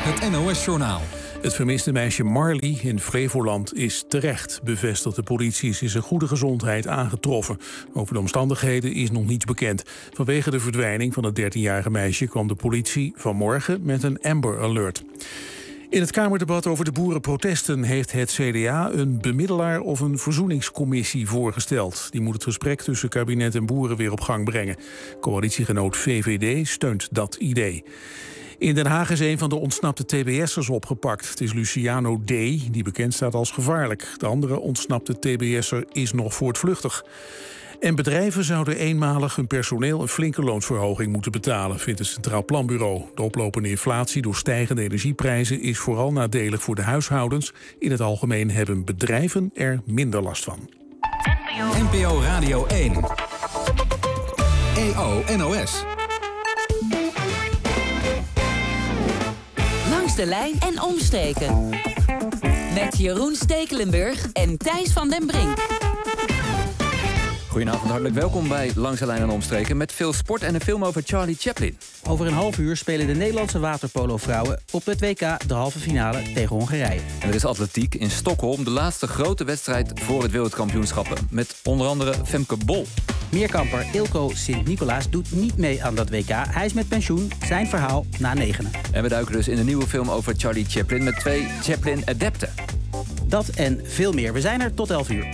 Het NOS-journaal. Het vermiste meisje Marley in Flevoland is terecht, bevestigt de politie. Ze is in goede gezondheid aangetroffen. Over de omstandigheden is nog niets bekend. Vanwege de verdwijning van het 13-jarige meisje kwam de politie vanmorgen met een Amber Alert. In het Kamerdebat over de boerenprotesten heeft het CDA een bemiddelaar of een verzoeningscommissie voorgesteld. Die moet het gesprek tussen kabinet en boeren weer op gang brengen. Coalitiegenoot VVD steunt dat idee. In Den Haag is een van de ontsnapte TBS'ers opgepakt. Het is Luciano D., die bekend staat als gevaarlijk. De andere ontsnapte TBS'er is nog voortvluchtig. En bedrijven zouden eenmalig hun personeel een flinke loonsverhoging moeten betalen, vindt het Centraal Planbureau. De oplopende inflatie door stijgende energieprijzen is vooral nadelig voor de huishoudens. In het algemeen hebben bedrijven er minder last van. NPO Radio 1. EO NOS. Langs de lijn en omstreken. Met Jeroen Stekelenburg en Thijs van den Brink. Goedenavond, hartelijk welkom bij Langs de Lijn en Omstreken met veel sport en een film over Charlie Chaplin. Over een half uur spelen de Nederlandse waterpolo-vrouwen op het WK de halve finale tegen Hongarije. En er is atletiek in Stockholm, de laatste grote wedstrijd voor het wereldkampioenschappen. Met onder andere Femke Bol. Meerkamper Ilko Sint-Nicolaas doet niet mee aan dat WK. Hij is met pensioen, zijn verhaal na 9. En we duiken dus in een nieuwe film over Charlie Chaplin met 2 Chaplin-adepten. Dat en veel meer. We zijn er tot 11 uur.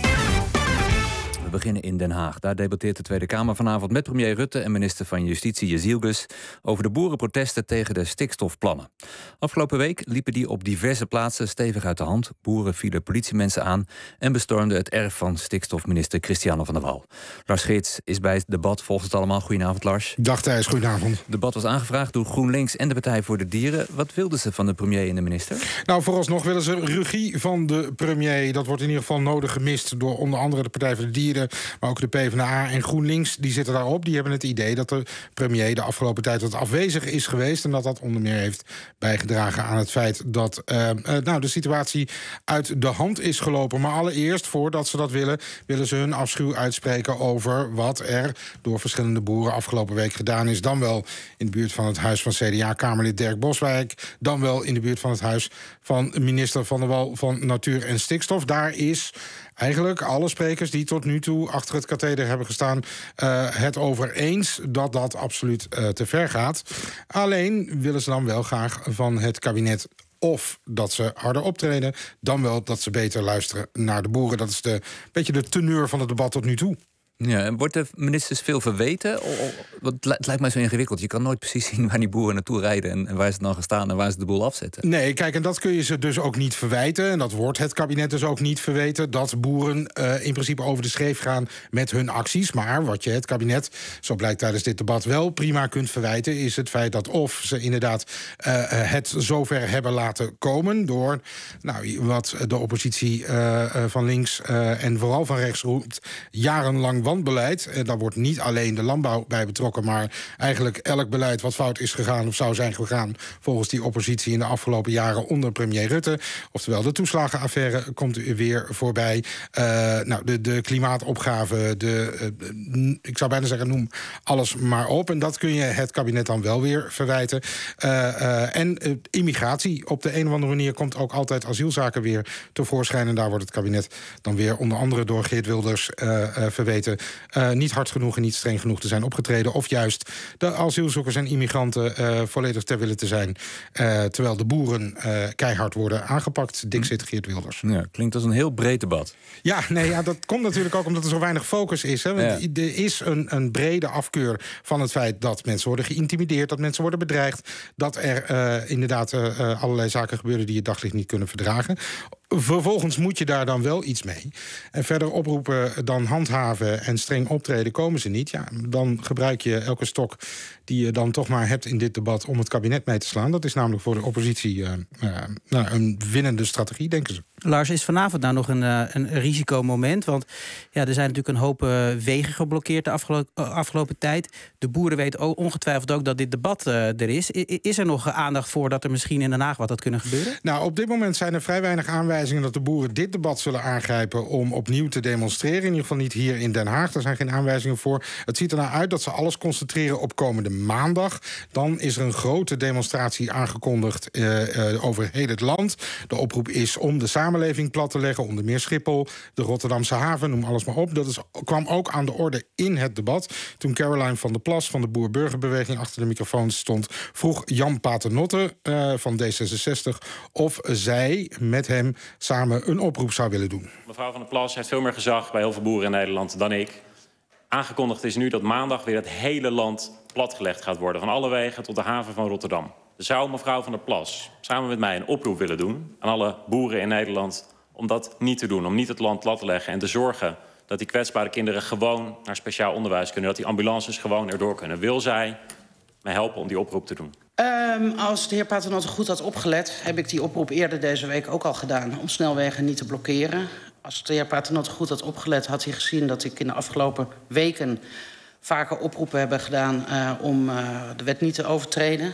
We beginnen in Den Haag. Daar debatteert de Tweede Kamer vanavond met premier Rutte en minister van Justitie Jezielgus over de boerenprotesten tegen de stikstofplannen. Afgelopen week liepen die op diverse plaatsen stevig uit de hand. Boeren vielen politiemensen aan en bestormden het erf van stikstofminister Christiane van der Wal. Lars Geerts is bij het debat, volgt het allemaal. Goedenavond, Lars. Dag Thijs, goedenavond. Het debat was aangevraagd door GroenLinks en de Partij voor de Dieren. Wat wilden ze van de premier en de minister? Nou, vooralsnog willen ze regie van de premier. Dat wordt in ieder geval nodig gemist door onder andere de Partij voor de Dieren, maar ook de PvdA en GroenLinks, die zitten daarop. Die hebben het idee dat de premier de afgelopen tijd wat afwezig is geweest en dat onder meer heeft bijgedragen aan het feit dat de situatie uit de hand is gelopen. Maar allereerst, voordat ze dat willen ze hun afschuw uitspreken over wat er door verschillende boeren afgelopen week gedaan is. Dan wel in de buurt van het huis van CDA-Kamerlid Dirk Boswijk, dan wel in de buurt van het huis van minister Van der Wal van Natuur en Stikstof. Daar is eigenlijk alle sprekers die tot nu toe achter het katheder hebben gestaan het over eens dat dat absoluut te ver gaat. Alleen willen ze dan wel graag van het kabinet of dat ze harder optreden, dan wel dat ze beter luisteren naar de boeren. Dat is beetje de teneur van het debat tot nu toe. Ja, en wordt de ministers veel verweten? Want het lijkt mij zo ingewikkeld. Je kan nooit precies zien waar die boeren naartoe rijden en waar ze dan gaan staan en waar ze de boel afzetten. Nee, kijk, en dat kun je ze dus ook niet verwijten. En dat wordt het kabinet dus ook niet verweten, dat boeren in principe over de schreef gaan met hun acties. Maar wat je het kabinet, zo blijkt tijdens dit debat, wel prima kunt verwijten, is het feit dat of ze inderdaad het zover hebben laten komen door wat de oppositie van links en vooral van rechts roept, jarenlang wanbeleid. Daar wordt niet alleen de landbouw bij betrokken, maar eigenlijk elk beleid wat fout is gegaan of zou zijn gegaan volgens die oppositie in de afgelopen jaren onder premier Rutte. Oftewel, de toeslagenaffaire komt weer voorbij. De klimaatopgave, ik zou bijna zeggen, noem alles maar op. En dat kun je het kabinet dan wel weer verwijten. Immigratie. Op de een of andere manier komt ook altijd asielzaken weer tevoorschijn. En daar wordt het kabinet dan weer onder andere door Geert Wilders verweten niet hard genoeg en niet streng genoeg te zijn opgetreden. Of juist de asielzoekers en immigranten volledig ter wille te zijn. Terwijl de boeren keihard worden aangepakt. Dik zit Geert Wilders. Ja, klinkt als een heel breed debat. Ja, dat komt natuurlijk ook omdat er zo weinig focus is. Hè? Want er is een brede afkeur van het feit dat mensen worden geïntimideerd, dat mensen worden bedreigd, dat er inderdaad allerlei zaken gebeuren die het daglicht niet kunnen verdragen. Vervolgens moet je daar dan wel iets mee. En verder oproepen, dan handhaven en streng optreden komen ze niet. Ja, dan gebruik je elke stok die je dan toch maar hebt in dit debat om het kabinet mee te slaan. Dat is namelijk voor de oppositie een winnende strategie, denken ze. Lars, is vanavond nou nog een risicomoment? Want ja, er zijn natuurlijk een hoop wegen geblokkeerd de afgelopen tijd. De boeren weten ongetwijfeld ook dat dit debat er is. Is er nog aandacht voor dat er misschien in Den Haag wat had kunnen gebeuren? Nou, op dit moment zijn er vrij weinig aanwijzingen aanwijzingen dat de boeren dit debat zullen aangrijpen om opnieuw te demonstreren. In ieder geval niet hier in Den Haag. Daar zijn geen aanwijzingen voor. Het ziet ernaar uit dat ze alles concentreren op komende maandag. Dan is er een grote demonstratie aangekondigd over heel het land. De oproep is om de samenleving plat te leggen. Onder meer Schiphol, de Rotterdamse haven, noem alles maar op. Dat kwam ook aan de orde in het debat. Toen Caroline van der Plas van de Boer-Burgerbeweging achter de microfoon stond, vroeg Jan Paternotte van D66 of zij met hem samen een oproep zou willen doen. Mevrouw van der Plas heeft veel meer gezag bij heel veel boeren in Nederland dan ik. Aangekondigd is nu dat maandag weer het hele land platgelegd gaat worden. Van alle wegen tot de haven van Rotterdam. Zou mevrouw van der Plas samen met mij een oproep willen doen aan alle boeren in Nederland om dat niet te doen. Om niet het land plat te leggen en te zorgen dat die kwetsbare kinderen gewoon naar speciaal onderwijs kunnen. Dat die ambulances gewoon erdoor kunnen. Wil zij mij helpen om die oproep te doen? Als de heer Paternotte goed had opgelet, heb ik die oproep eerder deze week ook al gedaan om snelwegen niet te blokkeren. Als de heer Paternotte goed had opgelet, had hij gezien dat ik in de afgelopen weken vaker oproepen heb gedaan om de wet niet te overtreden.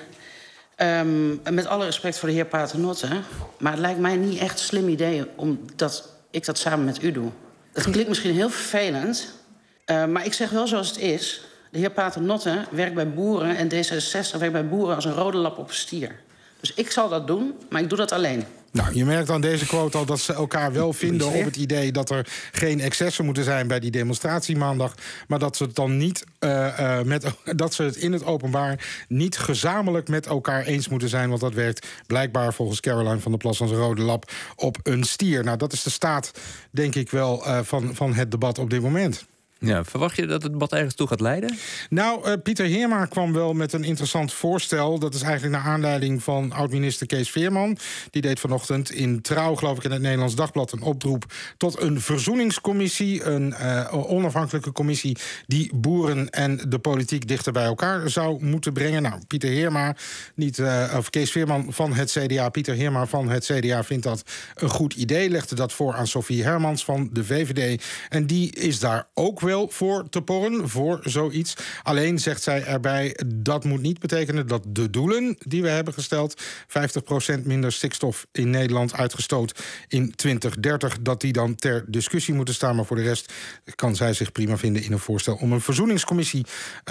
Met alle respect voor de heer Paternotte, maar het lijkt mij niet echt een slim idee omdat ik dat samen met u doe. Dat klinkt misschien heel vervelend, maar ik zeg wel zoals het is. De heer Paternotte werkt bij boeren en D66 werkt bij boeren als een rode lap op een stier. Dus ik zal dat doen, maar ik doe dat alleen. Nou, je merkt aan deze quote al dat ze elkaar wel vinden op het idee dat er geen excessen moeten zijn bij die demonstratie maandag, maar dat ze het dan niet dat ze het in het openbaar niet gezamenlijk met elkaar eens moeten zijn, want dat werkt blijkbaar volgens Caroline van der Plas als een rode lap op een stier. Nou, dat is de staat, denk ik wel, van het debat op dit moment. Ja, verwacht je dat het debat ergens toe gaat leiden? Nou, Pieter Heerma kwam wel met een interessant voorstel. Dat is eigenlijk naar aanleiding van oud-minister Kees Veerman. Die deed vanochtend in Trouw, geloof ik, in het Nederlands Dagblad een oproep tot een verzoeningscommissie. Een onafhankelijke commissie die boeren en de politiek dichter bij elkaar zou moeten brengen. Nou, Pieter Heerma, of Kees Veerman van het CDA, Pieter Heerma van het CDA vindt dat een goed idee. Legde dat voor aan Sophie Hermans van de VVD. En die is daar ook wel voor te porren, voor zoiets. Alleen zegt zij erbij, dat moet niet betekenen dat de doelen die we hebben gesteld, 50% minder stikstof in Nederland uitgestoot in 2030, dat die dan ter discussie moeten staan. Maar voor de rest kan zij zich prima vinden in een voorstel om een verzoeningscommissie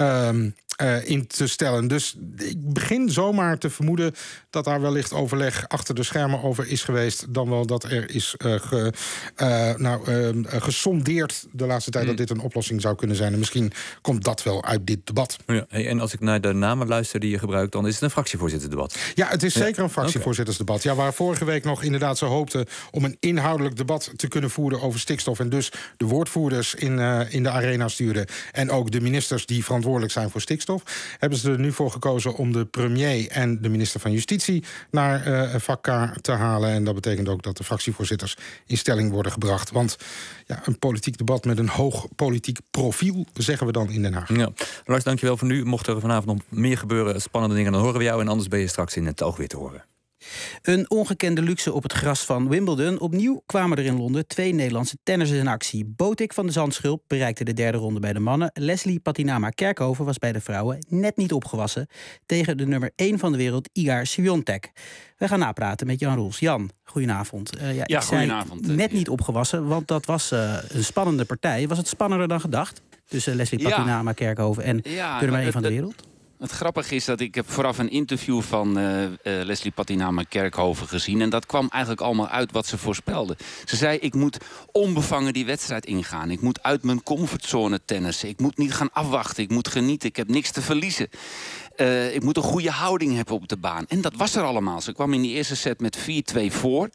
in te stellen. Dus ik begin zomaar te vermoeden dat daar wellicht overleg achter de schermen over is geweest, dan wel dat er is gesondeerd de laatste tijd dat dit een oplossing zou kunnen zijn. En misschien komt dat wel uit dit debat. Ja, en als ik naar de namen luister die je gebruikt, dan is het een fractievoorzitterdebat. Ja, het is zeker een fractievoorzittersdebat. Ja, waar vorige week nog inderdaad ze hoopten om een inhoudelijk debat te kunnen voeren over stikstof en dus de woordvoerders in de arena sturen en ook de ministers die verantwoordelijk zijn voor stikstof, hebben ze er nu voor gekozen om de premier en de minister van Justitie naar vakka te halen. En dat betekent ook dat de fractievoorzitters in stelling worden gebracht. Want ja, een politiek debat met een hoog politiek profiel, zeggen we dan in Den Haag. Ja. Lars, dankjewel voor nu. Mocht er vanavond nog meer gebeuren, spannende dingen, dan horen we jou. En anders ben je straks in het oog weer te horen. Een ongekende luxe op het gras van Wimbledon. Opnieuw kwamen er in Londen 2 Nederlandse tennissers in actie. Botik van de Zandschulp bereikte de 3e ronde bij de mannen. Leslie Patinama Kerkhoven was bij de vrouwen net niet opgewassen tegen de nummer 1 van de wereld, Iga Swiatek. We gaan napraten met Jan Roels. Jan, goedenavond. Goedenavond. Net niet opgewassen, want dat was een spannende partij. Was het spannender dan gedacht? Tussen Leslie Patinama Kerkhoven en de nummer 1 van de wereld? Het grappige is dat ik heb vooraf een interview van Leslie Patinama Kerkhoven gezien. En dat kwam eigenlijk allemaal uit wat ze voorspelde. Ze zei, ik moet onbevangen die wedstrijd ingaan. Ik moet uit mijn comfortzone tennissen. Ik moet niet gaan afwachten. Ik moet genieten. Ik heb niks te verliezen. Ik moet een goede houding hebben op de baan. En dat was er allemaal. Ze kwam in die eerste set met 4-2 voor.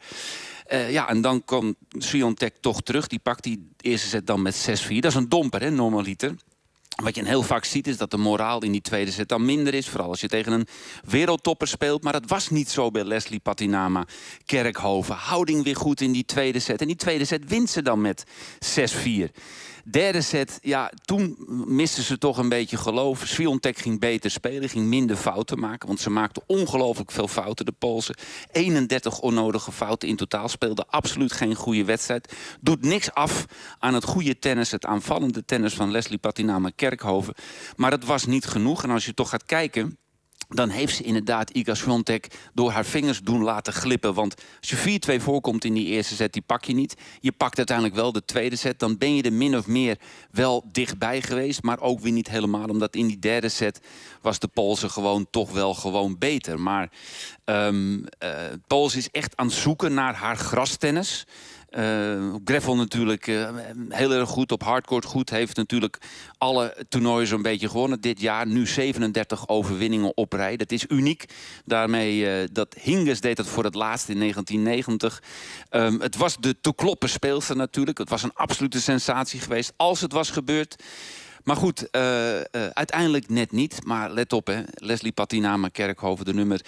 En dan kwam Swiatek toch terug. Die pakt die eerste set dan met 6-4. Dat is een domper, hè, normaliter. Wat je heel vaak ziet is dat de moraal in die tweede set dan minder is. Vooral als je tegen een wereldtopper speelt. Maar dat was niet zo bij Leslie Patinama Kerkhoven. Houding weer goed in die tweede set. En die tweede set wint ze dan met 6-4. Derde set, ja, toen misten ze toch een beetje geloof. Swiatek ging beter spelen, ging minder fouten maken. Want ze maakte ongelooflijk veel fouten, de Poolse. 31 onnodige fouten in totaal. Speelde absoluut geen goede wedstrijd. Doet niks af aan het goede tennis, het aanvallende tennis van Leslie Patinama Kerkhoven. Maar dat was niet genoeg. En als je toch gaat kijken dan heeft ze inderdaad Iga Swiatek door haar vingers doen laten glippen. Want als je 4-2 voorkomt in die eerste set, die pak je niet. Je pakt uiteindelijk wel de tweede set. Dan ben je er min of meer wel dichtbij geweest. Maar ook weer niet helemaal. Omdat in die derde set was de Poolse toch wel gewoon beter. Maar Poolse is echt aan het zoeken naar haar grastennis. Op gravel natuurlijk heel erg goed, op hardcourt goed. Heeft natuurlijk alle toernooien zo'n beetje gewonnen dit jaar. Nu 37 overwinningen op rij. Dat is uniek. Daarmee, dat Hingis deed het voor het laatst in 1990. Het was de te kloppen speelster natuurlijk. Het was een absolute sensatie geweest als het was gebeurd. Maar goed, uiteindelijk net niet. Maar let op, hè. Leslie Patinama Kerkhoven, de nummer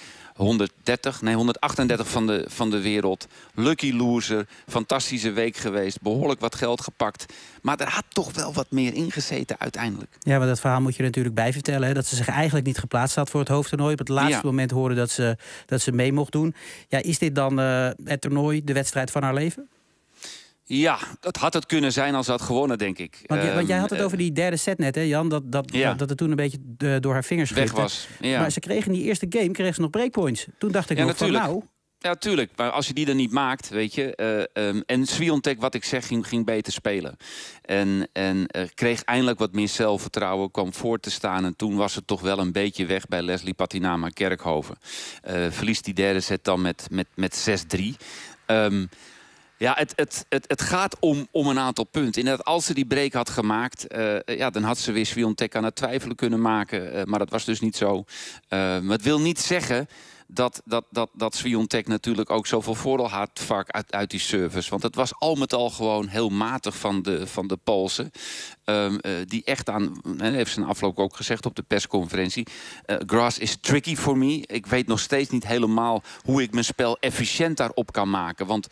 138 van de wereld. Lucky loser, fantastische week geweest. Behoorlijk wat geld gepakt. Maar er had toch wel wat meer ingezeten uiteindelijk. Ja, maar dat verhaal moet je natuurlijk bijvertellen. Hè? Dat ze zich eigenlijk niet geplaatst had voor het hoofdtoernooi. Op het laatste moment hoorde dat ze mee mocht doen. Ja, is dit dan het toernooi, de wedstrijd van haar leven? Ja, dat had het kunnen zijn als ze had gewonnen, denk ik. Want jij had het over die derde set net, hè, Jan? Dat het toen een beetje door haar vingers weg glipte. was. Ja. Maar ze kregen in die eerste game nog breakpoints. Toen dacht ik nog natuurlijk. van nou... Ja, tuurlijk. Maar als je die er niet maakt, weet je... en Swiatek, wat ik zeg, ging beter spelen. En kreeg eindelijk wat meer zelfvertrouwen, kwam voor te staan. En toen was het toch wel een beetje weg bij Leslie Patinama Kerkhoven. Verliest die derde set dan met 6-3. Ja, het gaat om een aantal punten. Inderdaad, als ze die break had gemaakt... dan had ze weer Swiatek aan het twijfelen kunnen maken. Maar dat was dus niet zo. Maar het wil niet zeggen dat Swiatek natuurlijk ook zoveel voordeel had vaak uit die service. Want het was al met al gewoon heel matig van de Poolse. Die echt heeft ze in afloop ook gezegd op de persconferentie... grass is tricky for me. Ik weet nog steeds niet helemaal hoe ik mijn spel efficiënt daarop kan maken. Want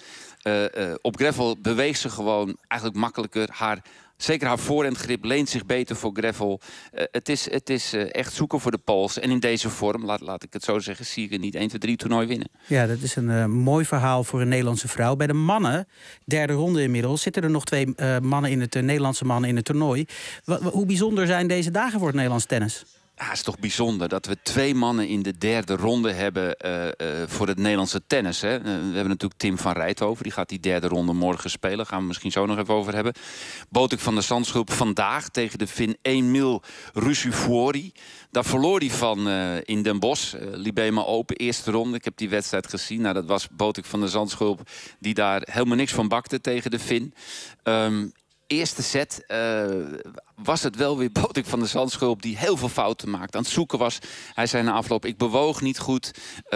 op gravel beweegt ze gewoon eigenlijk makkelijker. Zeker haar voorhandgrip leent zich beter voor gravel. Het is echt zoeken voor de Pools. En in deze vorm, laat ik het zo zeggen... zie ik er niet 1, 2, 3 toernooi winnen. Ja, dat is een mooi verhaal voor een Nederlandse vrouw. Bij de mannen, derde ronde inmiddels... zitten er nog 2 Nederlandse mannen in het toernooi. Hoe bijzonder zijn deze dagen voor het Nederlands tennis? Ja, het is toch bijzonder dat we 2 mannen in de derde ronde hebben voor het Nederlandse tennis. Hè. We hebben natuurlijk Tim van Rijthoven. Die gaat die derde ronde morgen spelen. Daar gaan we misschien zo nog even over hebben. Botik van der Zandschulp vandaag tegen de Fin Emil Ruusuvuori. Daar verloor hij van in Den Bosch. Libema Open, eerste ronde. Ik heb die wedstrijd gezien. Nou, dat was Botik van der Zandschulp die daar helemaal niks van bakte tegen de Fin. Eerste set was het wel weer Botik van der Zandschulp die heel veel fouten maakte. Aan het zoeken was. Hij zei na afloop, ik bewoog niet goed.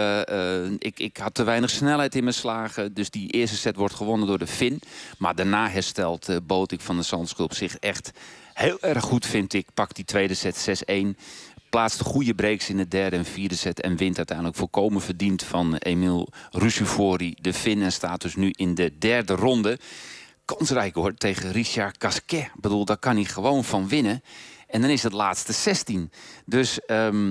Ik had te weinig snelheid in mijn slagen. Dus die eerste set wordt gewonnen door de Fin. Maar daarna herstelt Botik van der Zandschulp zich echt heel erg goed, vind ik. Pakt die tweede set 6-1. Plaatst goede breaks in de derde en vierde set... en wint uiteindelijk volkomen verdiend van Emil Ruusuvuori, de Fin. En staat dus nu in de derde ronde. Kansrijk hoor, tegen Richard Gasquet. Ik bedoel, daar kan hij gewoon van winnen. En dan is het laatste 16. Dus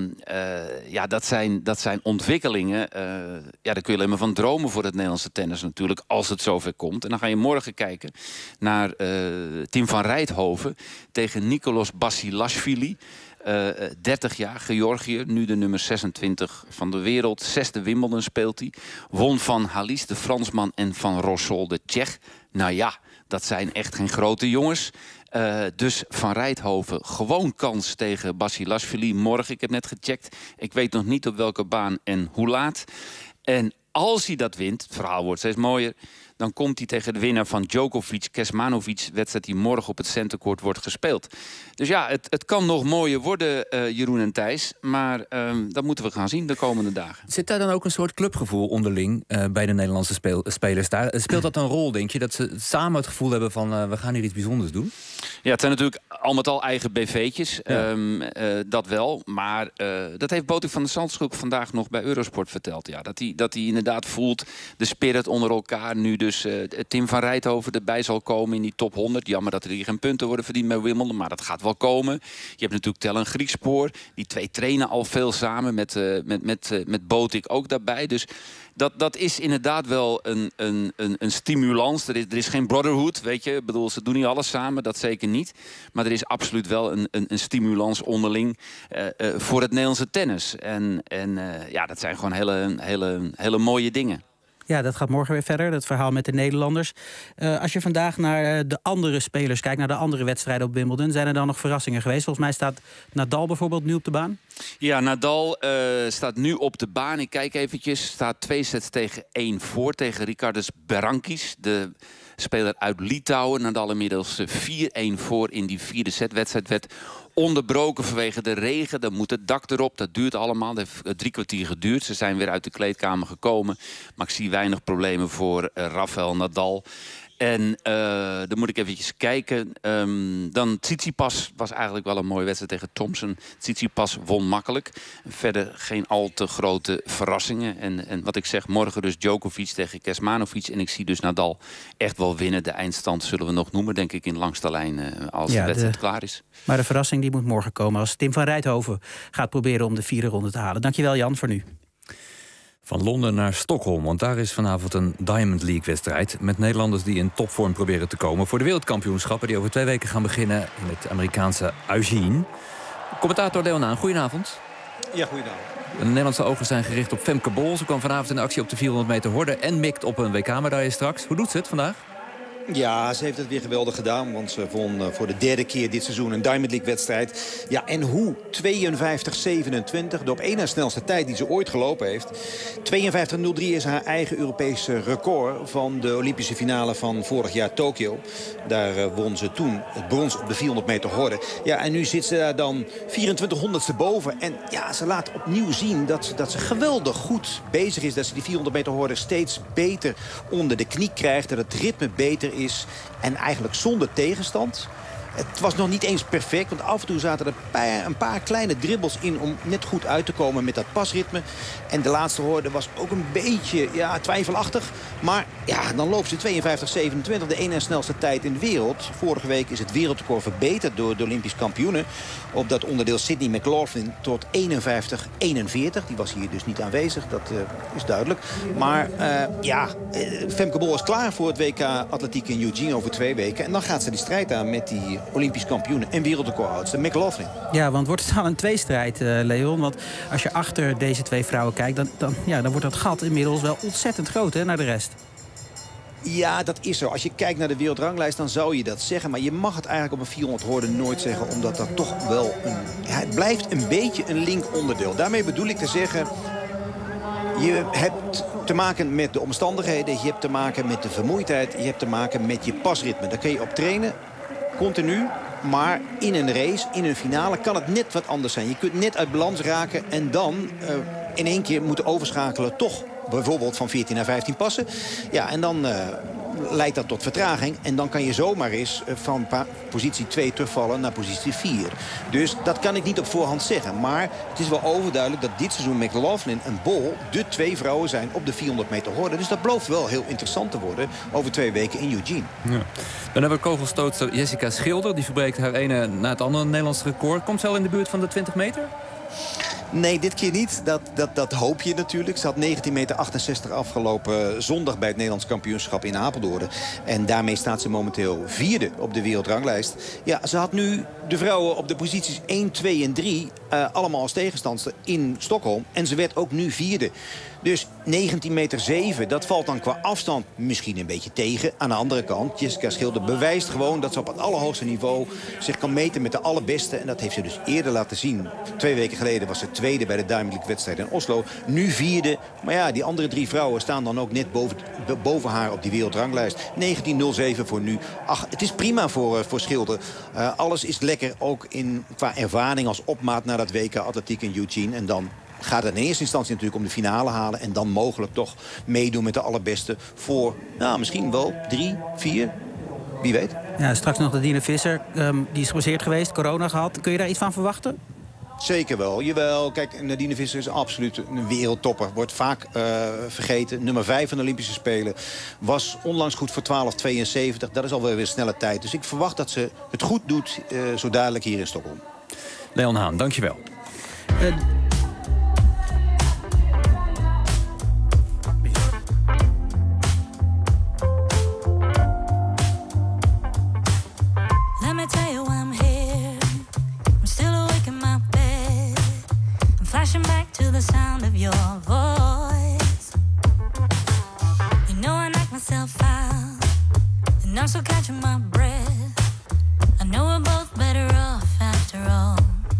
dat zijn ontwikkelingen. Daar kun je alleen maar van dromen voor het Nederlandse tennis natuurlijk... als het zover komt. En dan ga je morgen kijken naar Tim van Rijthoven... tegen Nicolas Basilashvili. 30 jaar, Georgië, nu de nummer 26 van de wereld. 6e Wimbledon speelt hij. Won van Halis, de Fransman, en van Rosol, de Tsjech. Nou ja, dat zijn echt geen grote jongens. Dus Van Rijthoven gewoon kans tegen Basilashvili morgen. Ik heb net gecheckt. Ik weet nog niet op welke baan en hoe laat. En als hij dat wint, het verhaal wordt steeds mooier... dan komt hij tegen de winnaar van Djokovic, Kecmanovic... wedstrijd die morgen op het centercourt wordt gespeeld. Dus ja, het kan nog mooier worden, Jeroen en Thijs. Maar dat moeten we gaan zien de komende dagen. Zit daar dan ook een soort clubgevoel onderling bij de Nederlandse spelers daar? Speelt dat een rol, denk je? Dat ze samen het gevoel hebben van we gaan hier iets bijzonders doen? Ja, het zijn natuurlijk al met al eigen BV'tjes. Ja. Dat wel. Maar dat heeft Botik van der Zandschulp vandaag nog bij Eurosport verteld. Ja, dat hij inderdaad voelt de spirit onder elkaar nu dus Tim van Rijthoven erbij zal komen in die top 100. Jammer dat er hier geen punten worden verdiend bij Wimbledon, maar dat gaat wel komen. Je hebt natuurlijk Tellen Griekspoor. Die twee trainen al veel samen met Botik ook daarbij. Dus dat is inderdaad wel een stimulans. Er is geen brotherhood, weet je. Ik bedoel, ze doen niet alles samen, dat zeker niet. Maar er is absoluut wel een stimulans onderling voor het Nederlandse tennis. En dat zijn gewoon hele mooie dingen. Ja, dat gaat morgen weer verder, dat verhaal met de Nederlanders. Als je vandaag naar de andere spelers kijkt, naar de andere wedstrijden op Wimbledon, zijn er dan nog verrassingen geweest? Volgens mij staat Nadal bijvoorbeeld nu op de baan. Ja, Nadal staat nu op de baan. Ik kijk eventjes. Staat 2 sets tegen 1 voor tegen Ricardas Berankis. De speler uit Litouwen. Nadal inmiddels 4-1 voor in die 4e setwedstrijd. Werd onderbroken vanwege de regen. Dan moet het dak erop. Dat duurt allemaal. Dat heeft 3 kwartier geduurd. Ze zijn weer uit de kleedkamer gekomen. Maar ik zie weinig problemen voor Rafael Nadal. En dan moet ik eventjes kijken. Dan Tsitsipas was eigenlijk wel een mooie wedstrijd tegen Thompson. Tsitsipas won makkelijk. Verder geen al te grote verrassingen. En wat ik zeg, morgen dus Djokovic tegen Kecmanovic. En ik zie dus Nadal echt wel winnen. De eindstand zullen we nog noemen, denk ik, in langs de lijn als de wedstrijd klaar is. Maar de verrassing die moet morgen komen als Tim van Rijthoven gaat proberen om de 4e ronde te halen. Dankjewel Jan voor nu. Van Londen naar Stockholm, want daar is vanavond een Diamond League-wedstrijd met Nederlanders die in topvorm proberen te komen voor de wereldkampioenschappen die over 2 weken gaan beginnen in het Amerikaanse Eugene. Commentator Leonaan, goedenavond. Ja, goedenavond. De Nederlandse ogen zijn gericht op Femke Bol. Ze kwam vanavond in actie op de 400 meter horde en mikt op een WK-medaille straks. Hoe doet ze het vandaag? Ja, ze heeft het weer geweldig gedaan. Want ze won voor de 3e keer dit seizoen een Diamond League-wedstrijd. Ja, en hoe? 52-27. De op 1 na snelste tijd die ze ooit gelopen heeft. 52-03 is haar eigen Europese record van de Olympische finale van vorig jaar Tokio. Daar won ze toen het brons op de 400 meter horde. Ja, en nu zit ze daar dan 2400ste boven. En ja, ze laat opnieuw zien dat ze geweldig goed bezig is. Dat ze die 400 meter horde steeds beter onder de knie krijgt. Dat het ritme beter is en eigenlijk zonder tegenstand. Het was nog niet eens perfect, want af en toe zaten er een paar kleine dribbels in om net goed uit te komen met dat pasritme. En de laatste horde was ook een beetje twijfelachtig. Maar ja, dan loopt ze 52-27, de 1 na snelste tijd in de wereld. Vorige week is het wereldrecord verbeterd door de Olympisch kampioenen. Op dat onderdeel Sydney McLaughlin tot 51-41. Die was hier dus niet aanwezig, dat is duidelijk. Maar Femke Bol is klaar voor het WK Atletiek in Eugene over 2 weken. En dan gaat ze die strijd aan met die Olympisch kampioenen en wereldrecordhoudster McLaughlin. Ja, want wordt het dan een tweestrijd, Leon? Want als je achter deze 2 vrouwen kijkt, dan wordt dat gat inmiddels wel ontzettend groot naar de rest. Ja, dat is zo. Als je kijkt naar de wereldranglijst, dan zou je dat zeggen. Maar je mag het eigenlijk op een 400 horde nooit zeggen, omdat dat toch wel het blijft een beetje een link onderdeel. Daarmee bedoel ik te zeggen, je hebt te maken met de omstandigheden, je hebt te maken met de vermoeidheid, je hebt te maken met je pasritme. Daar kun je op trainen, continu. Maar in een race, in een finale, kan het net wat anders zijn. Je kunt net uit balans raken en dan in één keer moeten overschakelen toch bijvoorbeeld van 14 naar 15 passen. Ja, en dan leidt dat tot vertraging. En dan kan je zomaar eens van positie 2 terugvallen naar positie 4. Dus dat kan ik niet op voorhand zeggen. Maar het is wel overduidelijk dat dit seizoen McLaughlin en Bol de 2 vrouwen zijn op de 400 meter horde. Dus dat belooft wel heel interessant te worden over 2 weken in Eugene. Ja. Dan hebben we kogelstootster Jessica Schilder. Die verbreekt haar ene na het andere Nederlands record. Komt ze al in de buurt van de 20 meter? Nee, dit keer niet. Dat hoop je natuurlijk. Ze had 19,68 meter afgelopen zondag bij het Nederlands kampioenschap in Apeldoorn. En daarmee staat ze momenteel 4e op de wereldranglijst. Ja, ze had nu de vrouwen op de posities 1, 2 en 3 allemaal als tegenstandster in Stockholm. En ze werd ook nu 4e. Dus 19,7 meter, dat valt dan qua afstand misschien een beetje tegen. Aan de andere kant, Jessica Schilder bewijst gewoon dat ze op het allerhoogste niveau zich kan meten met de allerbeste. En dat heeft ze dus eerder laten zien. 2 weken geleden was ze 2e bij de Diamond League-wedstrijd in Oslo. Nu 4e. Maar ja, die andere 3 vrouwen staan dan ook net boven haar op die wereldranglijst. 19,07 voor nu. Ach, het is prima voor Schilder. Alles is lekker, ook qua ervaring als opmaat naar dat WK Atletiek in Eugene. En dan gaat het in eerste instantie natuurlijk om de finale halen. En dan mogelijk toch meedoen met de allerbeste voor misschien wel 3, 4. Wie weet. Ja, straks nog de Dine Visser. Die is geblesseerd geweest, corona gehad. Kun je daar iets van verwachten? Zeker wel. Jawel, kijk, Nadine Visser is absoluut een wereldtopper. Wordt vaak vergeten. Nummer 5 van de Olympische Spelen. Was onlangs goed voor 12:72. Dat is alweer weer een snelle tijd. Dus ik verwacht dat ze het goed doet zo dadelijk hier in Stockholm. Leon Haan, dankjewel. Let me tell you why I'm here. I'm still awake in my bed. I'm flashing back to the sound of your voice. You know I knock myself out, and I'm still catching my breath. I know we're both better off after all.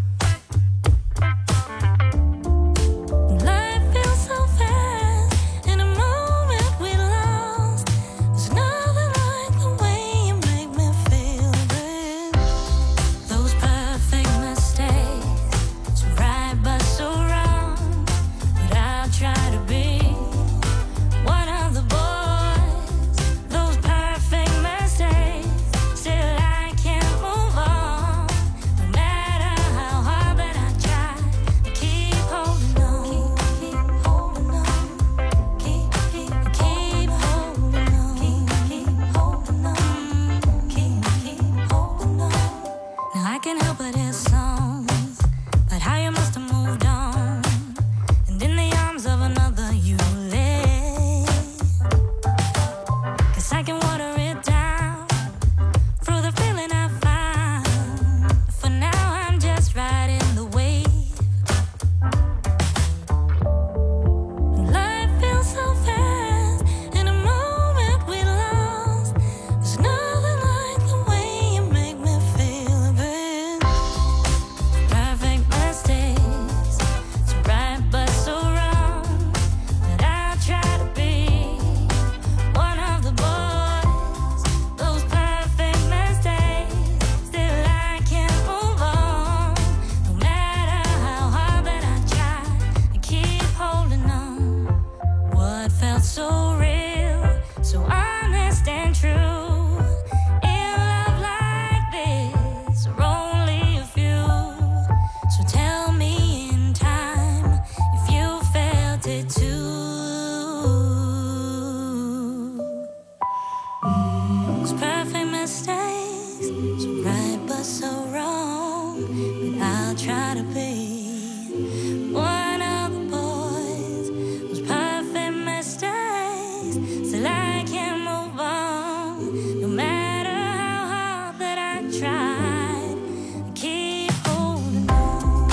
Life feels so fast, in a moment we lost. There's nothing like the way you make me feel, babe. Those perfect mistakes, so right but so wrong. But I'll try to be one of the boys. Those perfect mistakes, still I can't move on. No matter how hard that I try, I keep holding on. Keep holding on. Keep holding on. Keep holding on. Keep holding on. Now I can't help but hear songs about how you must have moved on, and in the arms of another you lay. 'Cause I can water it down through the feeling I found. For now I'm just riding the wave. Life feels so fast, in a moment we lost. There's nothing like the way you make me feel, babe. Perfect mistakes, so right but so wrong. But I'll try to be one of the boys. Those perfect mistakes, still I can't move on. No matter how hard that I try, I keep holding on. What felt so real, so honest and true. In love like this, are only a few. So tell me in time if you felt it too. Those perfect mistakes, so right but so wrong. But I'll try to be one of the boys. Those perfect mistakes, still I can't move on. No matter how hard that I tried, I keep holding on.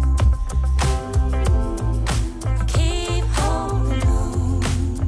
I keep holding on.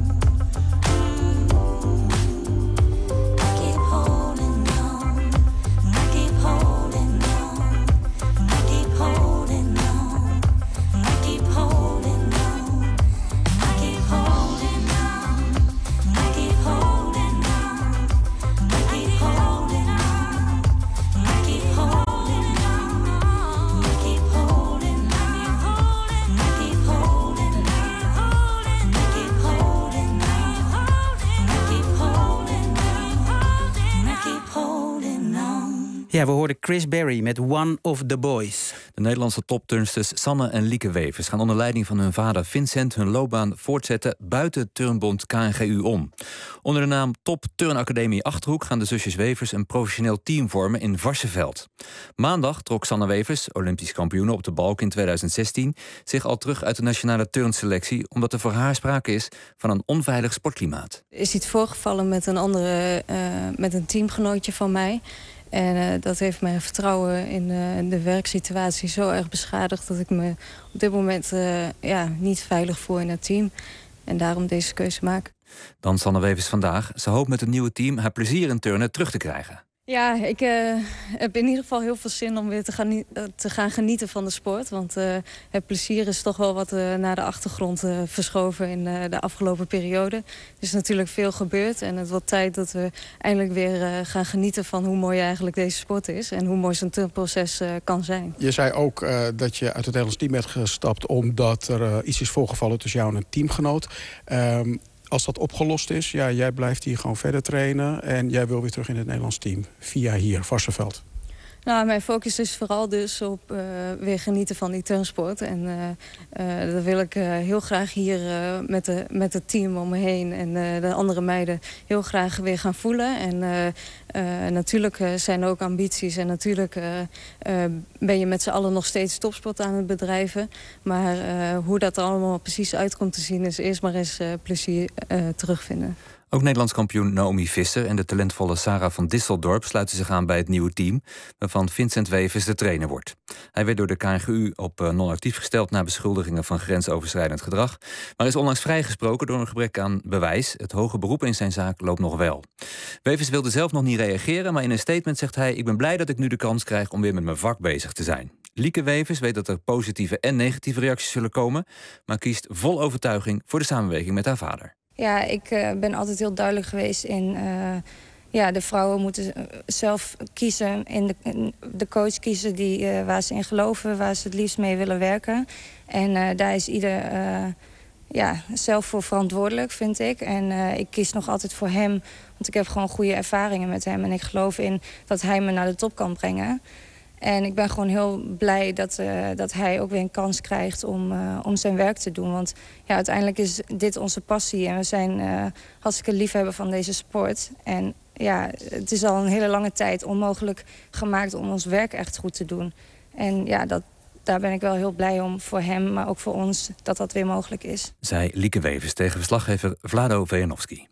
I keep holding on. And I keep holding on. And I keep holding on. And I keep holding on. And I keep holding on. And I keep holding on. And I keep holding on. And I keep holding on. And I keep holding on. And I keep holding on. And I keep holding on. And I keep holding on. And I keep holding on. Ja, we hoorden Chris Berry met One of the Boys. De Nederlandse topturnsters Sanne en Lieke Wevers gaan onder leiding van hun vader Vincent hun loopbaan voortzetten buiten turnbond KNGU om. Onder de naam Top Turnacademie Achterhoek gaan de zusjes Wevers een professioneel team vormen in Varsseveld. Maandag trok Sanne Wevers, Olympisch kampioen op de balk in 2016, zich al terug uit de nationale turnselectie omdat er voor haar sprake is van een onveilig sportklimaat. Er is iets voorgevallen met met een teamgenootje van mij. En dat heeft mijn vertrouwen in de werksituatie zo erg beschadigd dat ik me op dit moment niet veilig voel in het team. En daarom deze keuze maak. Dan Sanne Wevers vandaag. Ze hoopt met het nieuwe team haar plezier in turnen terug te krijgen. Ja, ik heb in ieder geval heel veel zin om weer te gaan genieten van de sport. Want het plezier is toch wel wat naar de achtergrond verschoven in de afgelopen periode. Er is natuurlijk veel gebeurd en het wordt tijd dat we eindelijk weer gaan genieten van hoe mooi eigenlijk deze sport is. En hoe mooi zo'n turnproces kan zijn. Je zei ook dat je uit het Nederlands team bent gestapt omdat er iets is voorgevallen tussen jou en een teamgenoot. Als dat opgelost is, ja, jij blijft hier gewoon verder trainen en jij wil weer terug in het Nederlands team via hier, Varsseveld. Nou, mijn focus is vooral dus op weer genieten van die turnsport. En dat wil ik heel graag hier met het team om me heen en de andere meiden heel graag weer gaan voelen. En natuurlijk zijn er ook ambities en natuurlijk ben je met z'n allen nog steeds topsport aan het bedrijven. Maar hoe dat er allemaal precies uitkomt te zien is eerst maar eens plezier terugvinden. Ook Nederlands kampioen Naomi Visser en de talentvolle Sarah van Disseldorp sluiten zich aan bij het nieuwe team, waarvan Vincent Wevers de trainer wordt. Hij werd door de KNGU op non-actief gesteld na beschuldigingen van grensoverschrijdend gedrag, maar is onlangs vrijgesproken door een gebrek aan bewijs. Het hoge beroep in zijn zaak loopt nog wel. Wevers wilde zelf nog niet reageren, maar in een statement zegt hij: "Ik ben blij dat ik nu de kans krijg om weer met mijn vak bezig te zijn." Lieke Wevers weet dat er positieve en negatieve reacties zullen komen, maar kiest vol overtuiging voor de samenwerking met haar vader. Ja, ik ben altijd heel duidelijk geweest in... de vrouwen moeten zelf kiezen, de coach kiezen waar ze in geloven, waar ze het liefst mee willen werken. En daar is ieder zelf voor verantwoordelijk, vind ik. En ik kies nog altijd voor hem, want ik heb gewoon goede ervaringen met hem. En ik geloof in dat hij me naar de top kan brengen. En ik ben gewoon heel blij dat hij ook weer een kans krijgt om zijn werk te doen. Want ja, uiteindelijk is dit onze passie. En we zijn hartstikke liefhebber van deze sport. En ja, het is al een hele lange tijd onmogelijk gemaakt om ons werk echt goed te doen. En ja, daar ben ik wel heel blij om voor hem, maar ook voor ons, dat weer mogelijk is. Zei Lieke Wevers tegen verslaggever Vlado Vejanovski.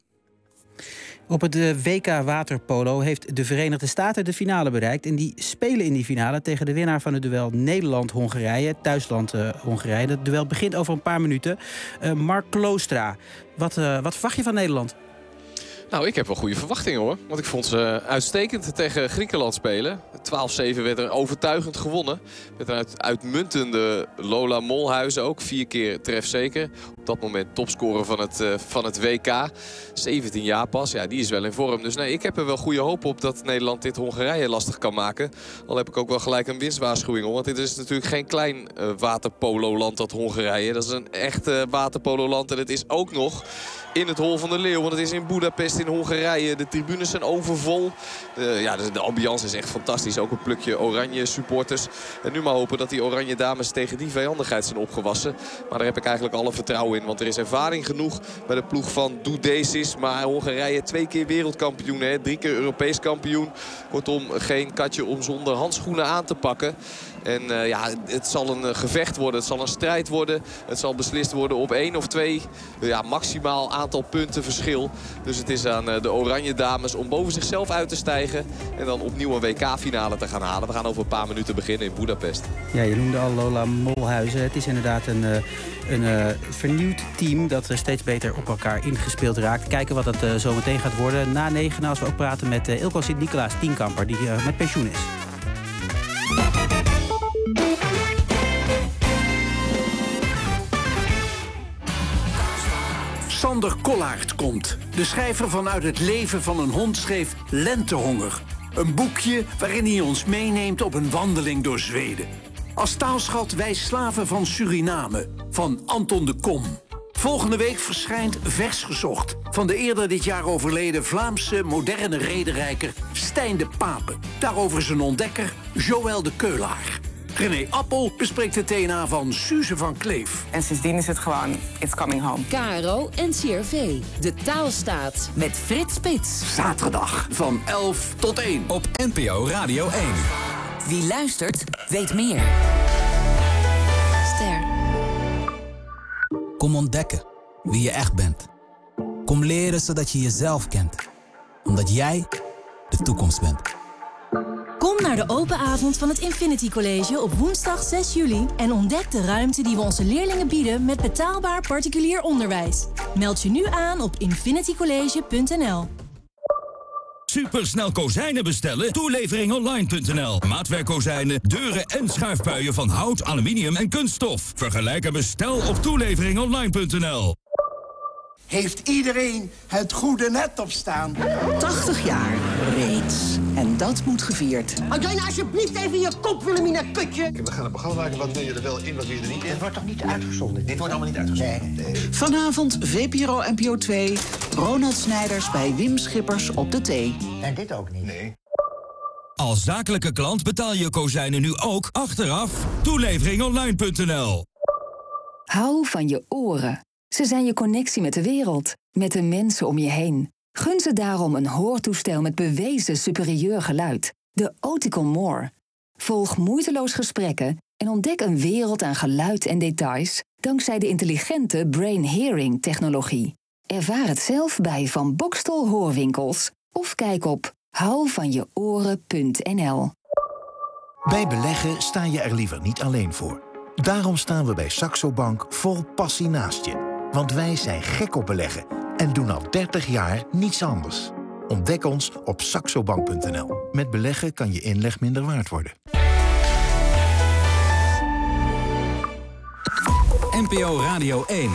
Op het WK waterpolo heeft de Verenigde Staten de finale bereikt. En die spelen in die finale tegen de winnaar van het duel Nederland-Hongarije. Thuisland Hongarije. Dat duel begint over een paar minuten. Mark Kloostra, wat verwacht je van Nederland? Nou, ik heb wel goede verwachtingen hoor. Want ik vond ze uitstekend tegen Griekenland spelen. 12-7 werd er overtuigend gewonnen. Met een uitmuntende Lola Molhuizen ook. 4 keer trefzeker. Op dat moment topscorer van het WK. 17 jaar pas. Ja, die is wel in vorm. Dus nee, ik heb er wel goede hoop op dat Nederland dit Hongarije lastig kan maken. Al heb ik ook wel gelijk een winstwaarschuwing hoor. Want dit is natuurlijk geen klein waterpololand, dat Hongarije. Dat is een echt waterpololand. En het is ook nog in het Hol van de Leeuw. Want het is in Budapest in Hongarije. De tribunes zijn overvol. De ambiance is echt fantastisch. Ook een plukje oranje supporters. En nu maar hopen dat die oranje dames tegen die vijandigheid zijn opgewassen. Maar daar heb ik eigenlijk alle vertrouwen in. Want er is ervaring genoeg bij de ploeg van Dudesis. Maar Hongarije 2 keer wereldkampioen. 3 keer Europees kampioen. Kortom, geen katje om zonder handschoenen aan te pakken. En het zal een gevecht worden. Het zal een strijd worden. Het zal beslist worden op 1 of 2. Maximaal aantal punten verschil. Dus het is aan de oranje dames om boven zichzelf uit te stijgen. En dan opnieuw een WK-finale te gaan halen. We gaan over een paar minuten beginnen in Budapest. Ja, je noemde al Lola Molhuizen. Het is inderdaad een vernieuwd team dat steeds beter op elkaar ingespeeld raakt. Kijken wat het zo meteen gaat worden. Na 9 als we ook praten met Ilko Sint-Nicolaas, tienkamper, die met pensioen is. Sander Kollaert komt. De schrijver van Uit het leven van een hond schreef Lentehonger. Een boekje waarin hij ons meeneemt op een wandeling door Zweden. Als taalschat Wij slaven van Suriname, van Anton de Kom. Volgende week verschijnt Vers gezocht van de eerder dit jaar overleden Vlaamse moderne rederijker Stijn de Pape. Daarover zijn ontdekker Joël de Keulaar. René Appel bespreekt het DNA van Suze van Kleef. En sindsdien is het gewoon It's Coming Home. KRO NCRV. De taalstaat met Frits Spits. Zaterdag van 11 tot 1. Op NPO Radio 1. Wie luistert, weet meer. Ster. Kom ontdekken wie je echt bent. Kom leren zodat je jezelf kent. Omdat jij de toekomst bent. Kom naar de open avond van het Infinity College op woensdag 6 juli... en ontdek de ruimte die we onze leerlingen bieden met betaalbaar particulier onderwijs. Meld je nu aan op infinitycollege.nl. Supersnel kozijnen bestellen? Toeleveringonline.nl. Maatwerkkozijnen, deuren en schuifpuien van hout, aluminium en kunststof. Vergelijk en bestel op toeleveringonline.nl. Heeft iedereen het goede net op staan? 80 jaar reeds. En dat moet gevierd. Had jij nou alsjeblieft even je kop, Willemina Kutje? We gaan een programma maken, wat wil je er wel in, wat wil je er niet in? Het wordt toch niet uitgezonden? Dit wordt allemaal niet uitgezonden? Nee. Vanavond VPRO NPO 2. Ronald Snijders bij Wim Schippers op de thee. En dit ook niet? Nee. Als zakelijke klant betaal je kozijnen nu ook achteraf. Toeleveringonline.nl. Hou van je oren. Ze zijn je connectie met de wereld, met de mensen om je heen. Gun ze daarom een hoortoestel met bewezen superieur geluid. De Oticon More. Volg moeiteloos gesprekken en ontdek een wereld aan geluid en details dankzij de intelligente Brain Hearing technologie. Ervaar het zelf bij Van Bokstel Hoorwinkels of kijk op houvanjeoren.nl. Bij beleggen sta je er liever niet alleen voor. Daarom staan we bij Saxo Bank vol passie naast je. Want wij zijn gek op beleggen en doen al 30 jaar niets anders. Ontdek ons op saxobank.nl. Met beleggen kan je inleg minder waard worden. NPO Radio 1.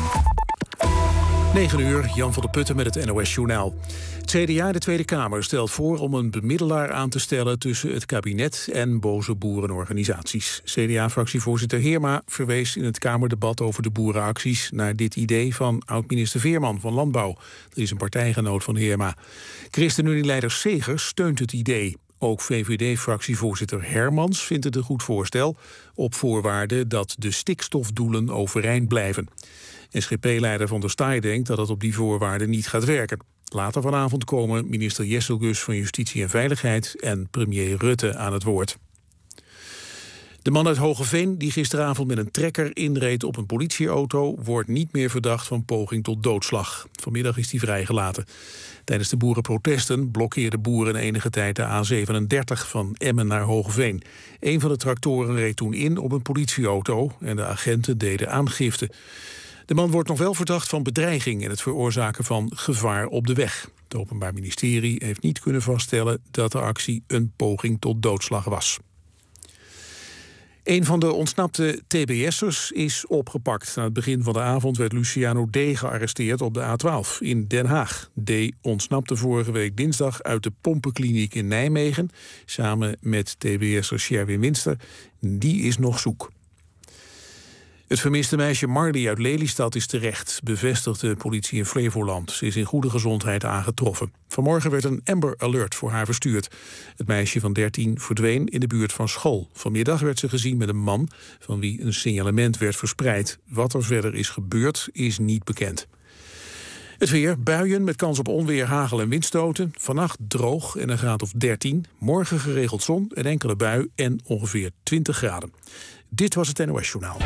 9 uur, Jan van der Putten met het NOS-journaal. Het CDA, de Tweede Kamer, stelt voor om een bemiddelaar aan te stellen tussen het kabinet en boze boerenorganisaties. CDA-fractievoorzitter Heerma verwees in het Kamerdebat over de boerenacties naar dit idee van oud-minister Veerman van Landbouw. Dat is een partijgenoot van Heerma. ChristenUnie-leider Segers steunt het idee. Ook VVD-fractievoorzitter Hermans vindt het een goed voorstel, op voorwaarde dat de stikstofdoelen overeind blijven. SGP-leider Van der Staaij denkt dat het op die voorwaarden niet gaat werken. Later vanavond komen minister Jesselgus van Justitie en Veiligheid en premier Rutte aan het woord. De man uit Hoogeveen die gisteravond met een trekker inreed op een politieauto wordt niet meer verdacht van poging tot doodslag. Vanmiddag is hij vrijgelaten. Tijdens de boerenprotesten blokkeerden boeren enige tijd de A37 van Emmen naar Hoogeveen. Een van de tractoren reed toen in op een politieauto en de agenten deden aangifte. De man wordt nog wel verdacht van bedreiging en het veroorzaken van gevaar op de weg. Het Openbaar Ministerie heeft niet kunnen vaststellen dat de actie een poging tot doodslag was. Een van de ontsnapte TBS'ers is opgepakt. Aan het begin van de avond werd Luciano D. gearresteerd op de A12 in Den Haag. D. ontsnapte vorige week dinsdag uit de pompenkliniek in Nijmegen, samen met TBS'er Sherwin Winster. Die is nog zoek. Het vermiste meisje Marley uit Lelystad is terecht, bevestigt de politie in Flevoland. Ze is in goede gezondheid aangetroffen. Vanmorgen werd een Amber Alert voor haar verstuurd. Het meisje van 13 verdween in de buurt van school. Vanmiddag werd ze gezien met een man van wie een signalement werd verspreid. Wat er verder is gebeurd is niet bekend. Het weer, buien met kans op onweer, hagel en windstoten. Vannacht droog en een graad of 13. Morgen geregeld zon, een enkele bui en ongeveer 20 graden. Dit was het NOS-journaal.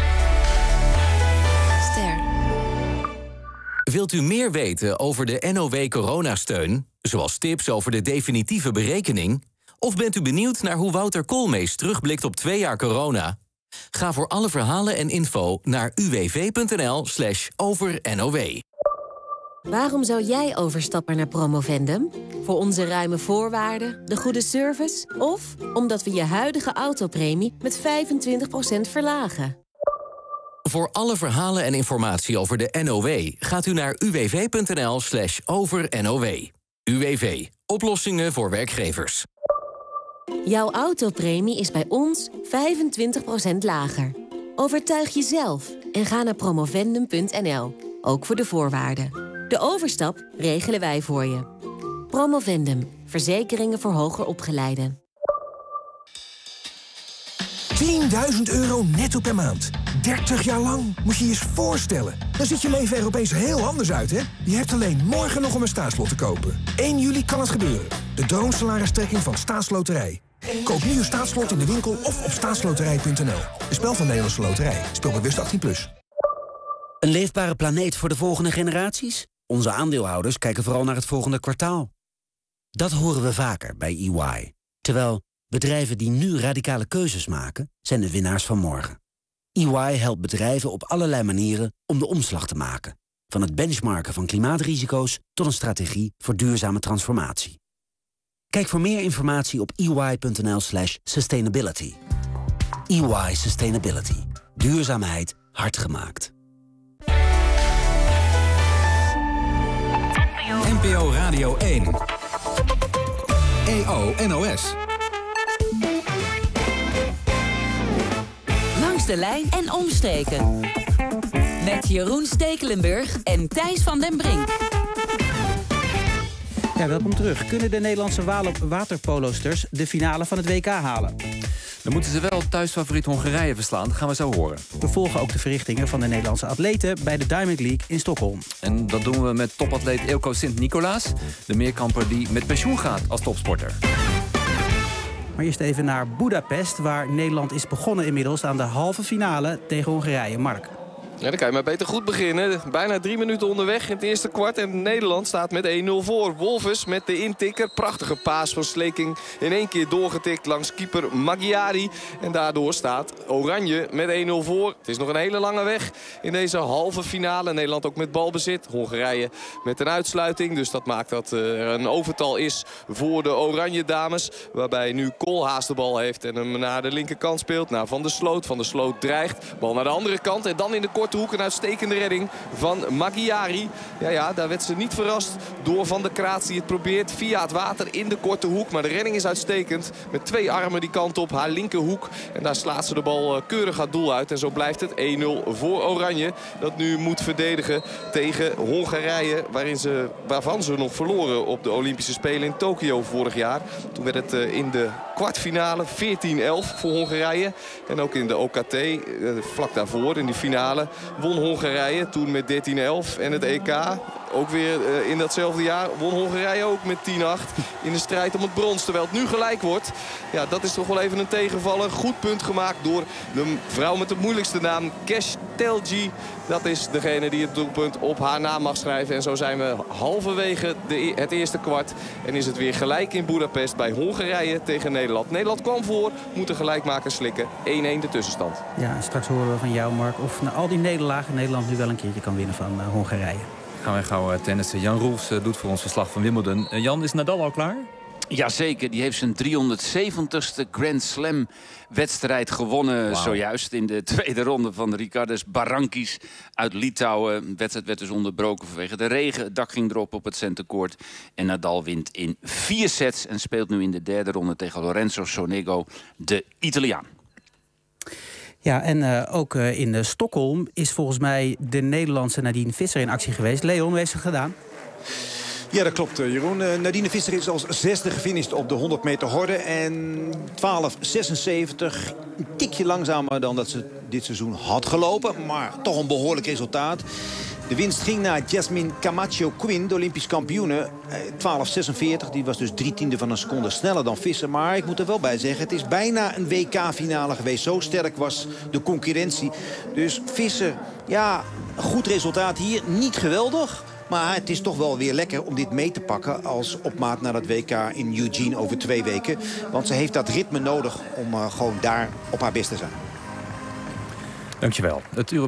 Wilt u meer weten over de NOW coronasteun, zoals tips over de definitieve berekening? Of bent u benieuwd naar hoe Wouter Koolmees terugblikt op 2 jaar corona? Ga voor alle verhalen en info naar uwv.nl/over-NOW. Waarom zou jij overstappen naar Promovendum? Voor onze ruime voorwaarden, de goede service? Of omdat we je huidige autopremie met 25% verlagen? Voor alle verhalen en informatie over de NOW gaat u naar uwv.nl/over-NOW. UWV. Oplossingen voor werkgevers. Jouw autopremie is bij ons 25% lager. Overtuig jezelf en ga naar promovendum.nl. Ook voor de voorwaarden. De overstap regelen wij voor je. Promovendum. Verzekeringen voor hoger opgeleiden. €10.000 netto per maand. 30 jaar lang, moet je je eens voorstellen. Dan ziet je leven er opeens heel anders uit, hè? Je hebt alleen morgen nog om een staatslot te kopen. 1 juli kan het gebeuren. De droomsalaristrekking van Staatsloterij. Koop nu je staatslot in de winkel of op staatsloterij.nl. Een spel van Nederlandse Loterij. Speel bewust 18+. Een leefbare planeet voor de volgende generaties? Onze aandeelhouders kijken vooral naar het volgende kwartaal. Dat horen we vaker bij EY. Terwijl bedrijven die nu radicale keuzes maken, zijn de winnaars van morgen. EY helpt bedrijven op allerlei manieren om de omslag te maken. Van het benchmarken van klimaatrisico's tot een strategie voor duurzame transformatie. Kijk voor meer informatie op ey.nl/sustainability. EY Sustainability. Duurzaamheid hard gemaakt. NPO Radio 1. EO NOS. Langs de lijn en omstreken. Met Jeroen Stekelenburg en Thijs van den Brink. Ja, welkom terug. Kunnen de Nederlandse waterpolosters de finale van het WK halen? Dan moeten ze wel thuisfavoriet Hongarije verslaan. Dat gaan we zo horen. We volgen ook de verrichtingen van de Nederlandse atleten bij de Diamond League in Stockholm. En dat doen we met topatleet Eelco Sint-Nicolaas. De meerkamper die met pensioen gaat als topsporter. Maar eerst even naar Budapest, waar Nederland is begonnen inmiddels aan de halve finale tegen Hongarije. Mark. Ja, dan kan je maar beter goed beginnen. Bijna 3 minuten onderweg in het eerste kwart. En Nederland staat met 1-0 voor. Wolfers met de intikker. Prachtige paas van Sleking. In 1 keer doorgetikt langs keeper Magyari. En daardoor staat Oranje met 1-0 voor. Het is nog een hele lange weg in deze halve finale. Nederland ook met balbezit. Hongarije met een uitsluiting. Dus dat maakt dat er een overtal is voor de Oranje dames. Waarbij nu Koolhaas de bal heeft en hem naar de linkerkant speelt. Naar Van der Sloot. Van der Sloot dreigt. Bal naar de andere kant. En dan in de korte hoek een uitstekende redding van Magyari. Ja, daar werd ze niet verrast door Van der Kraats die het probeert via het water in de korte hoek. Maar de redding is uitstekend. Met 2 armen die kant op, haar linkerhoek. En daar slaat ze de bal keurig het doel uit. En zo blijft het 1-0 voor Oranje. Dat nu moet verdedigen tegen Hongarije. Waarvan ze nog verloren op de Olympische Spelen in Tokio vorig jaar. Toen werd het in de kwartfinale 14-11 voor Hongarije. En ook in de OKT, vlak daarvoor in die finale, won Hongarije toen met 13-11. En het EK, ook weer in datzelfde jaar, won Hongarije ook met 10-8 in de strijd om het brons. Terwijl het nu gelijk wordt. Ja, dat is toch wel even een tegenvaller. Goed punt gemaakt door de vrouw met de moeilijkste naam, Kestelji. Dat is degene die het doelpunt op haar naam mag schrijven. En zo zijn we halverwege het eerste kwart. En is het weer gelijk in Budapest bij Hongarije tegen Nederland. Nederland kwam voor, moeten gelijkmaker slikken. 1-1 de tussenstand. Ja, straks horen we van jou, Mark, of na al die nederlagen Nederland nu wel een keertje kan winnen van Hongarije. Gaan wij gauw tennissen. Jan Roels doet voor ons verslag van Wimbledon. Jan, is Nadal al klaar? Jazeker, die heeft zijn 370ste Grand Slam wedstrijd gewonnen zojuist. In de tweede ronde van Ricardas Berankis uit Litouwen. De wedstrijd werd dus onderbroken vanwege de regen. Het dak ging erop op het centercourt. En Nadal wint in 4 sets en speelt nu in de derde ronde tegen Lorenzo Sonego, de Italiaan. Ja, en ook in Stockholm is volgens mij de Nederlandse Nadine Visser in actie geweest. Leon, hoe heeft ze gedaan? Ja, dat klopt, Jeroen. Nadine Visser is als 6e gefinished op de 100 meter horde. En 12:76. Een tikje langzamer dan dat ze dit seizoen had gelopen. Maar toch een behoorlijk resultaat. De winst ging naar Jasmine Camacho-Quinn, de Olympisch kampioene. 12:46, die was dus 3/10 van een seconde sneller dan Visser. Maar ik moet er wel bij zeggen, het is bijna een WK-finale geweest. Zo sterk was de concurrentie. Dus Visser, ja, een goed resultaat hier. Niet geweldig. Maar het is toch wel weer lekker om dit mee te pakken als opmaat naar dat WK in Eugene over 2 weken. Want ze heeft dat ritme nodig om gewoon daar op haar best te zijn. Dankjewel.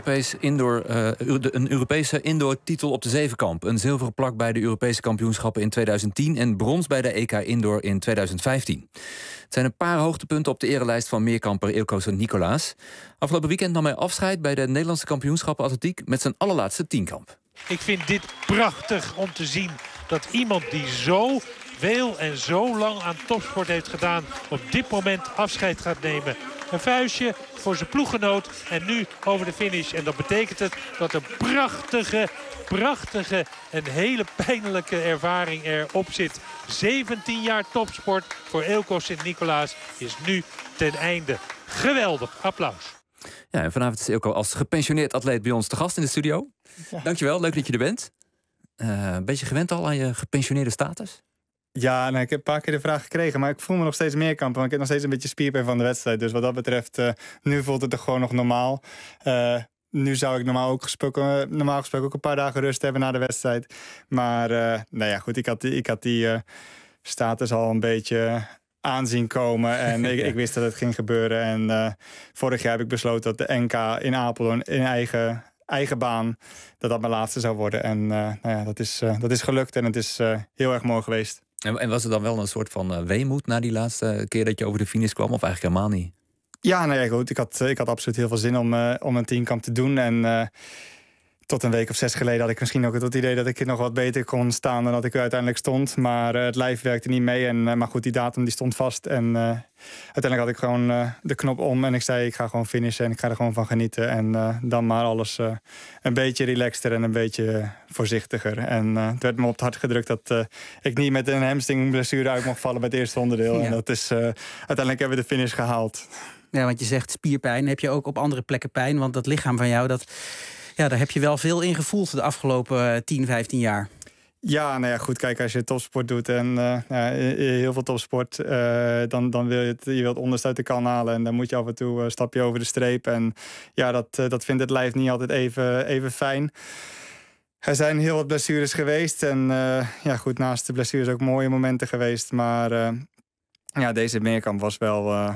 Een Europese indoor-titel op de zevenkamp. Een zilveren plak bij de Europese kampioenschappen in 2010... en brons bij de EK Indoor in 2015. Het zijn een paar hoogtepunten op de erelijst van meerkamper Eelco Sint-Nicolaas. Afgelopen weekend nam hij afscheid bij de Nederlandse kampioenschappen atletiek met zijn allerlaatste tienkamp. Ik vind dit prachtig om te zien dat iemand die zo veel en zo lang aan topsport heeft gedaan op dit moment afscheid gaat nemen. Een vuistje voor zijn ploeggenoot en nu over de finish. En dat betekent het dat een prachtige en hele pijnlijke ervaring erop zit. 17 jaar topsport voor Eelco Sint-Nicolaas is nu ten einde. Geweldig, applaus. Ja, en vanavond is Eelco als gepensioneerd atleet bij ons te gast in de studio. Ja. Dankjewel, leuk dat je er bent. Een beetje gewend al aan je gepensioneerde status? Ja, ik heb een paar keer de vraag gekregen, maar ik voel me nog steeds meerkamper. Want ik heb nog steeds een beetje spierpijn van de wedstrijd. Dus wat dat betreft, nu voelt het toch gewoon nog normaal. Nu zou ik normaal gesproken ook een paar dagen rust hebben na de wedstrijd. Maar nou ja, goed, ik had die status al een beetje aanzien komen. En ik wist dat het ging gebeuren. En vorig jaar heb ik besloten dat de NK in Apeldoorn in eigen baan, dat mijn laatste zou worden. En nou ja, dat is gelukt en het is heel erg mooi geweest. En was er dan wel een soort van weemoed na die laatste keer dat je over de finish kwam? Of eigenlijk helemaal niet? Ja, nou ja, goed. Ik had absoluut heel veel zin om een tienkamp te doen. En tot een week of 6 geleden had ik misschien ook het idee dat ik nog wat beter kon staan dan dat ik uiteindelijk stond. Maar het lijf werkte niet mee. Maar goed, die datum die stond vast. En uiteindelijk had ik gewoon de knop om. En ik zei, ik ga gewoon finishen en ik ga er gewoon van genieten. En dan maar alles een beetje relaxter en een beetje voorzichtiger. En het werd me op het hart gedrukt dat ik niet met een hamstringblessure uit mocht vallen bij het eerste onderdeel. Ja. En dat is uiteindelijk hebben we de finish gehaald. Ja, want je zegt spierpijn. Heb je ook op andere plekken pijn? Want dat lichaam van jou, daar heb je wel veel in gevoeld de afgelopen 10, 15 jaar. Ja, nou ja, goed, kijk, als je topsport doet en heel veel topsport, dan wil je het onderste uit de kan halen. En dan moet je af en toe stap je over de streep. En ja, dat vindt het lijf niet altijd even fijn. Er zijn heel wat blessures geweest. En ja, goed, naast de blessures ook mooie momenten geweest. Maar deze meerkamp was wel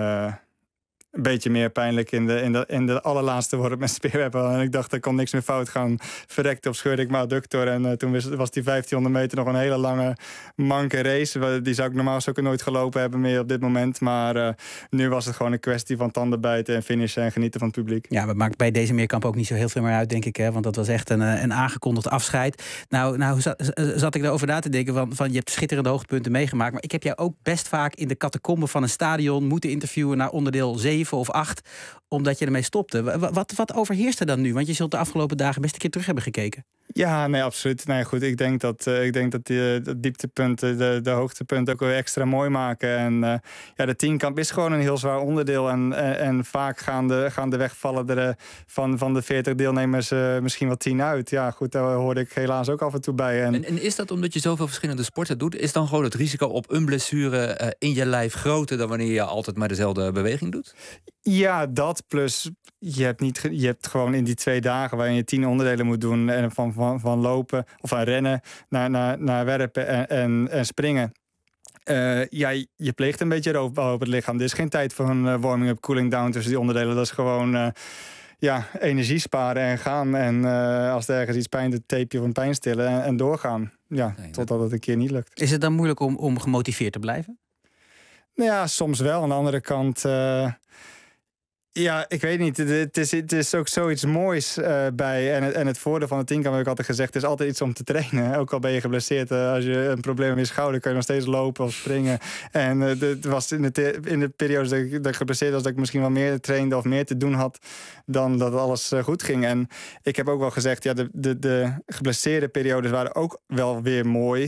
een beetje meer pijnlijk in de allerlaatste worp met speerwerpen. En ik dacht, er kon niks meer fout gaan. Verrekte of scheurde ik mijn adductor. En toen was die 1500 meter nog een hele lange, manke race. Die zou ik normaal ook nooit gelopen hebben meer op dit moment. Maar nu was het gewoon een kwestie van tanden bijten en finishen en genieten van het publiek. Ja, maar maakt bij deze meerkamp ook niet zo heel veel meer uit, denk ik. Hè? Want dat was echt een aangekondigd afscheid. Nou zat ik erover na te denken van je hebt schitterende hoogtepunten meegemaakt. Maar ik heb jou ook best vaak in de catacomben van een stadion moeten interviewen naar onderdeel 7 of 8, omdat je ermee stopte. Wat overheerst er dan nu? Want je zult de afgelopen dagen best een keer terug hebben gekeken. Ja, nee, absoluut. Nee, goed, ik denk dat de dieptepunten, de hoogtepunten ook weer extra mooi maken. En de tienkamp is gewoon een heel zwaar onderdeel. En vaak gaan de wegvallen er van de 40 deelnemers misschien wel 10 uit. Ja, goed, daar hoorde ik helaas ook af en toe bij. En is dat omdat je zoveel verschillende sporten doet? Is dan gewoon het risico op een blessure in je lijf groter dan wanneer je altijd maar dezelfde beweging doet? Ja, dat plus je hebt gewoon in die 2 dagen waarin je 10 onderdelen moet doen en van lopen of van rennen naar werpen en springen. Je pleegt een beetje roofbouw op het lichaam. Er is geen tijd voor een warming-up, cooling down tussen die onderdelen. Dat is gewoon energie sparen en gaan. En als er ergens iets pijn doet, tape je van pijn stillen en doorgaan. Ja, totdat het een keer niet lukt. Is het dan moeilijk om gemotiveerd te blijven? Nou ja, soms wel. Aan de andere kant ja, ik weet niet. Het is ook zoiets moois bij. En het voordeel van de tienkamp, heb ik altijd gezegd, is altijd iets om te trainen. Ook al ben je geblesseerd. Als je een probleem hebt in je schouder, kan je nog steeds lopen of springen. En het was in de periode dat ik geblesseerd was, dat ik misschien wel meer trainde of meer te doen had dan dat alles goed ging. En ik heb ook wel gezegd, ja, de geblesseerde periodes waren ook wel weer mooi.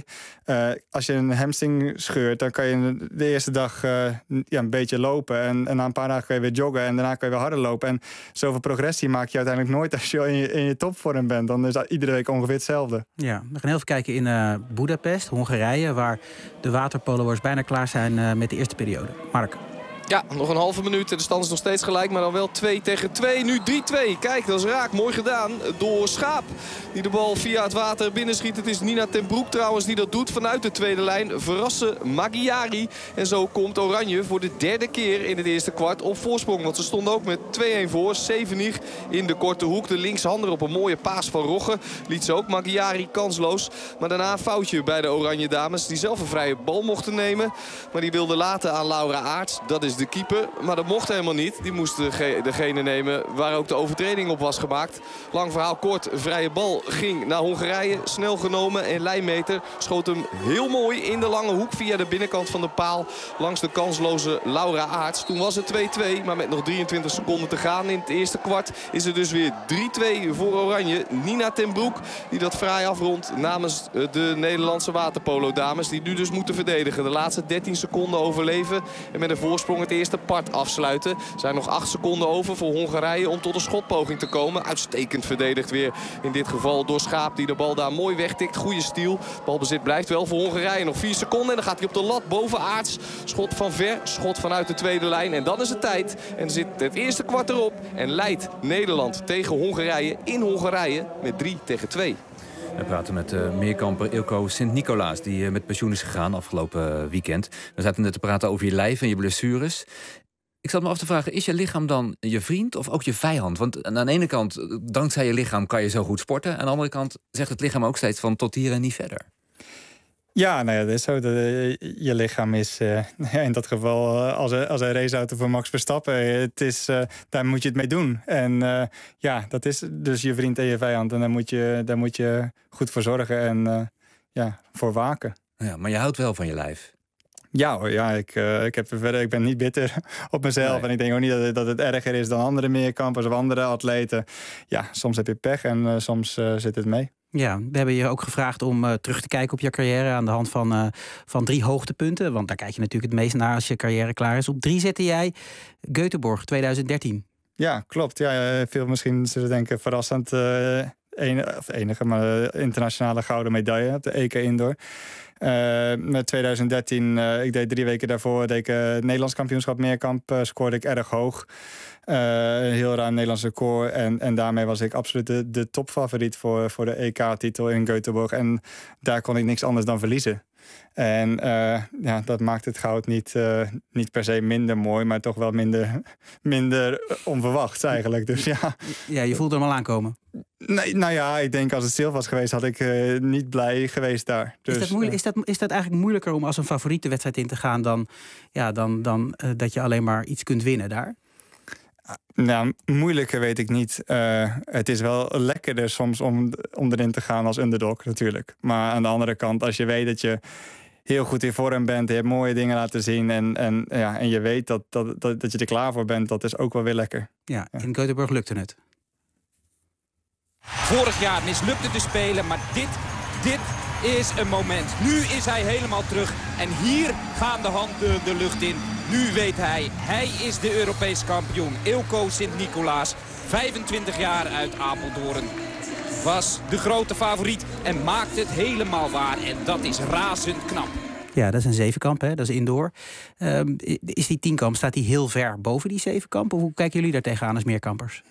Als je een hamstring scheurt, dan kan je de eerste dag een beetje lopen. En na een paar dagen kan je weer joggen. En daarna kan je weer harder lopen. En zoveel progressie maak je uiteindelijk nooit als je in je topvorm bent. Dan is dat iedere week ongeveer hetzelfde. Ja, we gaan heel even kijken in Boedapest, Hongarije, waar de waterpolo'ers bijna klaar zijn met de eerste periode. Mark. Ja, nog een halve minuut. De stand is nog steeds gelijk, maar dan wel 2-2. Nu 3-2. Kijk, dat is raak. Mooi gedaan door Schaap. Die de bal via het water binnenschiet. Het is Nina ten Broek trouwens die dat doet vanuit de tweede lijn. Verrassen Magyari. En zo komt Oranje voor de 3e keer in het eerste kwart op voorsprong. Want ze stonden ook met 2-1 voor. Sevenig in de korte hoek. De linkshander op een mooie paas van Rogge. Liet ze ook Magyari kansloos. Maar daarna een foutje bij de Oranje dames. Die zelf een vrije bal mochten nemen. Maar die wilden laten aan Laura Aerts. Dat is de keeper, maar dat mocht helemaal niet. Die moest degene nemen waar ook de overtreding op was gemaakt. Lang verhaal kort, vrije bal ging naar Hongarije. Snel genomen en Lijnmeter schoot hem heel mooi in de lange hoek via de binnenkant van de paal. Langs de kansloze Laura Aerts. Toen was het 2-2, maar met nog 23 seconden te gaan in het eerste kwart is het dus weer 3-2 voor Oranje. Nina ten Broek die dat fraai afrondt namens de Nederlandse waterpolo dames. Die nu dus moeten verdedigen. De laatste 13 seconden overleven en met een voorsprong het eerste part afsluiten. Er zijn nog 8 seconden over voor Hongarije om tot een schotpoging te komen. Uitstekend verdedigd weer in dit geval door Schaap die de bal daar mooi wegtikt. Goede stiel. Balbezit blijft wel voor Hongarije. Nog 4 seconden en dan gaat hij op de lat boven Aerts. Schot van ver, schot vanuit de tweede lijn. En dan is het tijd. En zit het eerste kwart erop. En leidt Nederland tegen Hongarije in Hongarije met 3-2. We praten met meerkamper Ilko Sint-Nicolaas, die met pensioen is gegaan afgelopen weekend. We zaten net te praten over je lijf en je blessures. Ik zat me af te vragen, is je lichaam dan je vriend of ook je vijand? Want aan de ene kant, dankzij je lichaam kan je zo goed sporten. Aan de andere kant zegt het lichaam ook steeds van tot hier en niet verder. Ja, nou ja, dat is zo. Je lichaam is in dat geval als een raceauto voor Max Verstappen. Daar moet je het mee doen. En dat is dus je vriend en je vijand. En daar moet je goed voor zorgen en voor waken. Ja, maar je houdt wel van je lijf. Ja hoor, ja, ik ben niet bitter op mezelf. Nee. En ik denk ook niet dat het erger is dan andere meerkampers of andere atleten. Ja, soms heb je pech en soms zit het mee. Ja, we hebben je ook gevraagd om terug te kijken op je carrière aan de hand van 3 hoogtepunten. Want daar kijk je natuurlijk het meest naar als je carrière klaar is. Op 3 zette jij Göteborg 2013. Ja, klopt. Ja, veel misschien zullen denken verrassend. Enige, maar internationale gouden medaille op de EK Indoor. Met 2013, ik deed 3 weken daarvoor, deed ik Nederlands kampioenschap meerkamp, scoorde ik erg hoog. Een heel ruim Nederlands record. En daarmee was ik absoluut de topfavoriet voor de EK-titel in Göteborg. En daar kon ik niks anders dan verliezen. En dat maakt het goud niet per se minder mooi, maar toch wel minder onverwachts eigenlijk. Dus ja. Ja, je voelt hem al aankomen. Nee, nou ja, ik denk als het zilver was geweest, had ik niet blij geweest daar. Dus, is dat eigenlijk moeilijker om als een favoriete wedstrijd in te gaan dan dat je alleen maar iets kunt winnen daar? Nou, moeilijker weet ik niet. Het is wel lekkerder soms om erin te gaan als underdog natuurlijk. Maar aan de andere kant, als je weet dat je heel goed in vorm bent, je hebt mooie dingen laten zien en je weet dat je er klaar voor bent, dat is ook wel weer lekker. Ja, in Göteborg lukte het. Vorig jaar mislukte de Spelen, maar dit is een moment. Nu is hij helemaal terug en hier gaan de handen de lucht in. Nu weet hij is de Europees kampioen. Eelco Sint-Nicolaas, 25 jaar uit Apeldoorn. Was de grote favoriet en maakt het helemaal waar. En dat is razend knap. Ja, dat is een zevenkamp, hè? Dat is indoor. Is die 10-kamp, staat die heel ver boven die zevenkamp? Of hoe kijken jullie daar tegenaan als meerkampers?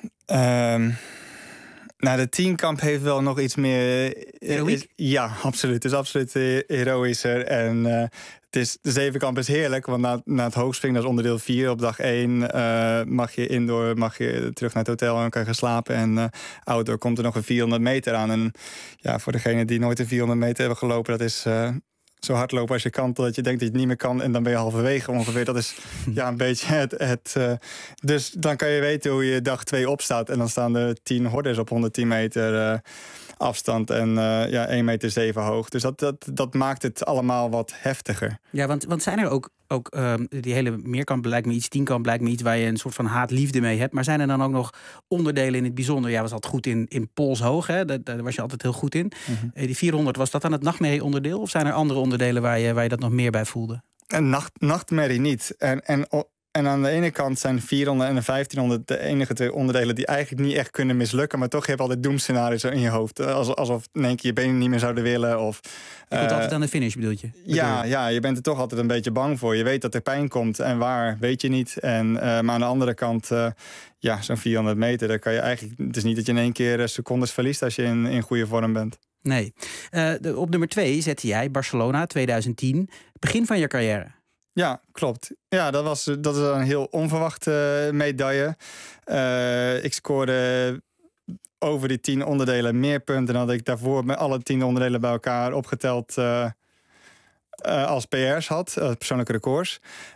Nou, de 10-kamp heeft wel nog iets meer... Ja, absoluut. Het is absoluut heroïscher. En de zevenkamp is heerlijk, want na het hoogspringen, dat is onderdeel 4. Op dag 1 mag je terug naar het hotel en kan gaan slapen. En outdoor komt er nog een 400 meter aan. En ja, voor degenen die nooit een 400 meter hebben gelopen, dat is... zo hard lopen als je kan, totdat je denkt dat je het niet meer kan. En dan ben je halverwege ongeveer. Dat is een beetje het dus dan kan je weten hoe je dag 2 opstaat. En dan staan er 10 hordes op 110 meter afstand. En 1,7 meter hoog. Dus dat maakt het allemaal wat heftiger. Ja, want zijn er ook die hele meerkamp lijkt me iets, 10-kamp lijkt me iets waar je een soort van haat-liefde mee hebt. Maar zijn er dan ook nog onderdelen in het bijzonder? Ja, was altijd goed in poolshoog, hè? Daar was je altijd heel goed in. Mm-hmm. Die 400, was dat dan het nachtmerrie-onderdeel? Of zijn er andere onderdelen waar je dat nog meer bij voelde? En nachtmerrie niet. En aan de ene kant zijn 400 en de 1500 de enige 2 onderdelen die eigenlijk niet echt kunnen mislukken. Maar toch heb je altijd doemscenario's in je hoofd. Alsof in één keer je benen niet meer zouden willen. Of, je komt altijd aan de finish, bedoel je? Ja, je bent er toch altijd een beetje bang voor. Je weet dat er pijn komt en waar, weet je niet. Maar aan de andere kant, zo'n 400 meter, daar kan je eigenlijk... Het is niet dat je in één keer secondes verliest als je in goede vorm bent. Nee. Op nummer 2 zette jij Barcelona 2010, begin van je carrière. Ja, klopt. Ja, dat is een heel onverwachte medaille. Ik scoorde over die 10 onderdelen meer punten dan ik daarvoor met alle 10 onderdelen bij elkaar opgeteld als PR's had, persoonlijke records.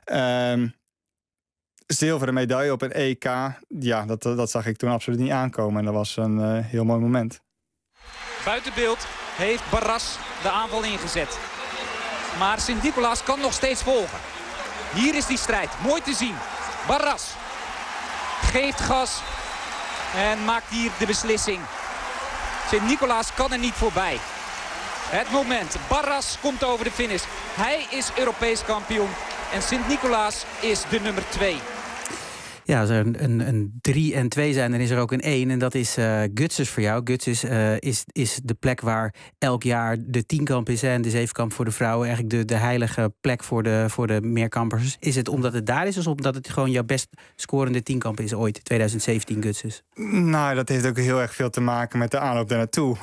Zilveren medaille op een EK, ja, dat zag ik toen absoluut niet aankomen. En dat was een heel mooi moment. Buiten beeld heeft Barras de aanval ingezet. Maar Sint-Nicolaas kan nog steeds volgen. Hier is die strijd. Mooi te zien. Barras geeft gas en maakt hier de beslissing. Sint-Nicolaas kan er niet voorbij. Het moment. Barras komt over de finish. Hij is Europees kampioen. En Sint-Nicolaas is de nummer 2. Ja, als er een 3 en 2 zijn, dan is er ook een 1. En dat is Götzis voor jou. Götzis is de plek waar elk jaar de 10-kamp is en de 7-kamp voor de vrouwen. Eigenlijk de heilige plek voor de meerkampers. Is het omdat het daar is of omdat het gewoon jouw best scorende 10-kamp is ooit, 2017 Götzis? Nou, dat heeft ook heel erg veel te maken met de aanloop daar naartoe.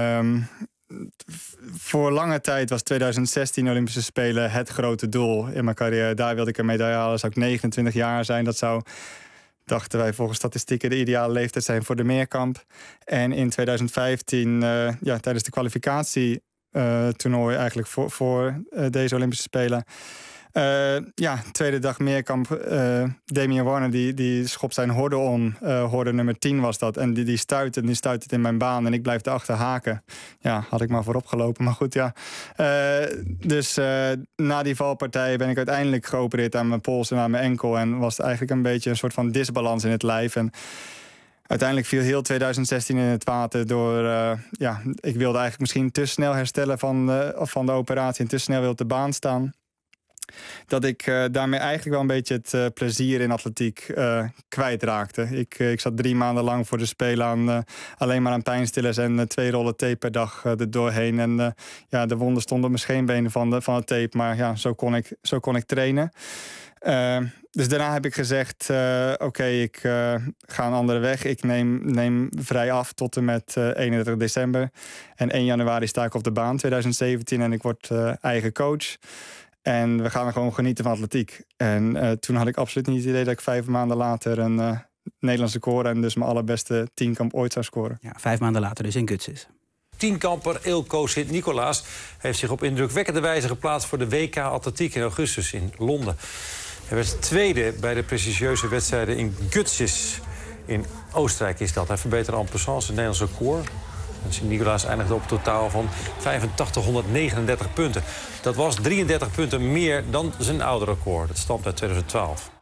Voor lange tijd was 2016 Olympische Spelen het grote doel in mijn carrière. Daar wilde ik een medaille halen. Zou ik 29 jaar zijn. Dat zou, dachten wij volgens statistieken, de ideale leeftijd zijn voor de meerkamp. En in 2015, tijdens de kwalificatie, toernooi eigenlijk voor deze Olympische Spelen. Tweede dag meerkamp. Damian Warner die schopt zijn horde om. Horde nummer 10 was dat. En die stuit het in mijn baan. En ik blijf erachter haken. Ja, had ik maar voorop gelopen. Maar goed, ja. Dus na die valpartij ben ik uiteindelijk geopereerd aan mijn pols en aan mijn enkel. En was het eigenlijk een beetje een soort van disbalans in het lijf. En uiteindelijk viel heel 2016 in het water door... ik wilde eigenlijk misschien te snel herstellen van de operatie... en te snel wilde op de baan staan. Dat ik daarmee eigenlijk wel een beetje het plezier in atletiek kwijtraakte. Ik zat 3 maanden lang voor de Spelen alleen maar aan pijnstillers... en 2 rollen tape per dag er doorheen. En de wonden stonden op mijn scheenbenen van het tape. Maar ja, zo kon ik trainen. Dus daarna heb ik gezegd, ik ga een andere weg. Ik neem vrij af tot en met 31 december. En 1 januari sta ik op de baan, 2017. En ik word eigen coach. En we gaan er gewoon genieten van atletiek. En toen had ik absoluut niet het idee dat ik 5 maanden later een Nederlandse record... en dus mijn allerbeste tienkamp ooit zou scoren. Ja, 5 maanden later dus in Gutsis. Tienkamper Eelco Sint-Nicolaas heeft zich op indrukwekkende wijze geplaatst... voor de WK Atletiek in augustus in Londen. Hij werd tweede bij de prestigieuze wedstrijden in Gutsis. In Oostenrijk is dat. Hij verbeterde en passant zijn Nederlands record. Sint-Nicolaas eindigde op een totaal van 8539 punten. Dat was 33 punten meer dan zijn oude record. Dat stamt uit 2012.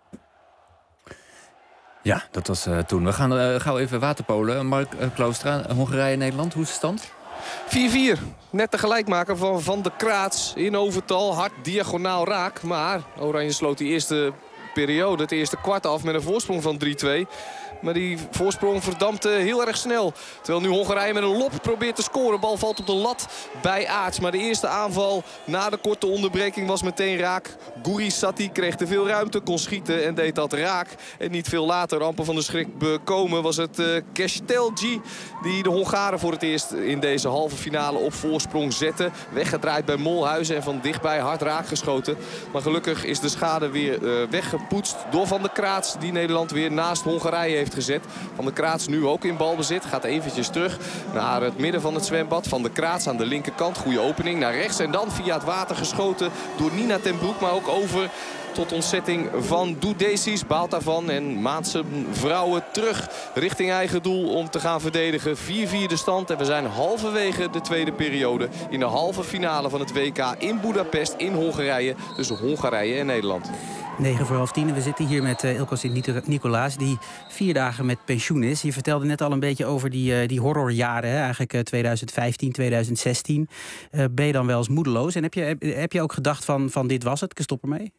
Ja, dat was toen. We gaan gauw even waterpolen. Mark Kloostra, Hongarije-Nederland, hoe is de stand? 4-4. Net de gelijkmaker van Van der Kraats in overtal. Hard diagonaal raak. Maar Oranje sloot die eerste periode, het eerste kwart af met een voorsprong van 3-2. Maar die voorsprong verdampte heel erg snel. Terwijl nu Hongarije met een lop probeert te scoren. Bal valt op de lat bij Aerts. Maar de eerste aanval na de korte onderbreking was meteen raak. Gurisatti kreeg te veel ruimte, kon schieten en deed dat raak. En niet veel later, amper van de schrik bekomen, was het Kestelji die de Hongaren voor het eerst in deze halve finale op voorsprong zette. Weggedraaid bij Molhuizen en van dichtbij hard raak geschoten. Maar gelukkig is de schade weer weggepoetst door Van der Kraats, die Nederland weer naast Hongarije heeft gezet. Van der Kraats nu ook in balbezit. Gaat eventjes terug naar het midden van het zwembad. Van der Kraats aan de linkerkant. Goede opening naar rechts. En dan via het water geschoten door Nina ten Broek. Maar ook over tot ontzetting van Doudesis. Baalt daarvan en maakt zijn vrouwen terug richting eigen doel om te gaan verdedigen. 4-4 de stand. En we zijn halverwege de tweede periode in de halve finale van het WK in Budapest in Hongarije. Tussen Hongarije en Nederland. 9:50. We zitten hier met Eelco Sint-Nicolaas, die 4 dagen met pensioen is. Je vertelde net al een beetje over die horrorjaren, hè? Eigenlijk 2015, 2016. Ben je dan wel eens moedeloos? En heb je ook gedacht van dit was het, ik stop ermee?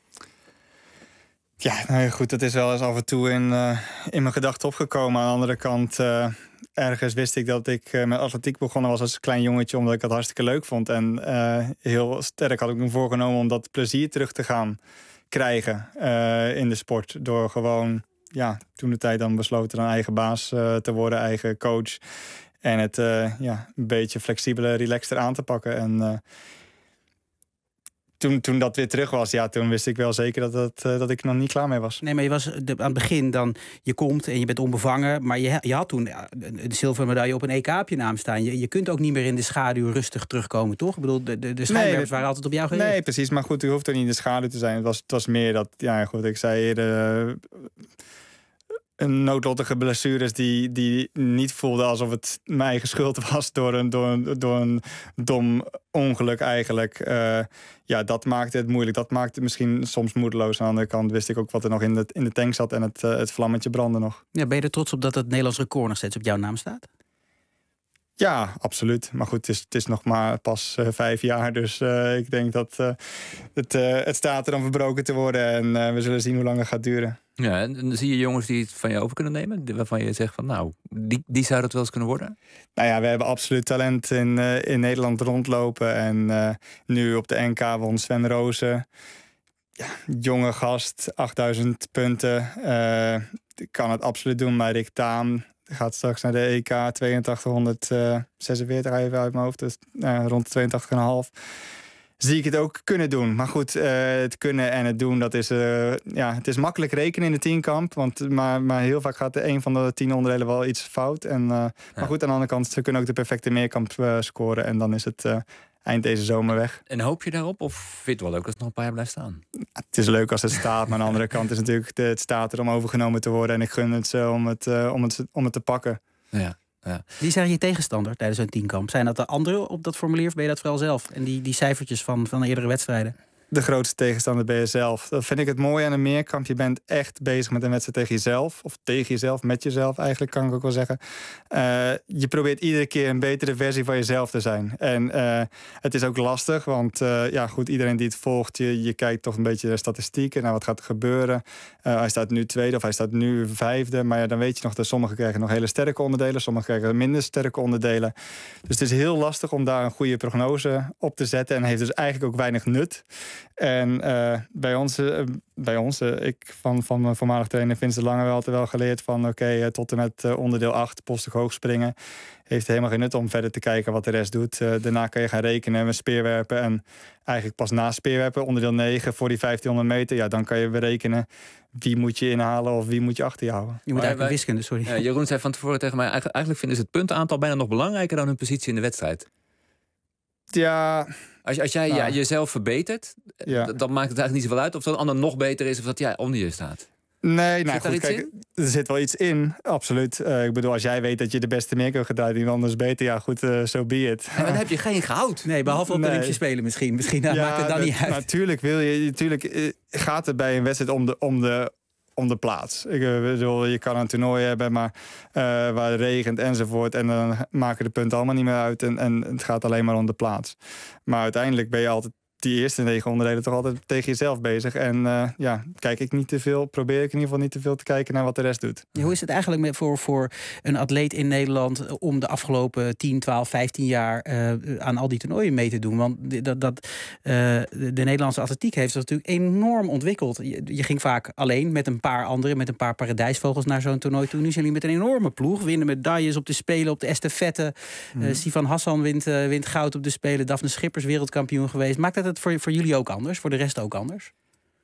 Ja, nou ja, goed, dat is wel eens af en toe in mijn gedachten opgekomen. Aan de andere kant, ergens wist ik dat ik met atletiek begonnen was als klein jongetje, omdat ik het hartstikke leuk vond. En heel sterk had ik me voorgenomen om dat plezier terug te gaan krijgen in de sport. Door gewoon, toen de tijd dan besloten een eigen baas te worden, eigen coach. En het een beetje flexibeler, relaxter aan te pakken. En toen dat weer terug was, toen wist ik wel zeker dat ik er nog niet klaar mee was. Nee, maar je was aan het begin dan, je komt en je bent onbevangen, maar je had toen een zilveren medaille op een EK op je naam staan. Je kunt ook niet meer in de schaduw rustig terugkomen, toch? Ik bedoel, de schijnwerpers waren altijd op jou gericht. Nee, precies, maar goed, u hoeft er niet in de schaduw te zijn. Het was meer dat, ik zei eerder, een noodlottige blessures die niet voelden alsof het mijn eigen schuld was door een dom ongeluk eigenlijk. Dat maakte het moeilijk. Dat maakte het misschien soms moedeloos. Aan de andere kant wist ik ook wat er nog in de tank zat en het vlammetje brandde nog. Ja, ben je er trots op dat het Nederlands record nog steeds op jouw naam staat? Ja, absoluut. Maar goed, het is nog maar pas 5 jaar. Dus ik denk dat het staat er om verbroken te worden. En we zullen zien hoe lang het gaat duren. Ja, en zie je jongens die het van je over kunnen nemen? Waarvan je zegt van, die zou het wel eens kunnen worden? Nou ja, we hebben absoluut talent in Nederland rondlopen. En nu op de NK won Sven Rozen. Ja, jonge gast, 8000 punten. Kan het absoluut doen, maar Rick Taam gaat straks naar de EK 8246 even uit mijn hoofd. Dus rond de 82,5. zie ik het ook kunnen doen. Maar goed, het kunnen en het doen, dat is... het is makkelijk rekenen in de tienkamp. Maar heel vaak gaat een van de 10 onderdelen wel iets fout. Maar goed, aan de andere kant, ze kunnen ook de perfecte meerkamp scoren. En dan is het eind deze zomer weg. En hoop je daarop? Of vind je het wel leuk als het nog een paar jaar blijft staan? Het is leuk als het staat. Maar aan de andere kant is natuurlijk... Het staat er om overgenomen te worden. En ik gun het ze om het te pakken. Ja. Wie zijn je tegenstander tijdens zo'n tienkamp? Zijn dat de anderen op dat formulier of ben je dat vooral zelf? En die cijfertjes van eerdere wedstrijden? De grootste tegenstander ben je zelf. Dat vind ik het mooie aan een meerkamp. Je bent echt bezig met een wedstrijd tegen jezelf. Of tegen jezelf, met jezelf eigenlijk, kan ik ook wel zeggen. Je probeert iedere keer een betere versie van jezelf te zijn. En het is ook lastig, want iedereen die het volgt... je kijkt toch een beetje de statistieken. Nou, wat gaat er gebeuren? Hij staat nu tweede of hij staat nu vijfde. Maar dan weet je nog dat sommigen krijgen nog hele sterke onderdelen. Sommigen krijgen minder sterke onderdelen. Dus het is heel lastig om daar een goede prognose op te zetten. En heeft dus eigenlijk ook weinig nut. En bij ons, ik van mijn voormalig trainer Vincent Lange altijd wel geleerd van tot en met onderdeel 8, postig hoog springen. Heeft helemaal geen nut om verder te kijken wat de rest doet. Daarna kan je gaan rekenen met speerwerpen. En eigenlijk pas na speerwerpen, onderdeel 9, voor die 1500 meter... ja, dan kan je berekenen wie moet je inhalen of wie moet je achter je houden. Je moet eigenlijk wiskunde, sorry. Ja, Jeroen zei van tevoren tegen mij... eigenlijk vinden ze het puntenaantal bijna nog belangrijker dan hun positie in de wedstrijd. Ja... Als jij jezelf verbetert, dan maakt het eigenlijk niet zoveel uit... of dat een ander nog beter is of dat jij onder je staat. Nee, nou goed, kijk, er zit wel iets in, absoluut. Ik bedoel, als jij weet dat je de beste meerkamp gaat draaien... iemand anders beter, ja goed, so be it. En dan heb je geen goud. Nee, behalve op de Olympische Spelen misschien. Misschien maakt het dan niet uit. Natuurlijk gaat het bij een wedstrijd om de plaats. Ik bedoel, je kan een toernooi hebben waar het regent enzovoort... en dan maken de punten allemaal niet meer uit... en het gaat alleen maar om de plaats. Maar uiteindelijk ben je altijd die eerste 9 onderdelen toch altijd tegen jezelf bezig. En kijk ik niet te veel, probeer ik in ieder geval niet te veel te kijken naar wat de rest doet. Ja, hoe is het eigenlijk voor een atleet in Nederland om de afgelopen 10, 12, 15 jaar aan al die toernooien mee te doen? Want de Nederlandse atletiek heeft zich natuurlijk enorm ontwikkeld. Je ging vaak alleen met een paar anderen, met een paar paradijsvogels naar zo'n toernooi toe. Nu zijn jullie met een enorme ploeg, winnen medailles op de Spelen, op de estafette. Sivan Hassan wint goud op de Spelen. Daphne Schippers wereldkampioen geweest. Maakt dat het voor jullie ook anders? Voor de rest ook anders?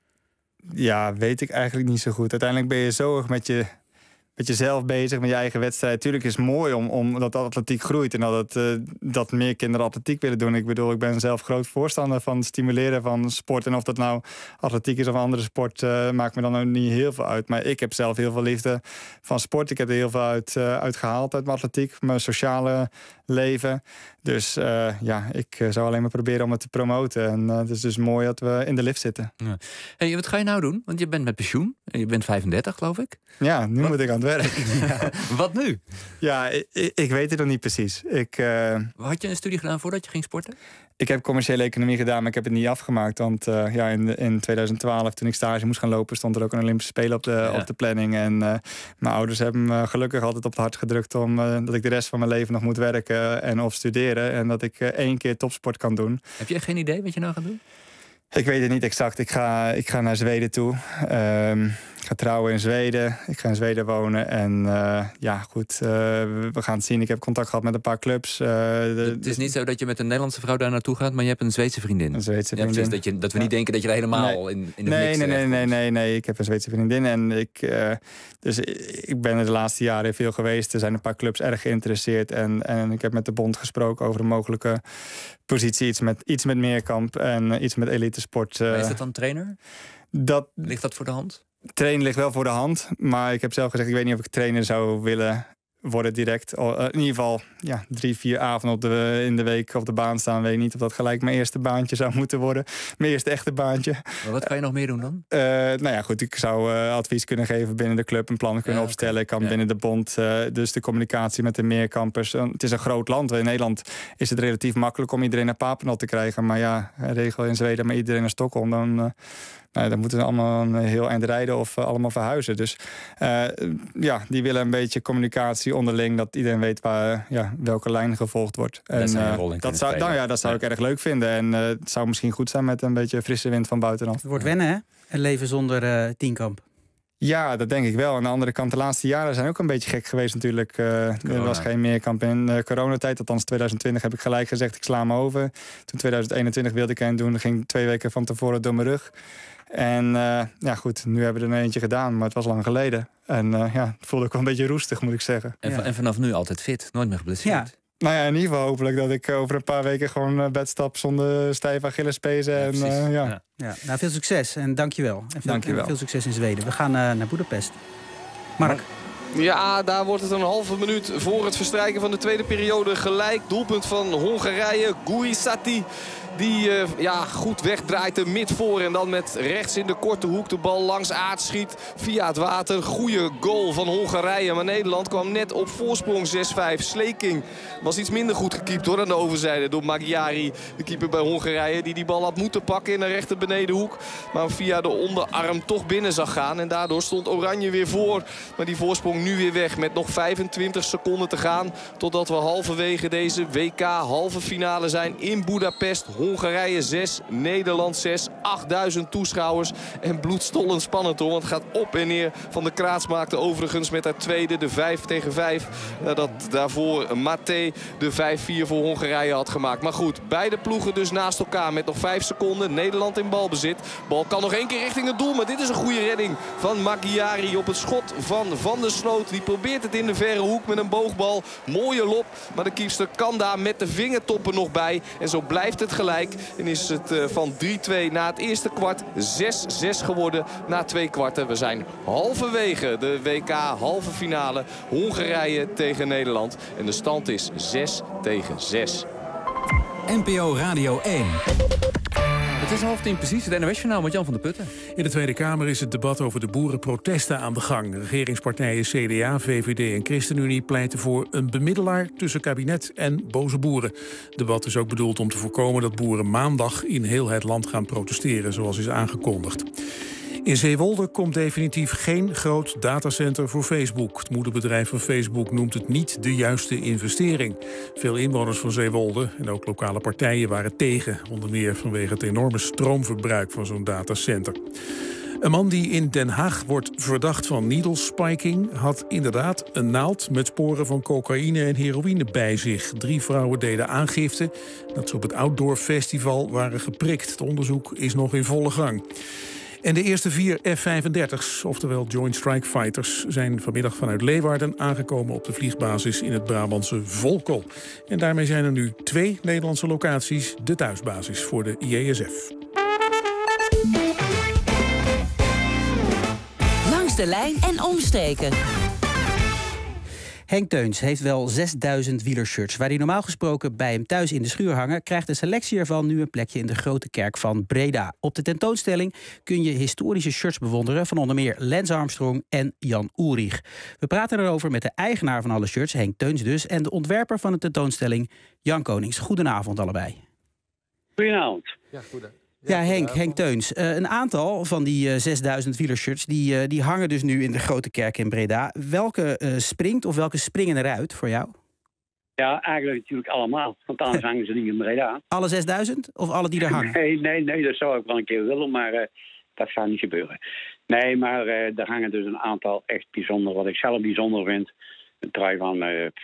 Ja, weet ik eigenlijk niet zo goed. Uiteindelijk ben je zo erg met jezelf bezig, met je eigen wedstrijd. Tuurlijk is het mooi om dat de atletiek groeit en dat meer kinderen atletiek willen doen. Ik bedoel, ik ben zelf groot voorstander van het stimuleren van sport. En of dat nou atletiek is of een andere sport, maakt me dan ook niet heel veel uit. Maar ik heb zelf heel veel liefde van sport. Ik heb er heel veel uit gehaald uit mijn atletiek, mijn sociale leven. Dus ik zou alleen maar proberen om het te promoten. En het is dus mooi dat we in de lift zitten. Ja. Hey, wat ga je nou doen? Want je bent met pensioen. Je bent 35, geloof ik. Ja, nu moet ik aan het werk. Ja. Wat nu? Ja, ik weet het nog niet precies. Had je een studie gedaan voordat je ging sporten? Ik heb commerciële economie gedaan, maar ik heb het niet afgemaakt. Want in 2012, toen ik stage moest gaan lopen, stond er ook een Olympische Spelen op de planning. En mijn ouders hebben me gelukkig altijd op het hart gedrukt dat ik de rest van mijn leven nog moet werken en of studeren. En dat ik 1 keer topsport kan doen. Heb je geen idee wat je nou gaat doen? Ik weet het niet exact. Ik ga naar Zweden toe. Ik ga trouwen in Zweden. Ik ga in Zweden wonen. En we gaan het zien. Ik heb contact gehad met een paar clubs. Het is niet zo dat je met een Nederlandse vrouw daar naartoe gaat, maar je hebt een Zweedse vriendin. Een Zweedse vriendin. Ja, precies, dat we niet denken dat je er helemaal in de mix Nee. Ik heb een Zweedse vriendin. En ik ben er de laatste jaren veel geweest. Er zijn een paar clubs erg geïnteresseerd. En ik heb met de bond gesproken over een mogelijke positie. Iets met meerkamp en iets met elite sport. Maar is dat dan trainer? Ligt dat voor de hand? Trainen ligt wel voor de hand. Maar ik heb zelf gezegd, ik weet niet of ik trainer zou willen worden direct. In ieder geval 3-4 avonden in de week op de baan staan. Weet ik niet of dat gelijk mijn eerste baantje zou moeten worden. Mijn eerste echte baantje. Maar wat kan je nog meer doen dan? Ik zou advies kunnen geven binnen de club. Een plan kunnen opstellen. Ik kan binnen de bond. Dus de communicatie met de meerkampers. Het is een groot land. In Nederland is het relatief makkelijk om iedereen naar Papendal te krijgen. Maar regel in Zweden maar iedereen naar Stockholm. Dan moeten ze allemaal een heel eind rijden of allemaal verhuizen. Dus die willen een beetje communicatie onderling. Dat iedereen weet welke lijn gevolgd wordt. Dat zou ik erg leuk vinden. En het zou misschien goed zijn met een beetje frisse wind van buitenaf. Het wordt wennen, hè? Een leven zonder tienkamp. Ja, dat denk ik wel. Aan de andere kant, de laatste jaren zijn ook een beetje gek geweest natuurlijk. Er was geen meerkamp in coronatijd. Althans, 2020 heb ik gelijk gezegd, ik sla me over. Toen 2021 wilde ik een doen. Ging 2 weken van tevoren door mijn rug. En goed, nu hebben we er eentje gedaan. Maar het was lang geleden. En het voelde ook wel een beetje roestig, moet ik zeggen. En vanaf nu altijd fit, nooit meer geblesseerd. Ja. Nou ja, in ieder geval hopelijk dat ik over een paar weken gewoon bed stap zonder stijve Achillespezen. Nou, veel succes en dankjewel. Dank je wel. Veel succes in Zweden. We gaan naar Boedapest. Mark? Ja, daar wordt het een halve minuut voor het verstrijken van de tweede periode gelijk. Doelpunt van Hongarije, Guisati. Die goed wegdraait de mid voor. En dan met rechts in de korte hoek de bal langs Aert schiet. Via het water. Goeie goal van Hongarije. Maar Nederland kwam net op voorsprong 6-5. Sleking was iets minder goed gekiept hoor. Aan de overzijde door Magyari. De keeper bij Hongarije. Die bal had moeten pakken in de rechter benedenhoek. Maar via de onderarm toch binnen zag gaan. En daardoor stond Oranje weer voor. Maar die voorsprong nu weer weg. Met nog 25 seconden te gaan. Totdat we halverwege deze WK halve finale zijn in Boedapest. Hongarije 6, Nederland 6, 8000 toeschouwers. En bloedstollend spannend hoor, want het gaat op en neer. Van der Kraats maakte overigens met haar tweede de 5-5. Dat daarvoor Maté de 5-4 voor Hongarije had gemaakt. Maar goed, beide ploegen dus naast elkaar met nog 5 seconden. Nederland in balbezit. Bal kan nog 1 keer richting het doel, maar dit is een goede redding van Magyari op het schot van Van der Sloot. Die probeert het in de verre hoek met een boogbal. Mooie lop, maar de kiepster kan daar met de vingertoppen nog bij. En zo blijft het gelijk. En is het van 3-2 na het eerste kwart 6-6 geworden na 2 kwarten. We zijn halverwege de WK halve finale. Hongarije tegen Nederland. En de stand is 6-6. NPO Radio 1. Het is 9:30 precies, het NOS-journaal met Jan van der Putten. In de Tweede Kamer is het debat over de boerenprotesten aan de gang. De regeringspartijen CDA, VVD en ChristenUnie pleiten voor een bemiddelaar tussen kabinet en boze boeren. Het debat is ook bedoeld om te voorkomen dat boeren maandag in heel het land gaan protesteren, zoals is aangekondigd. In Zeewolde komt definitief geen groot datacenter voor Facebook. Het moederbedrijf van Facebook noemt het niet de juiste investering. Veel inwoners van Zeewolde en ook lokale partijen waren tegen. Onder meer vanwege het enorme stroomverbruik van zo'n datacenter. Een man die in Den Haag wordt verdacht van needle spiking had inderdaad een naald met sporen van cocaïne en heroïne bij zich. 3 vrouwen deden aangifte dat ze op het Outdoor Festival waren geprikt. Het onderzoek is nog in volle gang. En de eerste 4 F-35's, oftewel Joint Strike Fighters, zijn vanmiddag vanuit Leeuwarden aangekomen op de vliegbasis in het Brabantse Volkel. En daarmee zijn er nu 2 Nederlandse locaties de thuisbasis voor de IESF. Langs de lijn en omstreken. Henk Teuns heeft wel 6000 wielershirts. Waar die normaal gesproken bij hem thuis in de schuur hangen, krijgt een selectie ervan nu een plekje in de Grote Kerk van Breda. Op de tentoonstelling kun je historische shirts bewonderen van onder meer Lance Armstrong en Jan Ullrich. We praten erover met de eigenaar van alle shirts, Henk Teuns dus, en de ontwerper van de tentoonstelling, Jan Konings. Goedenavond allebei. Goedenavond. Ja, Ja, Henk Teuns. Een aantal van die 6000 wielershirts die hangen dus nu in de Grote Kerk in Breda. Welke springt of welke springen eruit voor jou? Ja, eigenlijk natuurlijk allemaal. Want anders hangen ze niet in Breda. Alle 6000 of alle die er hangen? Nee, dat zou ik wel een keer willen, maar dat gaat niet gebeuren. Nee, maar er hangen dus een aantal echt bijzonder, wat ik zelf bijzonder vind. Een trui van,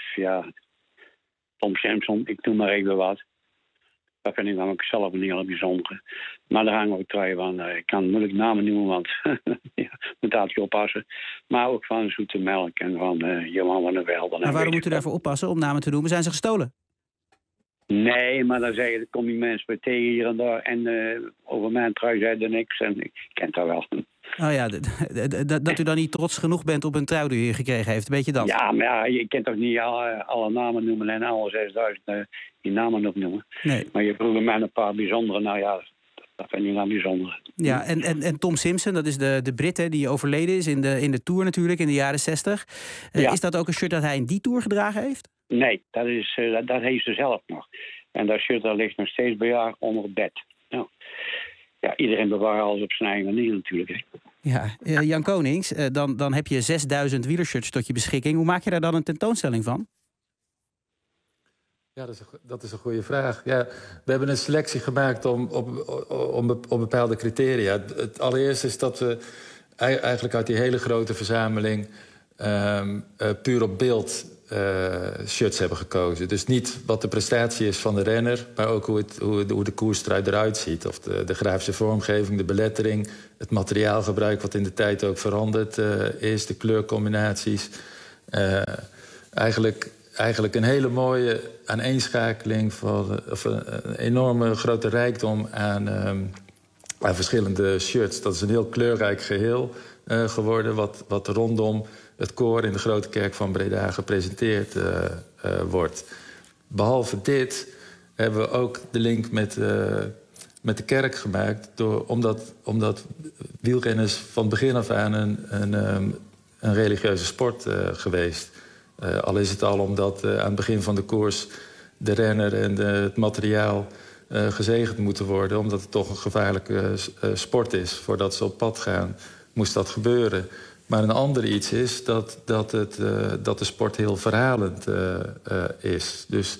Tom Simpson, ik noem maar even wat. Dat vind ik dan ook zelf een hele bijzondere. Maar daar hangen ook truien van. Ik kan moeilijk namen noemen, want moet altijd oppassen. Maar ook van Zoete Melk en van Johan van der Velden. Maar waarom moet u daarvoor oppassen om namen te noemen? Zijn ze gestolen? Nee, maar dan zeggen, kom die mensen weer tegen hier en daar. En over mijn trui zeiden niks. En ik ken dat wel. Oh ja, dat u dan niet trots genoeg bent op een trui die u gekregen heeft. Weet je dat? Ja, maar ja, je kent toch niet alle namen noemen en alle 6000 die namen opnoemen. Nee. Maar je vroeg mij een paar bijzondere. Nou ja, dat vind ik dan bijzonder. Ja, en Tom Simpson, dat is de Brit die overleden is in de Tour natuurlijk, in de jaren 60. Ja. Is dat ook een shirt dat hij in die Tour gedragen heeft? Nee, dat heeft ze zelf nog. En dat shirt dat ligt nog steeds bij haar onder het bed. Nou. Ja, iedereen bewaart alles op zijn eigen manier natuurlijk. Hè. Ja, Jan Konings, dan heb je 6000 wielershirts tot je beschikking. Hoe maak je daar dan een tentoonstelling van? Ja, dat is een goede vraag. Ja, we hebben een selectie gemaakt op bepaalde criteria. Het allereerste is dat we eigenlijk uit die hele grote verzameling puur op beeld shirts hebben gekozen. Dus niet wat de prestatie is van de renner, maar ook hoe de koersstrijd eruit ziet. Of de grafische vormgeving, de belettering, het materiaalgebruik wat in de tijd ook veranderd is, de kleurcombinaties. Eigenlijk een hele mooie aaneenschakeling van een enorme grote rijkdom aan verschillende shirts. Dat is een heel kleurrijk geheel geworden, wat rondom het koor in de Grote Kerk van Breda gepresenteerd wordt. Behalve dit hebben we ook de link met de kerk gemaakt, omdat wielrenners van begin af aan een religieuze sport geweest. Al is het al omdat aan het begin van de koers de renner en het materiaal gezegend moeten worden, omdat het toch een gevaarlijke sport is. Voordat ze op pad gaan, moest dat gebeuren. Maar een ander iets is dat de sport heel verhalend is. Dus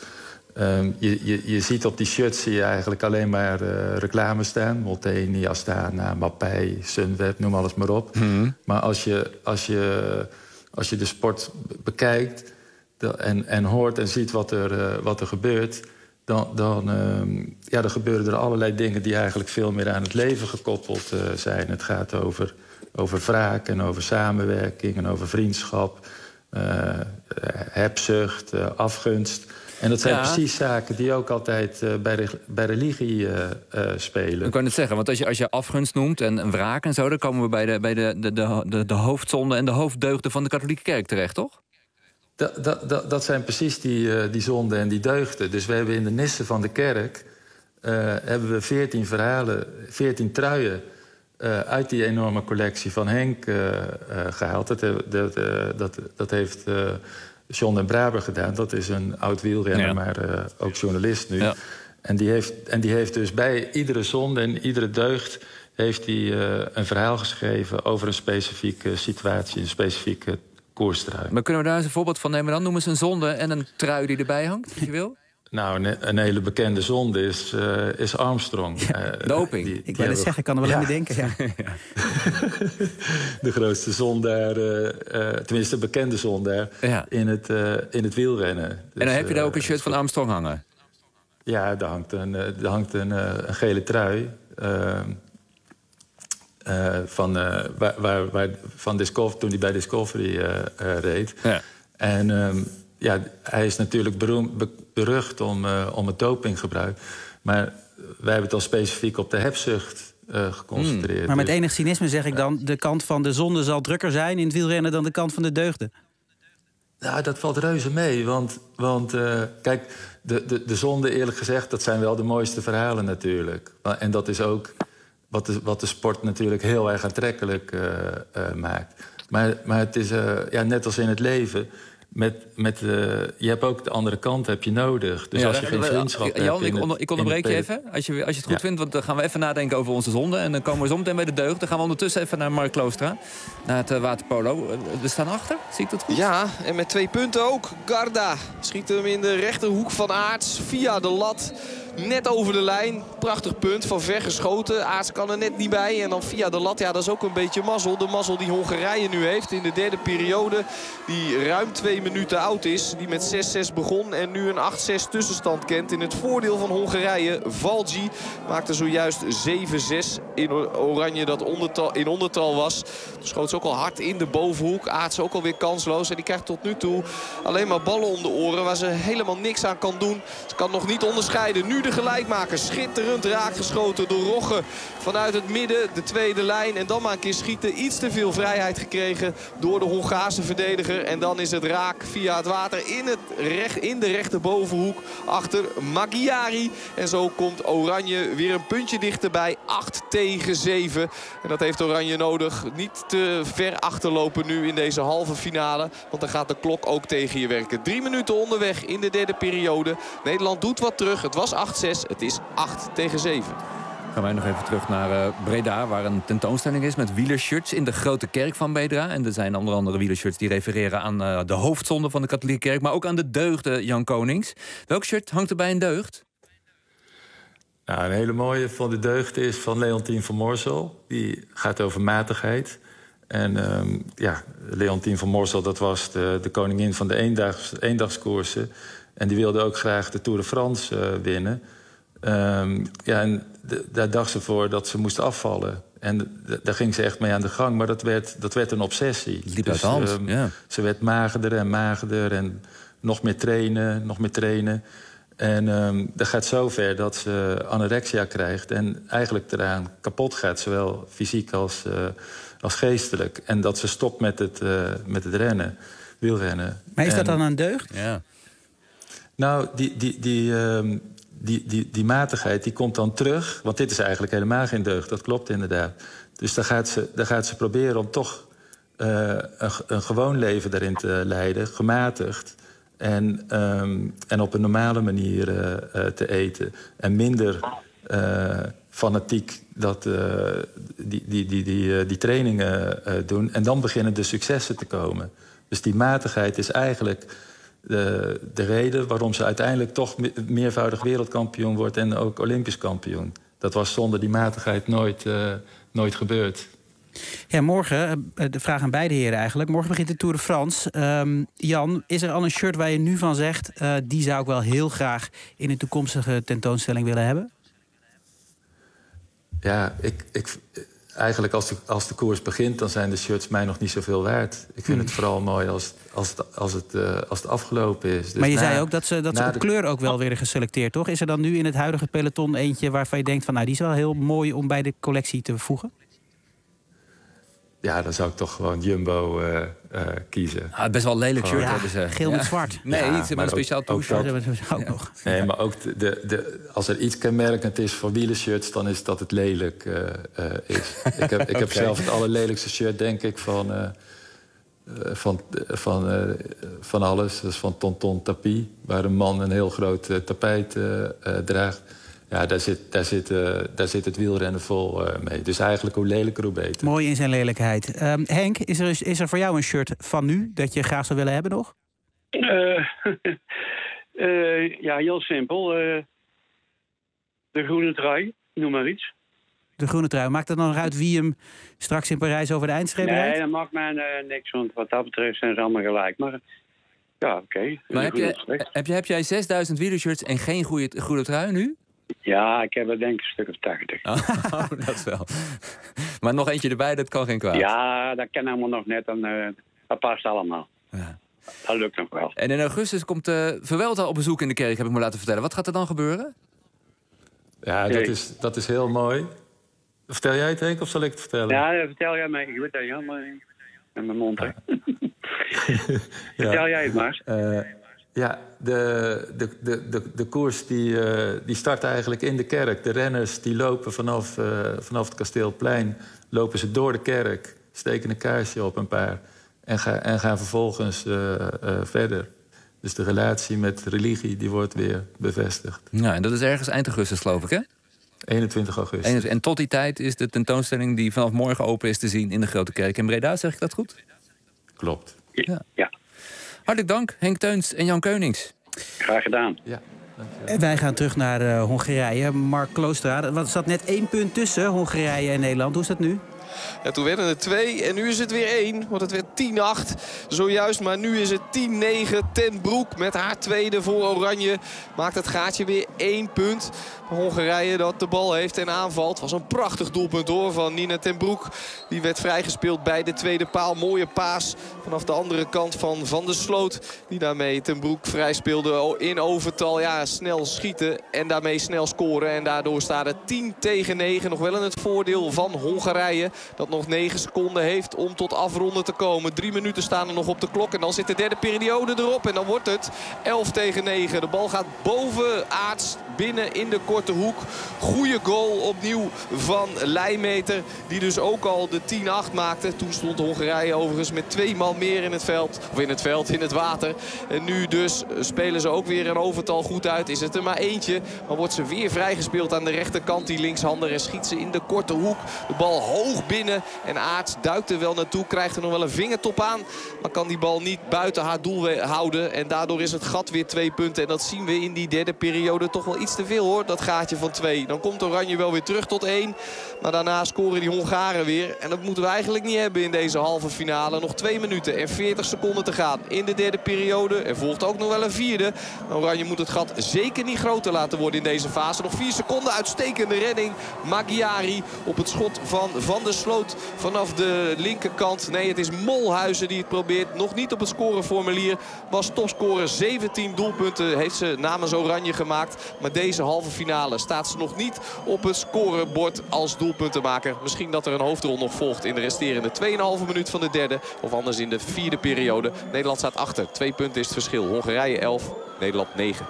je ziet op die shirts zie je eigenlijk alleen maar reclame staan. Molteni, Astana, Mapei, Sunweb, noem alles maar op. Maar als je de sport bekijkt en hoort en ziet wat er gebeurt, dan gebeuren er allerlei dingen die eigenlijk veel meer aan het leven gekoppeld zijn. Het gaat over wraak en over samenwerking en over vriendschap, hebzucht, afgunst. En dat zijn precies zaken die ook altijd bij religie spelen. Ik kan het zeggen, want als je afgunst noemt en wraak en zo, dan komen we bij de hoofdzonde en de hoofddeugden van de katholieke kerk terecht, toch? Dat zijn precies die zonden en die deugden. Dus we hebben in de nissen van de kerk hebben we 14 verhalen, 14 truien uit die enorme collectie van Henk gehaald. Dat heeft John den Braber gedaan. Dat is een oud wielrenner, maar ook journalist nu. Ja. En die heeft dus bij iedere zonde en iedere deugd heeft hij een verhaal geschreven over een specifieke situatie, een specifieke koerstrui. Maar kunnen we daar eens een voorbeeld van nemen dan? Noem eens een zonde en een trui die erbij hangt, als je wil. Nou, een hele bekende zonde is Armstrong. Doping. Ik wil het zeggen, ik kan er wel aan bedenken. Ja. De grootste zondaar, tenminste bekende zondaar, in het wielrennen. Dus, en dan heb je daar ook een shirt van Armstrong hangen? Ja, daar hangt een gele trui van Discovery, toen hij bij Discovery reed. Ja. En hij is natuurlijk berucht om het dopinggebruik. Maar wij hebben het al specifiek op de hebzucht geconcentreerd. Maar met enig cynisme zeg ik dan, de kant van de zonde zal drukker zijn in het wielrennen dan de kant van de deugden. Nou, dat valt reuze mee. Want kijk, de zonde, eerlijk gezegd, dat zijn wel de mooiste verhalen natuurlijk. En dat is ook wat de sport natuurlijk heel erg aantrekkelijk maakt. Maar het is net als in het leven. Je hebt ook de andere kant heb je nodig. Dus als je geen vriendschap hebt... Jan, ik onderbreek je even. Als je het goed vindt, want dan gaan we even nadenken over onze zonde. En dan komen we zo meteen bij de deugd. Dan gaan we ondertussen even naar Mark Kloostra. Naar het waterpolo. We staan achter. Zie ik dat goed? Ja, en met 2 punten ook. Garda schiet hem in de rechterhoek van Aerts via de lat. Net over de lijn. Prachtig punt, van ver geschoten. Aerts kan er net niet bij. En dan via de lat, dat is ook een beetje mazzel. De mazzel die Hongarije nu heeft in de derde periode. Die ruim 2 minuten oud is. Die met 6-6 begon en nu een 8-6 tussenstand kent. In het voordeel van Hongarije. Valgi maakte zojuist 7-6 in Oranje dat in ondertal was. Toen schoot ze ook al hard in de bovenhoek. Aerts ook alweer kansloos. En die krijgt tot nu toe alleen maar ballen om de oren waar ze helemaal niks aan kan doen. Ze kan nog niet onderscheiden. Nu de gelijkmaker. Schitterend raakgeschoten door Rogge vanuit het midden. De tweede lijn. En dan maar een keer schieten. Iets te veel vrijheid gekregen door de Hongaarse verdediger. En dan is het raak via het water in de rechterbovenhoek achter Magyari. En zo komt Oranje weer een puntje dichterbij. 8-7. En dat heeft Oranje nodig. Niet te ver achterlopen nu in deze halve finale. Want dan gaat de klok ook tegen je werken. 3 minuten onderweg in de derde periode. Nederland doet wat terug. Het was 8-6. Het is 8-7. Gaan wij nog even terug naar Breda, waar een tentoonstelling is met wielershirts in de Grote Kerk van Breda. En er zijn onder andere wielershirts die refereren aan de hoofdzonde van de katholieke kerk, maar ook aan de deugden, Jan Konings. Welk shirt hangt er bij een deugd? Nou, een hele mooie van de deugd is van Leontien van Moorsel. Die gaat over matigheid. En Leontien van Morsel, dat was de koningin van de eendagskoersen. En die wilde ook graag de Tour de France winnen. En daar dacht ze voor dat ze moest afvallen. En daar ging ze echt mee aan de gang. Maar dat werd een obsessie. Het liep uit de hand, Ze werd magerder en nog meer trainen. En dat gaat zo ver dat ze anorexia krijgt. En eigenlijk eraan kapot gaat, zowel fysiek als geestelijk. En dat ze stopt met het rennen, wielrennen. Maar is dat dan een deugd? Ja. Nou, die matigheid die komt dan terug. Want dit is eigenlijk helemaal geen deugd, dat klopt inderdaad. Dus dan gaat ze proberen om toch een gewoon leven daarin te leiden, gematigd. En op een normale manier te eten. En minder fanatiek die trainingen doen. En dan beginnen de successen te komen. Dus die matigheid is eigenlijk de reden waarom ze uiteindelijk toch meervoudig wereldkampioen wordt en ook Olympisch kampioen. Dat was zonder die matigheid nooit gebeurd. Ja, morgen, de vraag aan beide heren eigenlijk. Morgen begint de Tour de France. Jan, is er al een shirt waar je nu van zegt, die zou ik wel heel graag in een toekomstige tentoonstelling willen hebben? Ja, eigenlijk als de koers begint, dan zijn de shirts mij nog niet zoveel waard. Ik vind het vooral mooi als het afgelopen is. Dus maar je zei ook dat ze op kleur ook wel weer geselecteerd, toch? Is er dan nu in het huidige peloton eentje waarvan je denkt van, nou, die is wel heel mooi om bij de collectie te voegen? Ja, dan zou ik toch gewoon Jumbo kiezen. Best wel een lelijk shirt hebben ze. Geel met zwart. Nee, ze hebben een speciaal toeshirt. Nee, maar ook als er iets kenmerkend is voor wielershirts, dan is dat het lelijk is. Ik heb zelf het allerlelijkste shirt, denk ik, van alles. Dat is van Tonton Tapis, waar een man een heel groot tapijt draagt. Ja, daar zit het wielrennen vol mee. Dus eigenlijk hoe lelijker, hoe beter. Mooi in zijn lelijkheid. Henk, is er voor jou een shirt van nu dat je graag zou willen hebben nog? Ja, heel simpel. De groene trui, noem maar iets. De groene trui. Maakt het dan nog uit wie hem straks in Parijs over de eindstreep rijdt? Nee, dat maakt mij niks. Want wat dat betreft zijn ze allemaal gelijk. Maar ja, oké. Maar heb jij 6000 wielershirts en geen groene trui nu? Ja, ik heb er denk ik een stuk of 80. Oh, dat is wel. Maar nog eentje erbij, dat kan geen kwaad. Ja, dat kan allemaal nog net. Dat past allemaal. Ja. Dat lukt nog wel. En in augustus komt Vuelta op bezoek in de kerk, heb ik me laten vertellen. Wat gaat er dan gebeuren? Ja, dat is heel mooi. Vertel jij het, Henk, of zal ik het vertellen? Ja, vertel jij mij. Ik weet dat helemaal in mijn mond. Ja. Vertel jij het maar. Ja, de koers die start eigenlijk in de kerk. De renners die lopen vanaf het Kasteelplein, lopen ze door de kerk, steken een kaarsje op een paar en gaan vervolgens verder. Dus de relatie met religie die wordt weer bevestigd. Ja, en dat is ergens eind augustus, geloof ik, hè? 21 augustus. En tot die tijd is de tentoonstelling die vanaf morgen open is te zien in de Grote Kerk in Breda. Zeg ik dat goed? Klopt. Ja. Hartelijk dank, Henk Teuns en Jan Keunings. Graag gedaan. Ja, en wij gaan terug naar Hongarije. Mark Kloostra, er zat net 1 punt tussen Hongarije en Nederland. Hoe is dat nu? Ja, toen werden het 2 en nu is het weer 1. Want het werd 10-8 zojuist. Maar nu is het 10-9. Ten Broek met haar tweede voor Oranje maakt het gaatje weer 1 punt. Hongarije dat de bal heeft en aanvalt. Het was een prachtig doelpunt hoor van Nina ten Broek. Die werd vrijgespeeld bij de tweede paal. Mooie paas vanaf de andere kant van Van der Sloot. Die daarmee ten Broek vrij speelde in overtal. Ja, snel schieten en daarmee snel scoren. En daardoor staat het 10-9. Nog wel in het voordeel van Hongarije. Dat nog 9 seconden heeft om tot afronden te komen. 3 minuten staan er nog op de klok. En dan zit de derde periode erop. En dan wordt het 11-9. De bal gaat bovenaards binnen in de korte hoek. Goeie goal opnieuw van Leijmeter. Die dus ook al de 10-8 maakte. Toen stond Hongarije overigens met 2 man meer in het veld. Of in het water. En nu dus spelen ze ook weer een overtal goed uit. Is het er maar eentje. Dan wordt ze weer vrijgespeeld aan de rechterkant. Die linkshander en schiet ze in de korte hoek. De bal hoog binnen. En Aerts duikt er wel naartoe. Krijgt er nog wel een vingertop aan. Maar kan die bal niet buiten haar doel houden. En daardoor is het gat weer 2 punten. En dat zien we in die derde periode toch wel iets te veel hoor. Dat gaatje van 2. Dan komt Oranje wel weer terug tot 1. Maar daarna scoren die Hongaren weer. En dat moeten we eigenlijk niet hebben in deze halve finale. Nog 2 minuten en 40 seconden te gaan in de derde periode. Er volgt ook nog wel een vierde. Oranje moet het gat zeker niet groter laten worden in deze fase. Nog 4 seconden. Uitstekende redding. Maggiari op het schot van Van der Sloot vanaf de linkerkant. Nee, het is Molhuizen die het probeert. Nog niet op het scoreformulier. Was topscorer. 17 doelpunten heeft ze namens Oranje gemaakt. Maar deze halve finale staat ze nog niet op het scorebord als doelpuntenmaker. Misschien dat er een hoofdrol nog volgt in de resterende 2,5 minuut van de derde. Of anders in de vierde periode. Nederland staat achter. 2 punten is het verschil. Hongarije 11, Nederland 9.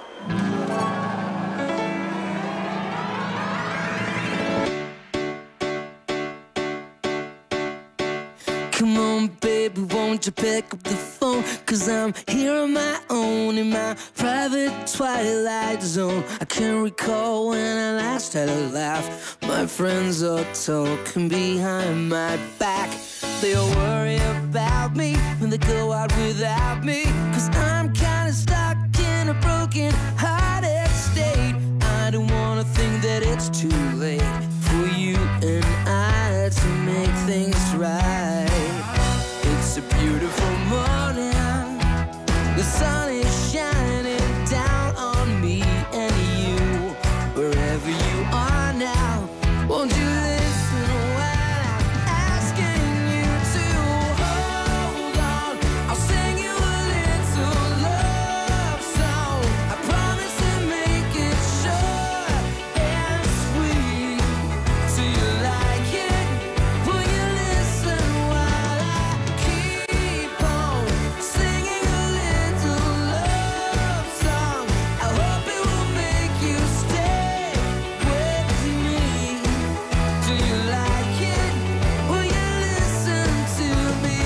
Come on, baby, won't you pick up the phone? 'Cause I'm here on my own in my private twilight zone. I can't recall when I last had a laugh. My friends are talking behind my back. They'll worry about me when they go out without me. 'Cause I'm kinda stuck in a broken hearted state. I don't wanna think that it's too late for you and I to make things right. It's a beautiful morning. The sun is shining down on me and you. Wherever you are now, won't you listen when I'm asking you to hold on? I'll sing you a little love song. I promise to make it short and sweet. Do you like it? Will you listen while I keep on singing a little love song? I hope it will make you stay with me. Do you like it? Will you listen to me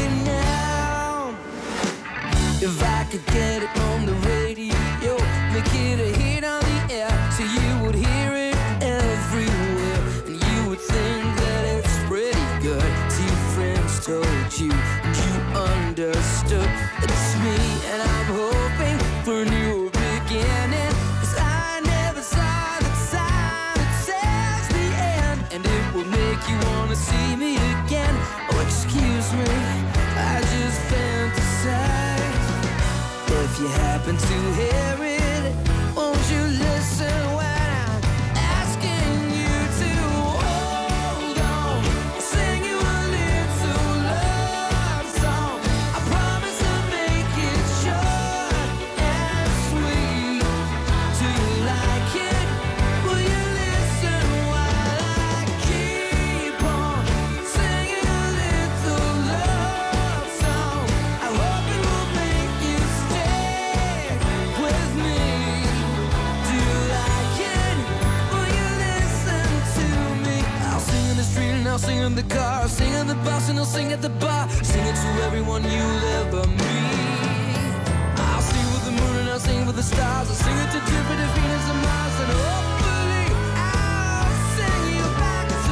now? If I could get it on the radio, make it a hit on the air, so you would hear it everywhere, and you would think that it's pretty good. So your friends told you, and you understood. It's me, and I'm hoping for a new beginning. 'Cause I never saw the sign that says the end, and it will make you wanna see me again. Oh, excuse me, I just fantasize. If you happen to hear it, won't you listen when I'm asking you to hold on? I'll sing you a little love song. I promise to make it short and sweet. Do you like it? Will you listen while I keep on singing a little love song? I hope it will make you stay with me. Do you like it? Will you listen to me? I'll sing in the street and I'll sing in the car. I'll sing in the bus and I'll sing at the bar. Sing it to everyone you'll ever meet. I'll sing with the moon and I'll sing with the stars. I'll sing it to Jupiter, Venus and Mars. And hopefully I'll sing you back to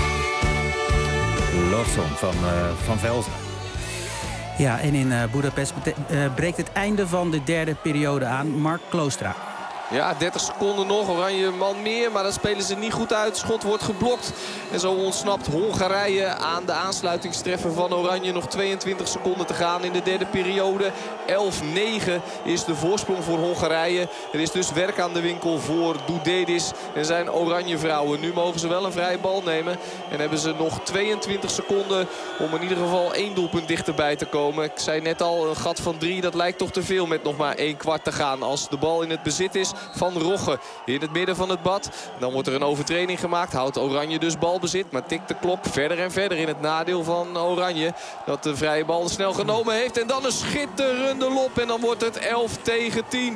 me. Love Song van Velzen. Ja, en in Budapest breekt het einde van de derde periode aan. Mark Kloostra. Ja, 30 seconden nog. Oranje een man meer, maar dat spelen ze niet goed uit. Schot wordt geblokt. En zo ontsnapt Hongarije aan de aansluitingstreffer van Oranje. Nog 22 seconden te gaan in de derde periode. 11-9 is de voorsprong voor Hongarije. Er is dus werk aan de winkel voor Doudedis en zijn Oranje vrouwen. Nu mogen ze wel een vrije bal nemen. En hebben ze nog 22 seconden om in ieder geval 1 doelpunt dichterbij te komen. Ik zei net al, een gat van 3, dat lijkt toch te veel met nog maar 1 kwart te gaan. Als de bal in het bezit is van Rogge in het midden van het bad. Dan wordt er een overtreding gemaakt. Houdt Oranje dus balbezit. Maar tikt de klok verder en verder in het nadeel van Oranje. Dat de vrije bal snel genomen heeft. En dan een schitterende lop. En dan wordt het 11-10.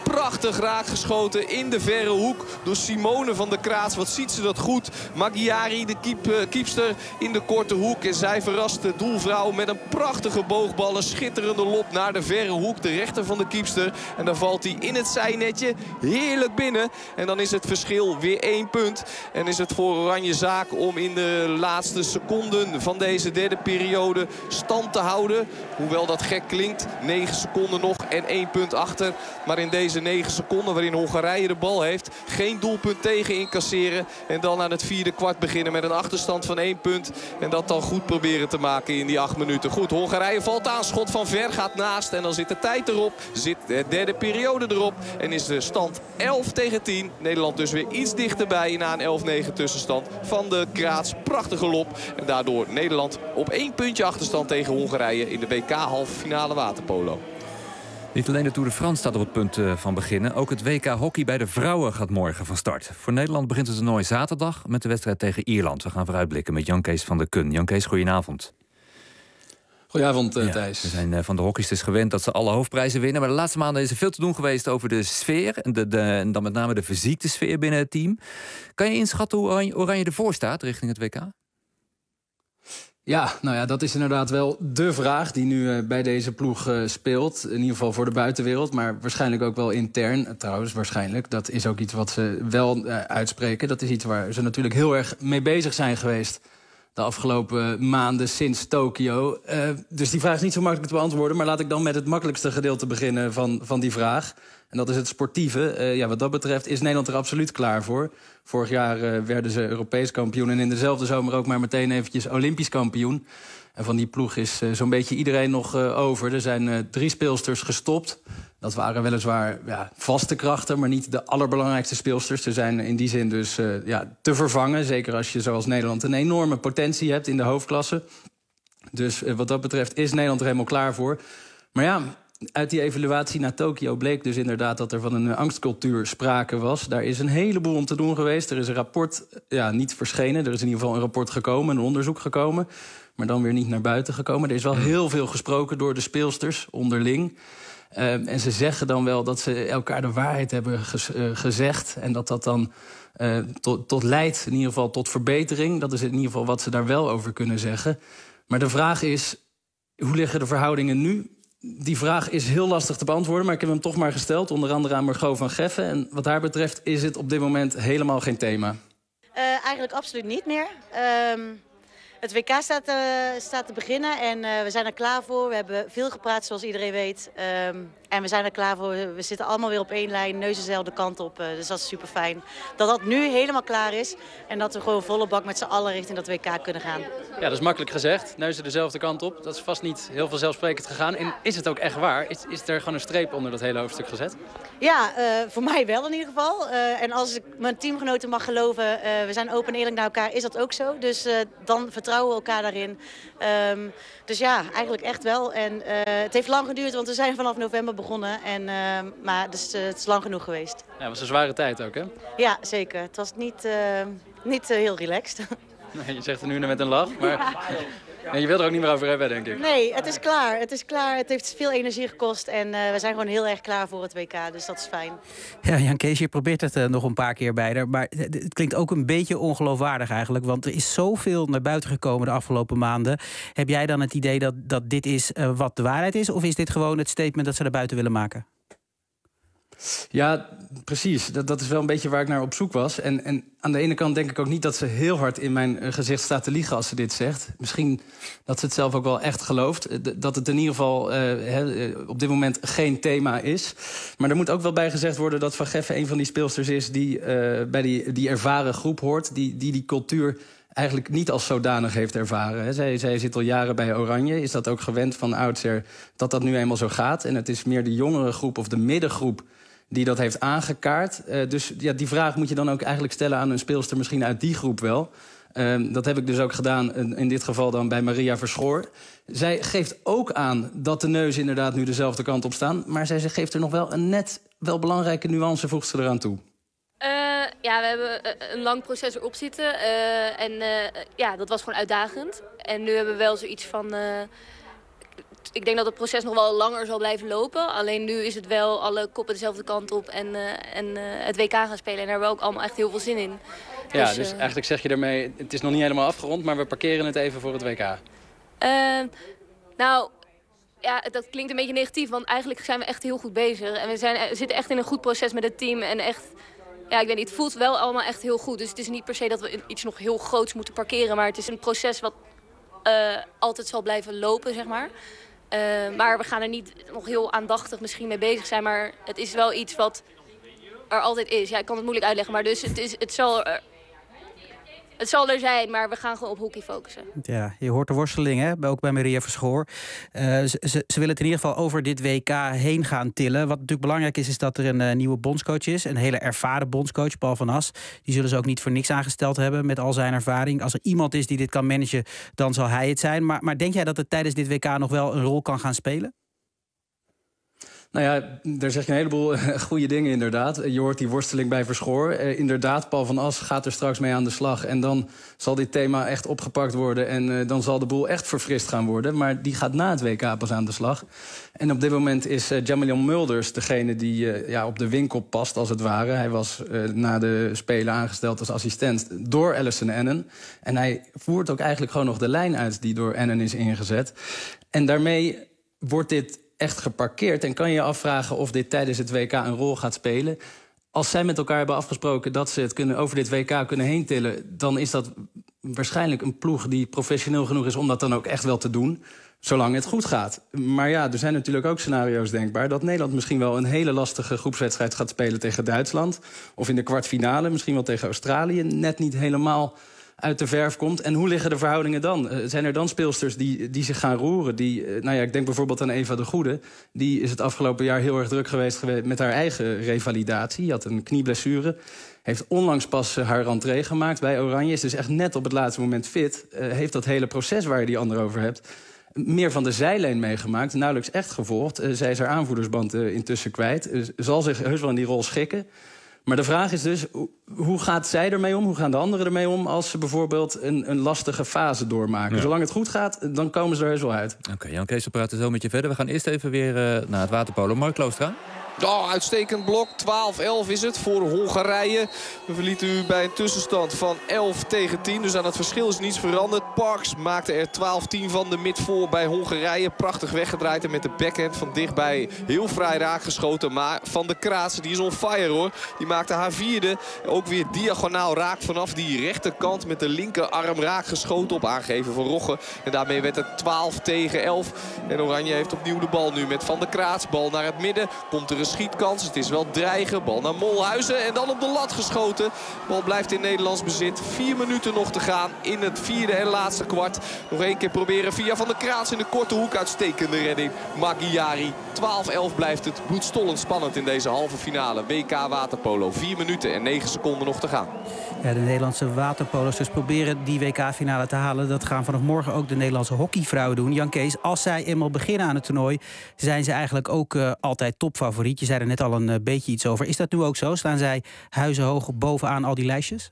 prachtig raakgeschoten in de verre hoek door Simone van der Kraats. Wat ziet ze dat goed. Maghiari, de keepster, in de korte hoek. En zij verrast de doelvrouw met een prachtige boogbal. Een schitterende lop naar de verre hoek. De rechter van de keepster. En dan valt hij in het zijnetje heerlijk binnen. En dan is het verschil weer 1 punt. En is het voor Oranje zaak om in de laatste seconden van deze derde periode stand te houden. Hoewel dat gek klinkt. 9 seconden nog en 1 punt achter. Maar in deze 9 seconden waarin Hongarije de bal heeft, geen doelpunt tegen incasseren. En dan aan het vierde kwart beginnen met een achterstand van 1 punt. En dat dan goed proberen te maken in die 8 minuten. Goed, Hongarije valt aan. Schot van ver gaat naast. En dan zit de tijd erop. Zit de derde periode erop. En is de stand 11-10. Nederland dus weer iets dichterbij na een 11-9 tussenstand van de Kraats. Prachtige lop. En daardoor Nederland op 1 puntje achterstand tegen Hongarije in de WK halve finale waterpolo. Niet alleen de Tour de France staat op het punt van beginnen. Ook het WK hockey bij de vrouwen gaat morgen van start. Voor Nederland begint het toernooi zaterdag met de wedstrijd tegen Ierland. We gaan vooruitblikken met Jan Kees van der Kun. Jan Kees, goedenavond. Goedenavond, Thijs. We zijn van de hockeysters gewend dat ze alle hoofdprijzen winnen. Maar de laatste maanden is er veel te doen geweest over de sfeer. En dan met name de fysieke sfeer binnen het team. Kan je inschatten hoe Oranje ervoor staat richting het WK? Ja, nou ja, dat is inderdaad wel de vraag die nu bij deze ploeg speelt. In ieder geval voor de buitenwereld, maar waarschijnlijk ook wel intern. Trouwens, waarschijnlijk. Dat is ook iets wat ze wel uitspreken. Dat is iets waar ze natuurlijk heel erg mee bezig zijn geweest de afgelopen maanden sinds Tokio. Dus die vraag is niet zo makkelijk te beantwoorden. Maar laat ik dan met het makkelijkste gedeelte beginnen van die vraag. En dat is het sportieve. Wat dat betreft is Nederland er absoluut klaar voor. Vorig jaar werden ze Europees kampioen. En in dezelfde zomer ook maar meteen eventjes Olympisch kampioen. En van die ploeg is zo'n beetje iedereen nog over. Er zijn 3 speelsters gestopt. Dat waren weliswaar vaste krachten, maar niet de allerbelangrijkste speelsters. Ze zijn in die zin dus te vervangen. Zeker als je zoals Nederland een enorme potentie hebt in de hoofdklasse. Dus wat dat betreft is Nederland er helemaal klaar voor. Maar ja, uit die evaluatie naar Tokio bleek dus inderdaad dat er van een angstcultuur sprake was. Daar is een heleboel om te doen geweest. Er is een rapport niet verschenen. Er is in ieder geval een rapport gekomen, een onderzoek gekomen. Maar dan weer niet naar buiten gekomen. Er is wel heel veel gesproken door de speelsters onderling. En ze zeggen dan wel dat ze elkaar de waarheid hebben gezegd. En dat dan tot leidt, in ieder geval tot verbetering. Dat is in ieder geval wat ze daar wel over kunnen zeggen. Maar de vraag is, hoe liggen de verhoudingen nu? Die vraag is heel lastig te beantwoorden, maar ik heb hem toch maar gesteld. Onder andere aan Margot van Geffen. En wat haar betreft is het op dit moment helemaal geen thema. Eigenlijk absoluut niet meer. Het WK staat te beginnen en we zijn er klaar voor. We hebben veel gepraat, zoals iedereen weet. En we zijn er klaar voor. We zitten allemaal weer op één lijn, neuzen dezelfde kant op. Dus dat is super fijn. Dat nu helemaal klaar is en dat we gewoon volle bak met z'n allen richting dat WK kunnen gaan. Ja, dat is makkelijk gezegd. Neuzen dezelfde kant op. Dat is vast niet heel vanzelfsprekend gegaan. En is het ook echt waar? Is er gewoon een streep onder dat hele hoofdstuk gezet? Ja, voor mij wel in ieder geval. En als ik mijn teamgenoten mag geloven, we zijn open en eerlijk naar elkaar, is dat ook zo. Dus dan vertrouwen we elkaar daarin. Dus ja, eigenlijk echt wel. En het heeft lang geduurd, want we zijn vanaf november begonnen. Maar dus, het is lang genoeg geweest. Ja, het was een zware tijd ook, hè? Ja, zeker. Het was niet heel relaxed. Nee, je zegt het nu met een lach, maar je wilt er ook niet meer over hebben, denk ik. Nee, het is klaar. Het is klaar. Het heeft veel energie gekost en we zijn gewoon heel erg klaar voor het WK. Dus dat is fijn. Ja, Jan Kees, je probeert het nog een paar keer bij haar. Maar het klinkt ook een beetje ongeloofwaardig eigenlijk. Want er is zoveel naar buiten gekomen de afgelopen maanden. Heb jij dan het idee dat dit is wat de waarheid is? Of is dit gewoon het statement dat ze naar buiten willen maken? Ja, precies. Dat is wel een beetje waar ik naar op zoek was. En aan de ene kant denk ik ook niet dat ze heel hard in mijn gezicht staat te liegen als ze dit zegt. Misschien dat ze het zelf ook wel echt gelooft. Dat het in ieder geval op dit moment geen thema is. Maar er moet ook wel bij gezegd worden dat Van Geffen een van die speelsters is die bij die ervaren groep hoort. Die cultuur eigenlijk niet als zodanig heeft ervaren. Zij zit al jaren bij Oranje. Is dat ook gewend van oudsher dat nu eenmaal zo gaat. En het is meer de jongere groep of de middengroep die dat heeft aangekaart. Dus ja, die vraag moet je dan ook eigenlijk stellen aan een speelster misschien uit die groep wel. Dat heb ik dus ook gedaan, in dit geval dan bij Maria Verschoor. Zij geeft ook aan dat de neuzen inderdaad nu dezelfde kant op staan. Maar zij geeft er nog wel een net wel belangrijke nuance, voegt ze eraan toe. Ja, we hebben een lang proces erop zitten. Ja, dat was gewoon uitdagend. En nu hebben we wel zoiets van ik denk dat het proces nog wel langer zal blijven lopen. Alleen nu is het wel alle koppen dezelfde kant op en het WK gaan spelen. En daar hebben we ook allemaal echt heel veel zin in. Ja, dus eigenlijk zeg je daarmee, het is nog niet helemaal afgerond, maar we parkeren het even voor het WK. Nou, ja, dat klinkt een beetje negatief, want eigenlijk zijn we echt heel goed bezig. En we zitten echt in een goed proces met het team en echt... Ja, ik weet niet, het voelt wel allemaal echt heel goed. Dus het is niet per se dat we iets nog heel groots moeten parkeren. Maar het is een proces wat altijd zal blijven lopen, zeg maar. Maar we gaan er niet nog heel aandachtig misschien mee bezig zijn. Maar het is wel iets wat er altijd is. Ja, ik kan het moeilijk uitleggen, maar dus het zal er zijn, maar we gaan gewoon op hockey focussen. Ja, je hoort de worsteling, hè? Ook bij Maria Verschoor. Ze willen het in ieder geval over dit WK heen gaan tillen. Wat natuurlijk belangrijk is dat er een nieuwe bondscoach is. Een hele ervaren bondscoach, Paul van As. Die zullen ze ook niet voor niks aangesteld hebben met al zijn ervaring. Als er iemand is die dit kan managen, dan zal hij het zijn. Maar denk jij dat het tijdens dit WK nog wel een rol kan gaan spelen? Nou ja, daar zeg je een heleboel goede dingen inderdaad. Je hoort die worsteling bij Verschoor. Inderdaad, Paul van As gaat er straks mee aan de slag. En dan zal dit thema echt opgepakt worden. En dan zal de boel echt verfrist gaan worden. Maar die gaat na het WK pas aan de slag. En op dit moment is Jamilian Mulders degene die op de winkel past, als het ware. Hij was na de Spelen aangesteld als assistent door Alison Ennen. En hij voert ook eigenlijk gewoon nog de lijn uit die door Ennen is ingezet. En daarmee wordt dit echt geparkeerd. En kan je je afvragen of dit tijdens het WK een rol gaat spelen. Als zij met elkaar hebben afgesproken dat ze het over dit WK kunnen heen tillen, dan is dat waarschijnlijk een ploeg die professioneel genoeg is om dat dan ook echt wel te doen, zolang het goed gaat. Maar ja, er zijn natuurlijk ook scenario's denkbaar dat Nederland misschien wel een hele lastige groepswedstrijd gaat spelen tegen Duitsland. Of in de kwartfinale, misschien wel tegen Australië, net niet helemaal uit de verf komt. En hoe liggen de verhoudingen dan? Zijn er dan speelsters die zich gaan roeren? Ik denk bijvoorbeeld aan Eva de Goede. Die is het afgelopen jaar heel erg druk geweest met haar eigen revalidatie. Die had een knieblessure. Heeft onlangs pas haar rentree gemaakt bij Oranje. Is dus echt net op het laatste moment fit. Heeft dat hele proces waar je die ander over hebt meer van de zijlijn meegemaakt. Nauwelijks echt gevolgd. Zij is haar aanvoerdersband intussen kwijt. Zal zich heus wel in die rol schikken. Maar de vraag is dus, hoe gaat zij ermee om? Hoe gaan de anderen ermee om als ze bijvoorbeeld een lastige fase doormaken? Ja. Zolang het goed gaat, dan komen ze er heus wel uit. Oké, Jan Kees, we praten zo met je verder. We gaan eerst even weer naar het waterpolo. Mark Kloostra. Oh, uitstekend blok. 12-11 is het voor Hongarije. We verlieten u bij een tussenstand van 11-10. Dus aan het verschil is niets veranderd. Parks maakte er 12-10 van de mid-voor bij Hongarije. Prachtig weggedraaid en met de backhand van dichtbij heel vrij raakgeschoten. Maar Van der Kraats, die is on fire hoor. Die maakte haar vierde. Ook weer diagonaal raak vanaf die rechterkant met de linkerarm raakgeschoten op aangeven van Rogge. En daarmee werd het 12-11. En Oranje heeft opnieuw de bal nu met Van der Kraats. Bal naar het midden. Komt er een schietkans. Het is wel dreigen. Bal naar Molhuizen. En dan op de lat geschoten. De bal blijft in Nederlands bezit. 4 minuten nog te gaan in het vierde en laatste kwart. Nog 1 keer proberen via Van der Kraats in de korte hoek. Uitstekende redding. Maghiari. 12-11 blijft het bloedstollend spannend in deze halve finale. WK Waterpolo. 4 minuten en 9 seconden nog te gaan. Ja, de Nederlandse waterpolo's dus proberen die WK-finale te halen. Dat gaan vanaf morgen ook de Nederlandse hockeyvrouwen doen. Jan Kees, als zij eenmaal beginnen aan het toernooi, zijn ze eigenlijk ook altijd topfavoriet. Je zei er net al een beetje iets over. Is dat nu ook zo? Staan zij huizenhoog bovenaan al die lijstjes?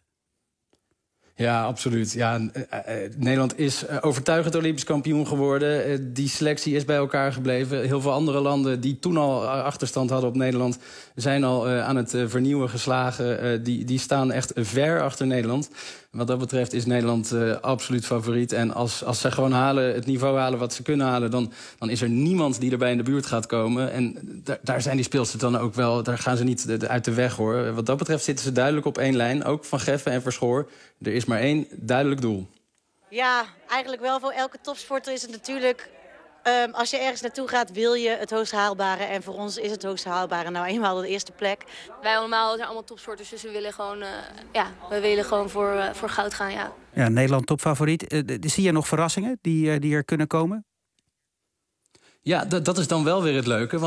Ja, absoluut. Ja, Nederland is overtuigend Olympisch kampioen geworden. Die selectie is bij elkaar gebleven. Heel veel andere landen die toen al achterstand hadden op Nederland zijn al aan het vernieuwen geslagen. Die staan echt ver achter Nederland. Wat dat betreft is Nederland absoluut favoriet. En als ze gewoon het niveau halen wat ze kunnen halen, dan is er niemand die erbij in de buurt gaat komen. En daar zijn die speelsters dan ook wel, daar gaan ze niet uit de weg hoor. Wat dat betreft zitten ze duidelijk op één lijn. Ook Van Geffen en Verschoor. Er is maar één duidelijk doel. Ja, eigenlijk wel. Voor elke topsporter is het natuurlijk, als je ergens naartoe gaat, wil je het hoogst haalbare. En voor ons is het hoogst haalbare nou eenmaal de eerste plek. Wij allemaal zijn allemaal topsporters, dus we willen gewoon voor goud gaan. Ja. Ja, Nederland topfavoriet. Zie je nog verrassingen die er kunnen komen? Ja, dat is dan wel weer het leuke. Want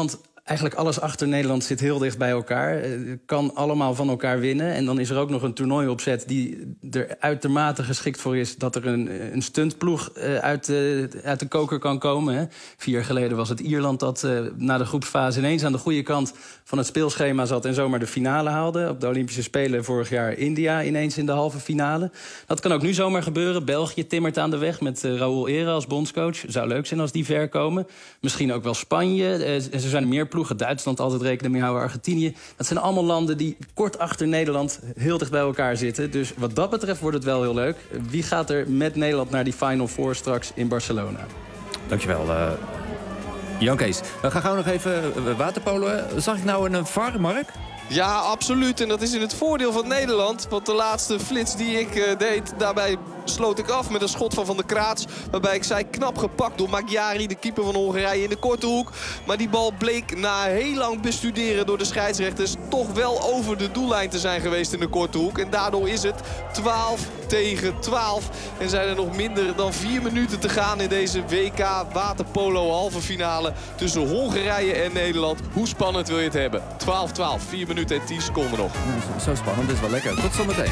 Eigenlijk alles achter Nederland zit heel dicht bij elkaar. Kan allemaal van elkaar winnen. En dan is er ook nog een toernooi opzet die er uitermate geschikt voor is... dat er een stuntploeg uit de koker kan komen. Hè. 4 jaar geleden was het Ierland dat na de groepsfase... ineens aan de goede kant van het speelschema zat... en zomaar de finale haalde. Op de Olympische Spelen vorig jaar India ineens in de halve finale. Dat kan ook nu zomaar gebeuren. België timmert aan de weg met Raoul Ehre als bondscoach. Zou leuk zijn als die ver komen. Misschien ook wel Spanje. Er zijn meer ploegen. Duitsland altijd rekening mee houden, Argentinië. Dat zijn allemaal landen die kort achter Nederland heel dicht bij elkaar zitten. Dus wat dat betreft wordt het wel heel leuk. Wie gaat er met Nederland naar die Final Four straks in Barcelona? Dankjewel, Jan Kees. We gaan gauw nog even waterpolo. Zag ik nou een VAR, Mark? Ja, absoluut. En dat is in het voordeel van Nederland. Want de laatste flits die ik deed, daarbij sloot ik af met een schot van der Kraats. Waarbij ik zei, knap gepakt door Magyari, de keeper van Hongarije, in de korte hoek. Maar die bal bleek na heel lang bestuderen door de scheidsrechters toch wel over de doellijn te zijn geweest in de korte hoek. En daardoor is het 12-12. En zijn er nog minder dan 4 minuten te gaan in deze WK waterpolo halve finale tussen Hongarije en Nederland. Hoe spannend wil je het hebben? 12-12, 4 minuten en 10 seconden nog. Zo spannend, dat is wel lekker. Tot zometeen.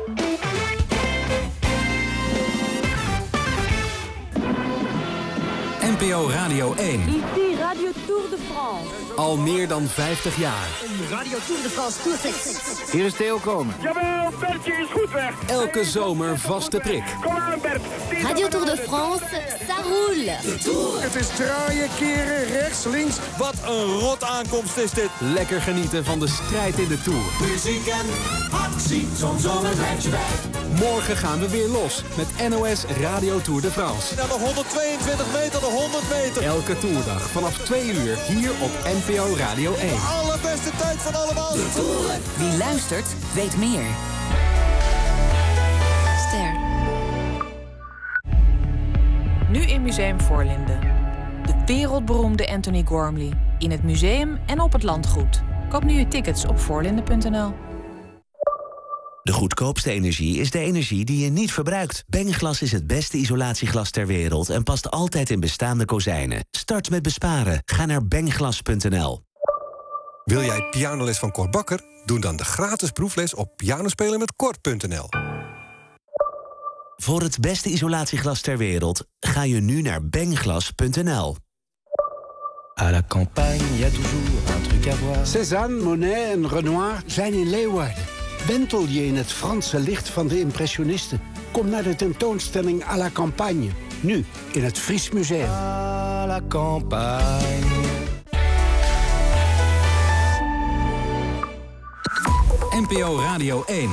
NPO Radio 1. Ici Radio Tour de France. Al meer dan 50 jaar. Radio Tour de France Tour. Hier is Theo Komen. Jawel, Bertje is goed weg. Elke zomer vaste prik. Kom aan, Bert. Radio Tour de France, ça roule. Het is draaien, keren, rechts, links. Wat een rot aankomst is dit. Lekker genieten van de strijd in de Tour. Muziek en actie, zo'n zomer blijft je bij. Morgen gaan we weer los met NOS Radio Tour de France. Naar de 122 meter, de 100 meter. Elke toerdag vanaf 2 uur hier op NPO Radio 1. De allerbeste tijd van allemaal. De Tour. Wie luistert, weet meer. Ster. Nu in Museum Voorlinden. De wereldberoemde Anthony Gormley. In het museum en op het landgoed. Koop nu je tickets op voorlinden.nl. De goedkoopste energie is de energie die je niet verbruikt. Bengglas is het beste isolatieglas ter wereld en past altijd in bestaande kozijnen. Start met besparen. Ga naar bengglas.nl. Wil jij pianoles van Cor Bakker? Doe dan de gratis proefles op pianospelenmetkort.nl. Voor het beste isolatieglas ter wereld ga je nu naar bengglas.nl. À la campagne, y a toujours un truc à voir. Cézanne, Monet en Renoir zijn in Leeuwarden. Wentel je in het Franse licht van de impressionisten. Kom naar de tentoonstelling à la campagne. Nu in het Fries Museum. À la campagne. NPO Radio 1.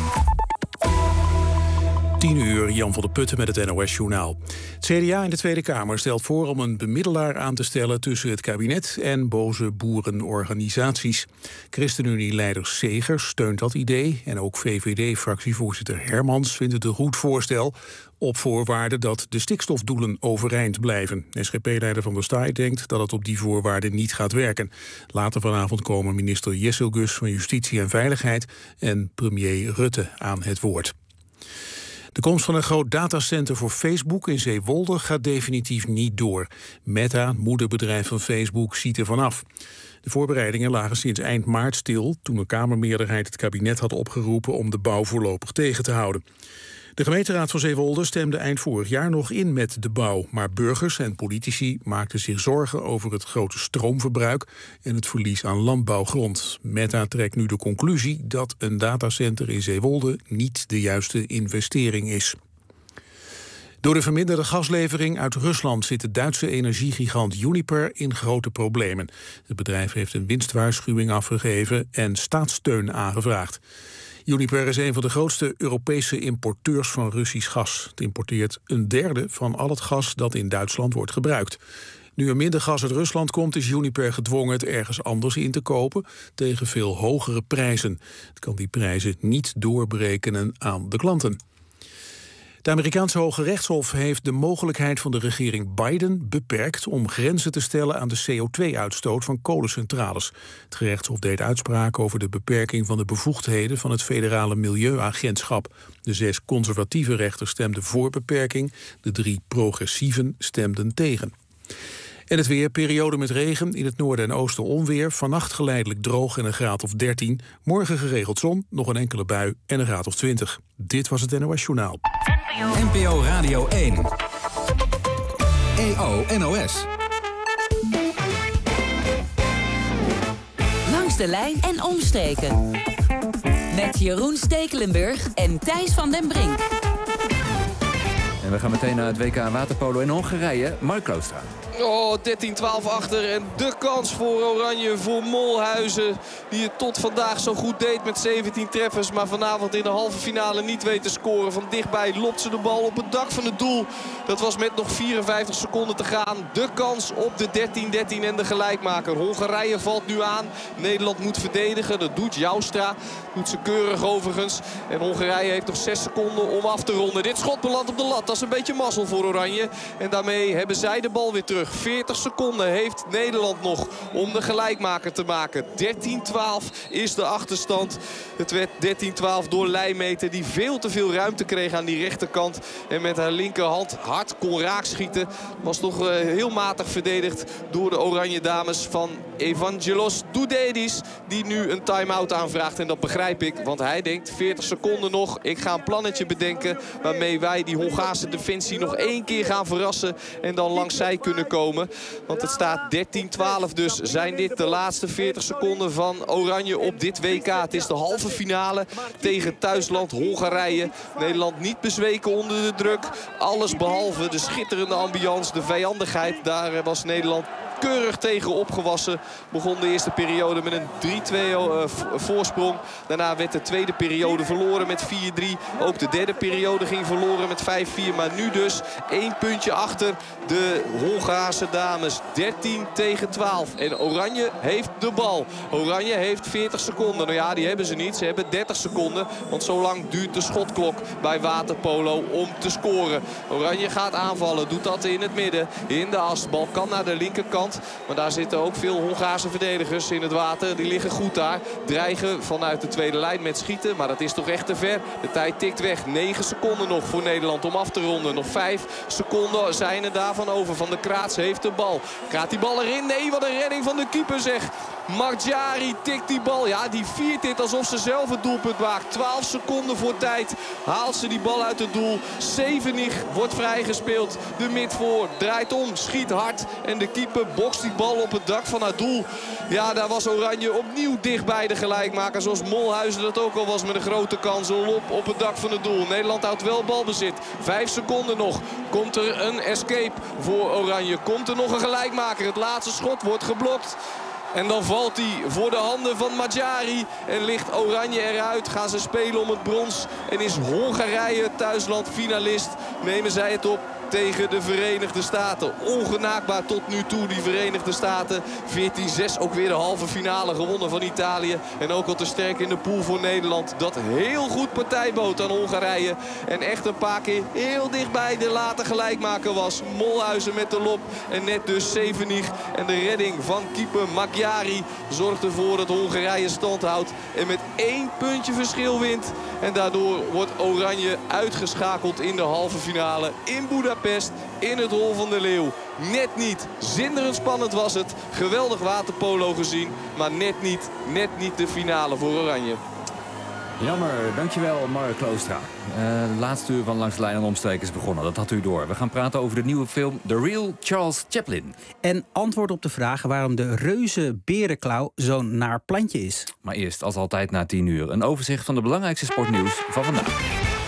10 uur, Jan van der Putten met het NOS-journaal. Het CDA in de Tweede Kamer stelt voor om een bemiddelaar aan te stellen tussen het kabinet en boze boerenorganisaties. ChristenUnie-leider Segers steunt dat idee en ook VVD-fractievoorzitter Hermans vindt het een goed voorstel, op voorwaarde dat de stikstofdoelen overeind blijven. SGP-leider Van der Staaij denkt dat het op die voorwaarden niet gaat werken. Later vanavond komen minister Jesselgus van Justitie en Veiligheid en premier Rutte aan het woord. De komst van een groot datacenter voor Facebook in Zeewolde gaat definitief niet door. Meta, het moederbedrijf van Facebook, ziet ervan af. De voorbereidingen lagen sinds eind maart stil, toen de Kamermeerderheid het kabinet had opgeroepen om de bouw voorlopig tegen te houden. De gemeenteraad van Zeewolde stemde eind vorig jaar nog in met de bouw, maar burgers en politici maakten zich zorgen over het grote stroomverbruik en het verlies aan landbouwgrond. Meta trekt nu de conclusie dat een datacenter in Zeewolde niet de juiste investering is. Door de verminderde gaslevering uit Rusland zit de Duitse energiegigant Uniper in grote problemen. Het bedrijf heeft een winstwaarschuwing afgegeven en staatssteun aangevraagd. Uniper is een van de grootste Europese importeurs van Russisch gas. Het importeert een derde van al het gas dat in Duitsland wordt gebruikt. Nu er minder gas uit Rusland komt, is Uniper gedwongen het ergens anders in te kopen tegen veel hogere prijzen. Het kan die prijzen niet doorberekenen aan de klanten. Het Amerikaanse Hoge Rechtshof heeft de mogelijkheid van de regering Biden beperkt om grenzen te stellen aan de CO2-uitstoot van kolencentrales. Het gerechtshof deed uitspraak over de beperking van de bevoegdheden van het federale milieuagentschap. De 6 conservatieve rechters stemden voor beperking, de 3 progressieven stemden tegen. En het weer, periode met regen, in het noorden en oosten onweer. Vannacht geleidelijk droog en een graad of 13. Morgen geregeld zon, nog een enkele bui en een graad of 20. Dit was het NOS Journaal. NPO Radio 1. EO NOS. Langs de lijn en omstreken. Met Jeroen Stekelenburg en Thijs van den Brink. En we gaan meteen naar het WK waterpolo in Hongarije. Mark Kloostra. Oh, 13-12 achter en de kans voor Oranje, voor Molhuizen. Die het tot vandaag zo goed deed met 17 treffers. Maar vanavond in de halve finale niet weet te scoren. Van dichtbij lopt ze de bal op het dak van het doel. Dat was met nog 54 seconden te gaan. De kans op de 13-13 en de gelijkmaker. Hongarije valt nu aan. Nederland moet verdedigen. Dat doet Joustra. Doet ze keurig overigens. En Hongarije heeft nog 6 seconden om af te ronden. Dit schot belandt op de lat. Dat is een beetje mazzel voor Oranje. En daarmee hebben zij de bal weer terug. 40 seconden heeft Nederland nog om de gelijkmaker te maken. 13-12 is de achterstand. Het werd 13-12 door Leijmeter, die veel te veel ruimte kreeg aan die rechterkant. En met haar linkerhand hard kon raakschieten. Was toch heel matig verdedigd door de Oranje dames van Evangelos Doudedis. Die nu een time-out aanvraagt. En dat begrijp ik, want hij denkt 40 seconden nog. Ik ga een plannetje bedenken waarmee wij die Hongaarse defensie nog 1 keer gaan verrassen. En dan langs zij kunnen komen. Want het staat 13-12 dus. Zijn dit de laatste 40 seconden van Oranje op dit WK? Het is de halve finale tegen thuisland Hongarije. Nederland niet bezweken onder de druk. Alles behalve de schitterende ambiance, de vijandigheid. Daar was Nederland keurig tegen opgewassen. Begon de eerste periode met een 3-2 voorsprong. Daarna werd de tweede periode verloren met 4-3. Ook de derde periode ging verloren met 5-4. Maar nu dus 1 puntje achter de Hongaarse dames. 13-12. En Oranje heeft de bal. Oranje heeft 40 seconden. Nou ja, die hebben ze niet. Ze hebben 30 seconden. Want zo lang duurt de schotklok bij waterpolo om te scoren. Oranje gaat aanvallen. Doet dat in het midden. In de as. Bal kan naar de linkerkant. Maar daar zitten ook veel Hongaarse verdedigers in het water. Die liggen goed daar. Dreigen vanuit de tweede lijn met schieten. Maar dat is toch echt te ver. De tijd tikt weg. 9 seconden nog voor Nederland om af te ronden. Nog 5 seconden zijn er daarvan over. Van der Kraats heeft de bal. Gaat die bal erin? Nee, wat een redding van de keeper zeg. Margiari tikt die bal. Ja, die viert dit alsof ze zelf het doelpunt maakt. 12 seconden voor tijd. Haalt ze die bal uit het doel. Sevenig wordt vrijgespeeld. De midvoor draait om. Schiet hard. En de keeper bokst die bal op het dak van haar doel. Ja, daar was Oranje opnieuw dichtbij de gelijkmaker. Zoals Molhuizen dat ook al was met een grote kans. Een lop op het dak van het doel. Nederland houdt wel balbezit. 5 seconden nog. Komt er een escape voor Oranje. Komt er nog een gelijkmaker. Het laatste schot wordt geblokt. En dan valt hij voor de handen van Margiari. En ligt Oranje eruit. Gaan ze spelen om het brons. En is Hongarije thuisland finalist. Nemen zij het op tegen de Verenigde Staten. Ongenaakbaar tot nu toe die Verenigde Staten. 14-6 ook weer de halve finale gewonnen van Italië. En ook al te sterk in de pool voor Nederland. Dat heel goed partij bood aan Hongarije. En echt een paar keer heel dichtbij de late gelijkmaker was. Molhuizen met de lop. En net dus Sevenig. En de redding van keeper Margiari zorgt ervoor dat Hongarije stand houdt. En met 1 puntje verschil wint. En daardoor wordt Oranje uitgeschakeld in de halve finale in Budapest. In het Hol van de Leeuw. Net niet. Zinderend spannend was het. Geweldig waterpolo gezien. Maar net niet de finale voor Oranje. Jammer, dankjewel Mark Kloostra. Laatste uur van Langs de Lijn en Omstreken is begonnen. Dat had u door. We gaan praten over de nieuwe film The Real Charles Chaplin. En antwoord op de vraag waarom de reuze berenklauw zo'n naar plantje is. Maar eerst, als altijd na 10 uur, een overzicht van de belangrijkste sportnieuws van vandaag.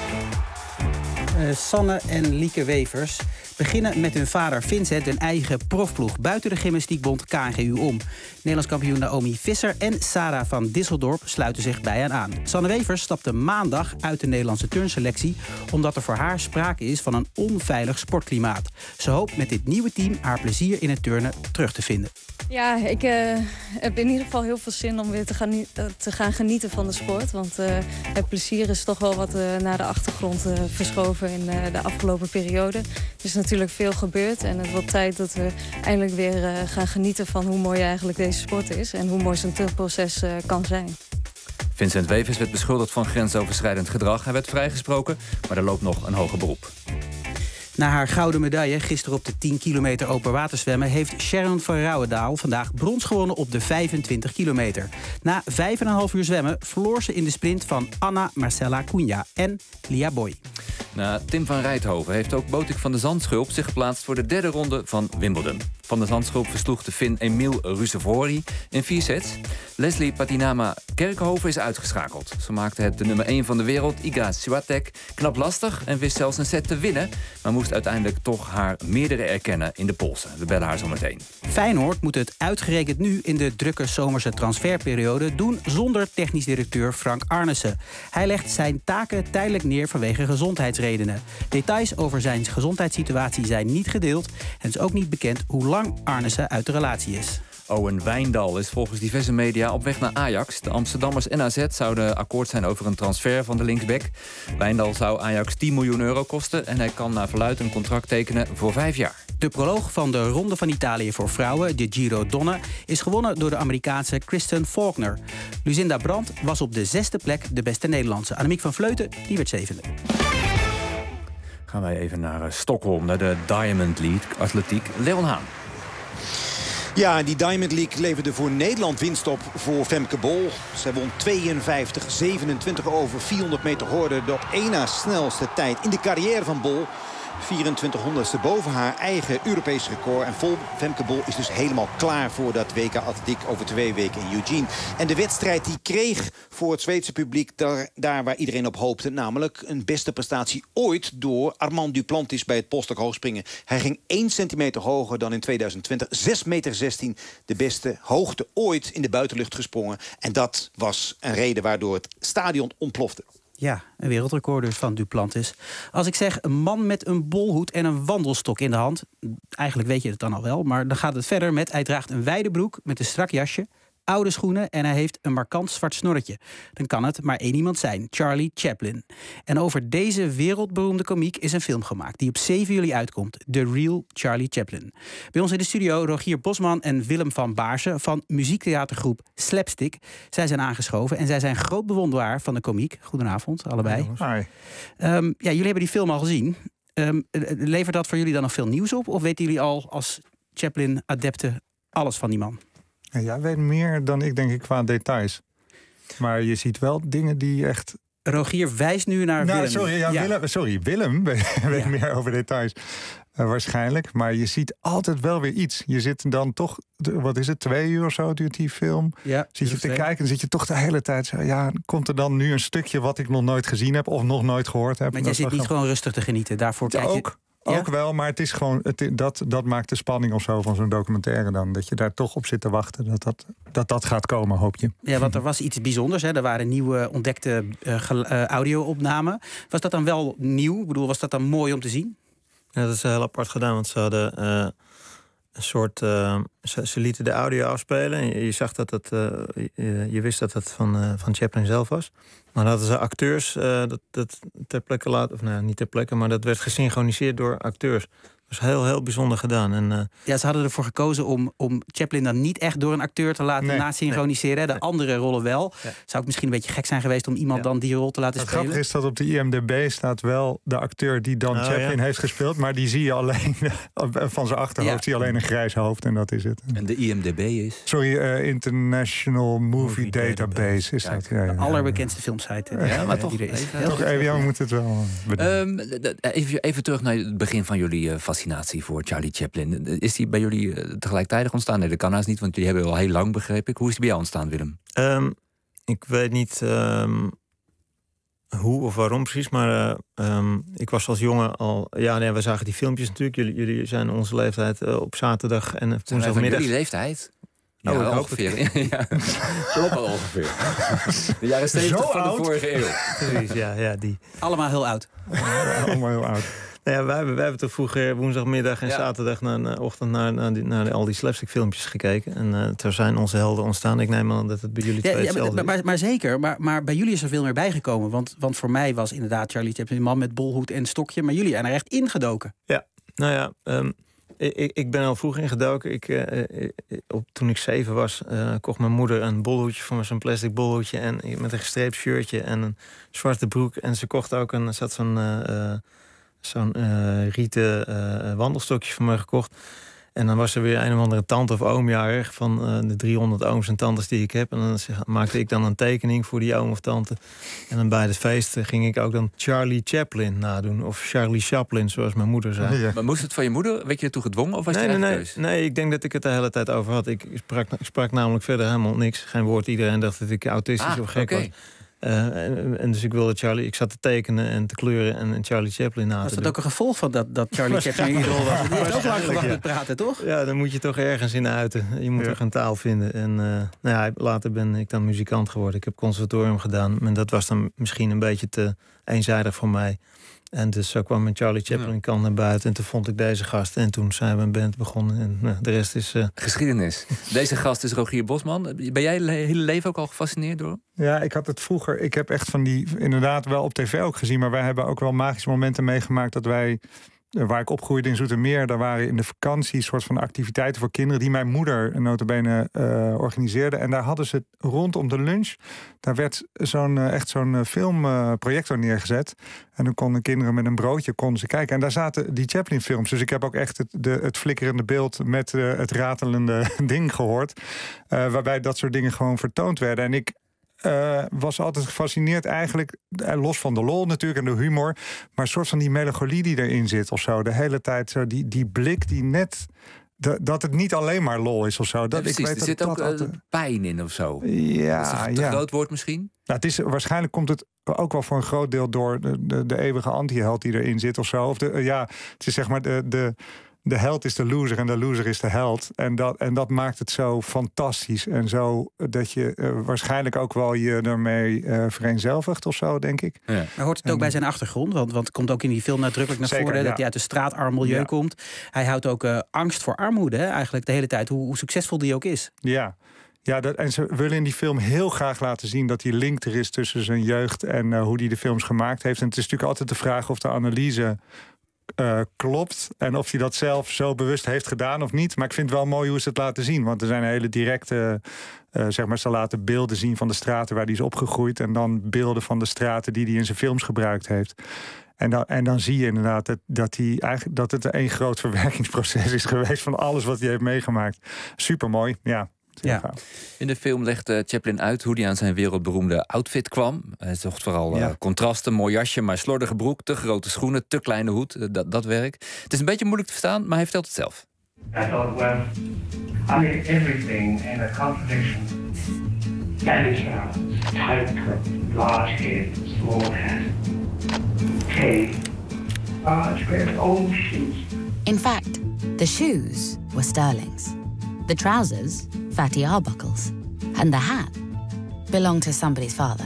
Sanne en Lieke Wevers beginnen met hun vader Vincent een eigen profploeg buiten de gymnastiekbond KNGU om. Nederlands kampioen Naomi Visser en Sarah van Disseldorp sluiten zich bij hen aan. Sanne Wevers stapte maandag uit de Nederlandse turnselectie omdat er voor haar sprake is van een onveilig sportklimaat. Ze hoopt met dit nieuwe team haar plezier in het turnen terug te vinden. Ja, ik heb in ieder geval heel veel zin om weer te gaan genieten van de sport. Want het plezier is toch wel wat naar de achtergrond verschoven in de afgelopen periode. Er is natuurlijk veel gebeurd en het wordt tijd dat we eindelijk weer gaan genieten van hoe mooi eigenlijk deze sport is. En hoe mooi zo'n turnproces kan zijn. Vincent Wevers werd beschuldigd van grensoverschrijdend gedrag. Hij werd vrijgesproken, maar er loopt nog een hoger beroep. Na haar gouden medaille gisteren op de 10 kilometer open water zwemmen... heeft Sharon van Rouwendaal vandaag brons gewonnen op de 25 kilometer. Na 5,5 uur zwemmen verloor ze in de sprint van Anna Marcella Cunha en Lia Boy. Na Tim van Rijthoven heeft ook Botik van de Zandschulp zich geplaatst voor de derde ronde van Wimbledon. Van de Zandschulp versloeg de Fin Emil Rusevori in 4 sets. Leslie Patinama Kerkhoven is uitgeschakeld. Ze maakte het de nummer 1 van de wereld, Iga Swiatek, knap lastig en wist zelfs een set te winnen, maar moest uiteindelijk toch haar meerdere erkennen in de polsen. We bellen haar zo meteen. Feyenoord moet het uitgerekend nu in de drukke zomerse transferperiode doen zonder technisch directeur Frank Arnissen. Hij legt zijn taken tijdelijk neer vanwege gezondheidsredenen. Details over zijn gezondheidssituatie zijn niet gedeeld en het is ook niet bekend hoe lang Arnissen uit de relatie is. Owen Wijndal is volgens diverse media op weg naar Ajax. De Amsterdammers en AZ zouden akkoord zijn over een transfer van de linksback. Wijndal zou Ajax 10 miljoen euro kosten en hij kan naar verluidt een contract tekenen voor 5 jaar. De proloog van de Ronde van Italië voor vrouwen, de Giro Donne, is gewonnen door de Amerikaanse Kristen Faulkner. Lucinda Brandt was op de 6e plek de beste Nederlandse. Annemiek van Vleuten, die werd 7e. Gaan wij even naar Stockholm, naar de Diamond League atletiek. Leon Haan. Ja, die Diamond League leverde voor Nederland winst op voor Femke Bol. Zij won 52-27 over 400 meter horde. De op één na snelste tijd in de carrière van Bol. 2400ste boven haar eigen Europees record. En Femke Bol is dus helemaal klaar voor dat WK Atletiek over 2 weken in Eugene. En de wedstrijd die kreeg voor het Zweedse publiek daar waar iedereen op hoopte. Namelijk een beste prestatie ooit door Armand Duplantis bij het polstok hoogspringen. Hij ging 1 centimeter hoger dan in 2020. 6,16 meter. De beste hoogte ooit in de buitenlucht gesprongen. En dat was een reden waardoor het stadion ontplofte. Ja, een wereldrecord dus van Duplantis. Als ik zeg een man met een bolhoed en een wandelstok in de hand, eigenlijk weet je het dan al wel, maar dan gaat het verder met hij draagt een wijde broek met een strak jasje, oude schoenen en hij heeft een markant zwart snorretje. Dan kan het maar één iemand zijn, Charlie Chaplin. En over deze wereldberoemde komiek is een film gemaakt die op 7 juli uitkomt. The Real Charlie Chaplin. Bij ons in de studio Rogier Bosman en Willem van Baarsen van muziektheatergroep Slapstick. Zij zijn aangeschoven en zij zijn groot bewonderaar van de komiek. Goedenavond, allebei. Hi. Ja, jullie hebben die film al gezien. Levert dat voor jullie dan nog veel nieuws op? Of weten jullie al als Chaplin-adepten alles van die man? Jij weet meer dan ik, denk ik, qua details. Maar je ziet wel dingen die echt... Rogier wijst nu naar Willem. Willem weet meer over details. Waarschijnlijk. Maar je ziet altijd wel weer iets. Je zit dan toch, 2 uur of zo duurt die film. Ja, zit je te kijken en zit je toch de hele tijd zo... Ja, komt er dan nu een stukje wat ik nog nooit gezien heb of nog nooit gehoord heb? Maar jij zit niet gewoon rustig te genieten. Daarvoor kijk je... Ook wel, maar het is gewoon dat maakt de spanning of zo van zo'n documentaire dan. Dat je daar toch op zit te wachten dat gaat komen, hoop je. Ja, want er was iets bijzonders. Hè? Er waren nieuwe ontdekte audio-opnamen. Was dat dan wel nieuw? Ik bedoel, was dat dan mooi om te zien? Ja, dat is heel apart gedaan, want ze hadden een soort... Ze lieten de audio afspelen en je zag dat je wist dat het van Chaplin zelf was. Maar hadden ze acteurs dat ter plekke laten... Of nou, niet ter plekke, maar dat werd gesynchroniseerd door acteurs. Dat was heel, heel bijzonder gedaan. En, ja, ze hadden ervoor gekozen om Chaplin dan niet echt door een acteur te laten nasynchroniseren. De andere rollen wel. Ja. Zou het misschien een beetje gek zijn geweest om iemand dan die rol te laten spelen? Het grappige is dat op de IMDb staat wel de acteur die dan Chaplin heeft gespeeld. Maar die zie je alleen van zijn achterhoofd. Zie je alleen een grijs hoofd en dat is het. En de IMDb is? Sorry, International Movie Database is dat. De allerbekendste filmsite. Ja, maar toch. We moeten het wel even terug naar het begin van jullie fascinatie voor Charlie Chaplin. Is die bij jullie tegelijkertijd ontstaan? Nee, dat kan haast niet, want jullie hebben al heel lang, begreep ik. Hoe is die bij jou ontstaan, Willem? Ik weet niet hoe of waarom precies, maar ik was als jongen al... we zagen die filmpjes natuurlijk. Jullie zijn onze leeftijd op zaterdag en woensdagmiddag. Jullie leeftijd? Ja, ongeveer. Ja, klopt wel ongeveer. De jaren 70 van de vorige eeuw. Precies, ja, die. Allemaal heel oud. Allemaal heel oud. Nou ja, wij hebben toch vroeger woensdagmiddag en zaterdag naar de ochtend naar al die slapstick filmpjes gekeken. En toen zijn onze helden ontstaan. Ik neem aan dat het bij jullie twee hetzelfde is. Maar zeker, maar bij jullie is er veel meer bijgekomen. Want voor mij was inderdaad Charlie Chaplin een man met bolhoed en stokje. Maar jullie zijn er echt ingedoken. Ja, nou ja... Ik ben al vroeg ingedoken. Toen ik 7 was, kocht mijn moeder een bolhoedje voor me, zo'n plastic bolhoedje en met een gestreept shirtje en een zwarte broek. En ze kocht ook zo'n zo'n rieten wandelstokje voor me gekocht. En dan was er weer een of andere tante of oom jarig van de 300 ooms en tantes die ik heb. En dan maakte ik dan een tekening voor die oom of tante. En dan bij het feest ging ik ook dan Charlie Chaplin nadoen. Of Charlie Chaplin, zoals mijn moeder zei. Ja. Maar moest het van je moeder? Werd je ertoe gedwongen of was je eigen keus? Nee, ik denk dat ik het de hele tijd over had. Ik sprak namelijk verder helemaal niks. Geen woord. Iedereen dacht dat ik autistisch of gek was. En dus ik wilde Charlie, ik zat te tekenen en te kleuren en Charlie Chaplin na te doen. Was dat ook een gevolg van dat Charlie Chaplin in ieder was? Die heeft ook lang gewacht met praten, toch? Ja, dan moet je toch ergens in uiten. Je moet toch een taal vinden. En later ben ik dan muzikant geworden. Ik heb conservatorium gedaan. En dat was dan misschien een beetje te eenzijdig voor mij. En dus zo kwam mijn Charlie Chaplin kant naar buiten. En toen vond ik deze gast. En toen zijn we een band begonnen. En de rest is... geschiedenis. Deze gast is Rogier Bosman. Ben jij je hele leven ook al gefascineerd door hem? Ja, ik had het vroeger... Ik heb echt van die... Inderdaad wel op tv ook gezien. Maar wij hebben ook wel magische momenten meegemaakt dat wij... Waar ik opgroeide in Zoetermeer, daar waren in de vakantie een soort van activiteiten voor kinderen die mijn moeder nota-bene organiseerde. En daar hadden ze rondom de lunch, daar werd zo'n filmprojector neergezet. En dan konden kinderen met een broodje ze kijken. En daar zaten die Chaplin-films. Dus ik heb ook echt het flikkerende beeld met het ratelende ding gehoord. Waarbij dat soort dingen gewoon vertoond werden. En ik was altijd gefascineerd eigenlijk, los van de lol natuurlijk en de humor, maar een soort van die melancholie die erin zit of zo. De hele tijd zo die blik die net... Dat het niet alleen maar lol is of zo. Ja, precies, er zit ook pijn in of zo. Ja, dat is een groot woord misschien? Nou, waarschijnlijk komt het ook wel voor een groot deel door de eeuwige anti-held die erin zit of zo. Of het is zeg maar de held is de loser en de loser is de held. En dat maakt het zo fantastisch. En zo dat je waarschijnlijk ook wel je ermee vereenzelvigt of zo, denk ik. Ja. Maar hoort het ook bij zijn achtergrond? Want het komt ook in die film nadrukkelijk naar voren dat hij uit een straatarm milieu komt. Hij houdt ook angst voor armoede, eigenlijk de hele tijd. Hoe succesvol die ook is. Ja. Ja, en ze willen in die film heel graag laten zien dat die link er is tussen zijn jeugd en hoe hij de films gemaakt heeft. En het is natuurlijk altijd de vraag of de analyse klopt. En of hij dat zelf zo bewust heeft gedaan of niet. Maar ik vind het wel mooi hoe ze het laten zien. Want er zijn hele directe... ze laten beelden zien van de straten waar hij is opgegroeid. En dan beelden van de straten die hij in zijn films gebruikt heeft. En dan zie je inderdaad dat het een groot verwerkingsproces is geweest van alles wat hij heeft meegemaakt. Supermooi, ja. Ja. In de film legt Chaplin uit hoe hij aan zijn wereldberoemde outfit kwam. Hij zocht vooral contrasten, mooi jasje, maar slordige broek, te grote schoenen, te kleine hoed. Dat werk. Het is een beetje moeilijk te verstaan, maar hij vertelt het zelf. I thought, well, I mean everything in a contradiction. Baggy trousers, tight coat, large head, small hat. Okay, large pair of old shoes. In fact, the shoes were Sterling's. The trousers, Fatty Arbuckle's. And the hat belonged to somebody's father.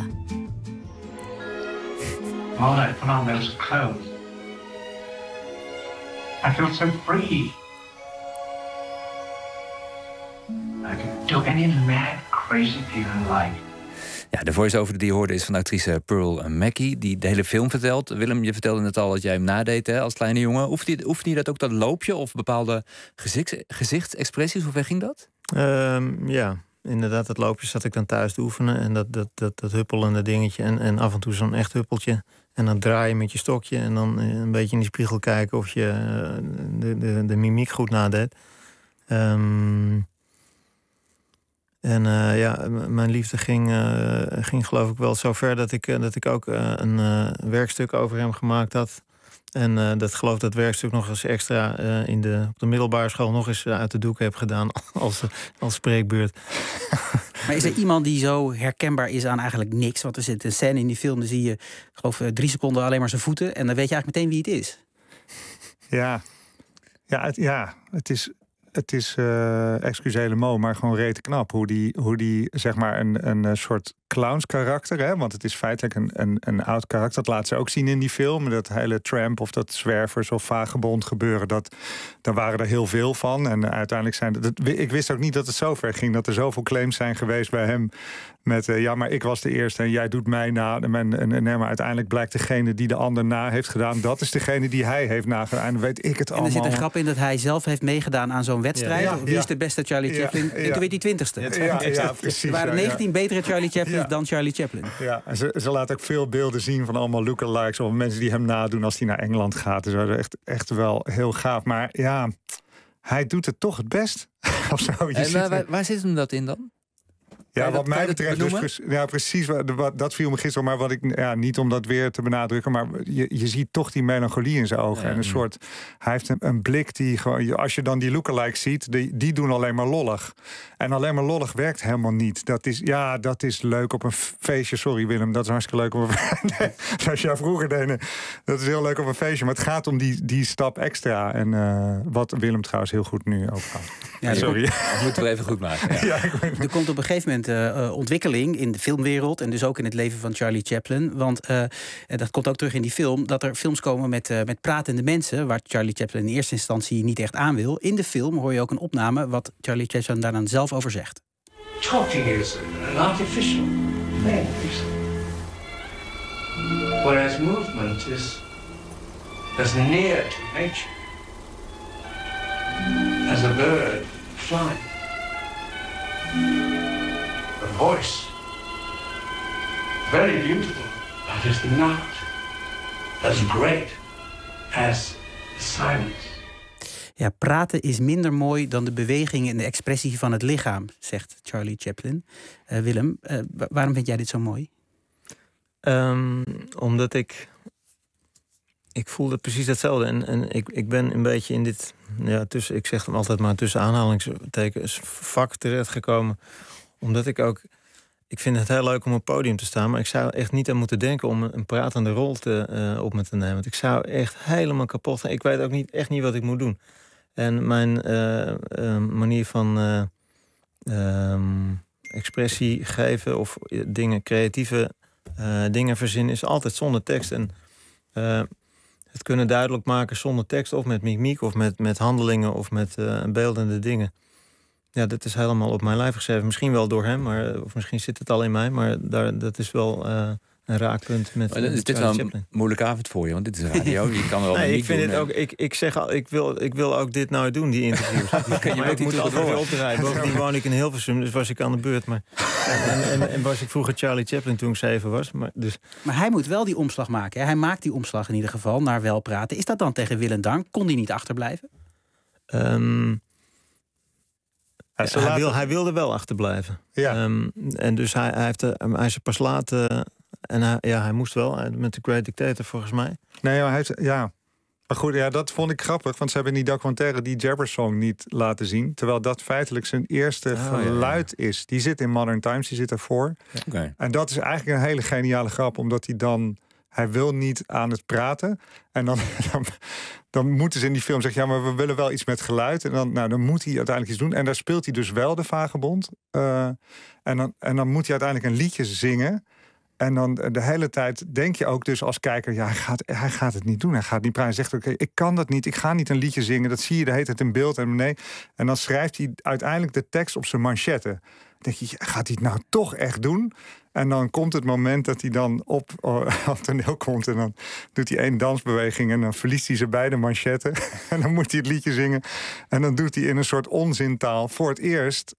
While I put on those clothes, I felt so free. I could do any mad, crazy thing I like. Ja, de voice-over die je hoorde is van actrice Pearl Mackie, die de hele film vertelt. Willem, je vertelde net al dat jij hem nadeed als kleine jongen. Oefende je dat ook, dat loopje of bepaalde gezichtsexpressies? Hoe ver ging dat? Ja, inderdaad, dat loopje zat ik dan thuis te oefenen. En dat huppelende dingetje en af en toe zo'n echt huppeltje. En dan draaien met je stokje en dan een beetje in die spiegel kijken of je de mimiek goed nadeed. Mijn liefde ging geloof ik wel zo ver dat ik ook een werkstuk over hem gemaakt had. En dat werkstuk nog eens extra op de middelbare school nog eens uit de doek heb gedaan als spreekbeurt. Maar is er iemand die zo herkenbaar is aan eigenlijk niks? Want er zit een scène in die film, dan zie je geloof 3 seconden alleen maar zijn voeten. En dan weet je eigenlijk meteen wie het is. Het is excusez mo, maar gewoon rete knap. Hoe die zeg maar een soort clownskarakter, hè? Want het is feitelijk een oud karakter. Dat laat ze ook zien in die film. Dat hele tramp of dat zwervers of vagebond gebeuren. Daar waren er heel veel van. En uiteindelijk ik wist ook niet dat het zo ver ging. Dat er zoveel claims zijn geweest bij hem. Met maar ik was de eerste en jij doet mij na. Maar uiteindelijk blijkt degene die de ander na heeft gedaan, dat is degene die hij heeft nagedaan. En dan weet ik het allemaal. En er zit een grap in dat hij zelf heeft meegedaan aan zo'n wedstrijd. Wie is de beste Charlie Chaplin? En toen werd hij 20ste. Ja, precies. Er waren 19 betere Charlie Chaplins agressief dan Charlie Chaplin. Ja, en ze laat ook veel beelden zien van allemaal lookalikes of mensen die hem nadoen als hij naar Engeland gaat. Dus dat is echt wel heel gaaf. Maar ja, hij doet het toch het best. Of zo. Waar zit hem dat in dan? Ja, wat mij betreft dus precies. Dat viel me gisteren. Maar wat ik niet om dat weer te benadrukken, maar je ziet toch die melancholie in zijn ogen en een soort. Hij heeft een blik die gewoon. Als je dan die lookalikes ziet, die doen alleen maar lollig. En alleen maar lollig werkt helemaal niet. Dat is leuk op een feestje. Sorry Willem, dat is hartstikke leuk op een als jij vroeger deed. Dat is heel leuk op een feestje. Maar het gaat om die stap extra. En wat Willem trouwens heel goed nu ook gaat. Ja, sorry. Dat moeten we even goed maken. Ja. Er komt op een gegeven moment ontwikkeling in de filmwereld en dus ook in het leven van Charlie Chaplin. Want dat komt ook terug in die film, dat er films komen met pratende mensen, waar Charlie Chaplin in eerste instantie niet echt aan wil. In de film hoor je ook een opname wat Charlie Chaplin daar dan zelf over zegt. Talking is an artificial thing, whereas movement is as near to nature as a bird flying. A voice, very beautiful, but is not as great as silence. Ja, praten is minder mooi dan de beweging en de expressie van het lichaam, zegt Charlie Chaplin. Willem, waarom vind jij dit zo mooi? Omdat ik voelde precies hetzelfde. En ik ben een beetje in dit, ik zeg hem altijd maar tussen aanhalingstekens, vak terechtgekomen. Omdat ik vind het heel leuk om op een podium te staan, maar ik zou echt niet aan moeten denken om een pratende rol op me te nemen. Want ik zou echt helemaal kapot gaan. Ik weet ook echt niet wat ik moet doen. En mijn manier van expressie geven of creatieve dingen verzinnen is altijd zonder tekst. En het kunnen duidelijk maken zonder tekst of met mimiek of met handelingen of met beeldende dingen. Ja, dat is helemaal op mijn lijf geschreven. Misschien wel door hem, of misschien zit het al in mij. Maar dat is wel een raakpunt met Dit is wel een moeilijke avond voor je, want dit is radio. Je kan wel ik vind het ook. Ik zeg al, ik wil ook dit nou doen, die interviews. Maar ik moet altijd weer opdraaien. Bovendien woon ik in Hilversum, dus was ik aan de beurt. Maar, en was ik vroeger Charlie Chaplin toen ik 7 was. Maar hij moet wel die omslag maken. Hè? Hij maakt die omslag in ieder geval naar wel praten. Is dat dan tegen wil en dank? Kon hij niet achterblijven? Hij wilde wel achterblijven. Ja. En dus hij is er pas laat. En hij moest wel met de Great Dictator volgens mij. Nee, maar maar goed, dat vond ik grappig. Want ze hebben in die documentaire die Jabber-song niet laten zien. Terwijl dat feitelijk zijn eerste geluid is. Die zit in Modern Times, die zit ervoor. Okay. En dat is eigenlijk een hele geniale grap. Omdat hij wil niet aan het praten. En dan moeten ze in die film zeggen, maar we willen wel iets met geluid. En dan moet hij uiteindelijk iets doen. En daar speelt hij dus wel de vagebond. En dan moet hij uiteindelijk een liedje zingen. En dan de hele tijd denk je ook dus als kijker, hij gaat het niet doen. Hij gaat niet praten. Hij zegt, oké, ik kan dat niet. Ik ga niet een liedje zingen. Dat zie je de hele tijd in beeld en beneden. En dan schrijft hij uiteindelijk de tekst op zijn manchetten. Dan denk je, gaat hij het nou toch echt doen? En dan komt het moment dat hij dan op toneel komt. En dan doet hij 1 dansbeweging. En dan verliest hij zijn beide manchetten. En dan moet hij het liedje zingen. En dan doet hij in een soort onzintaal voor het eerst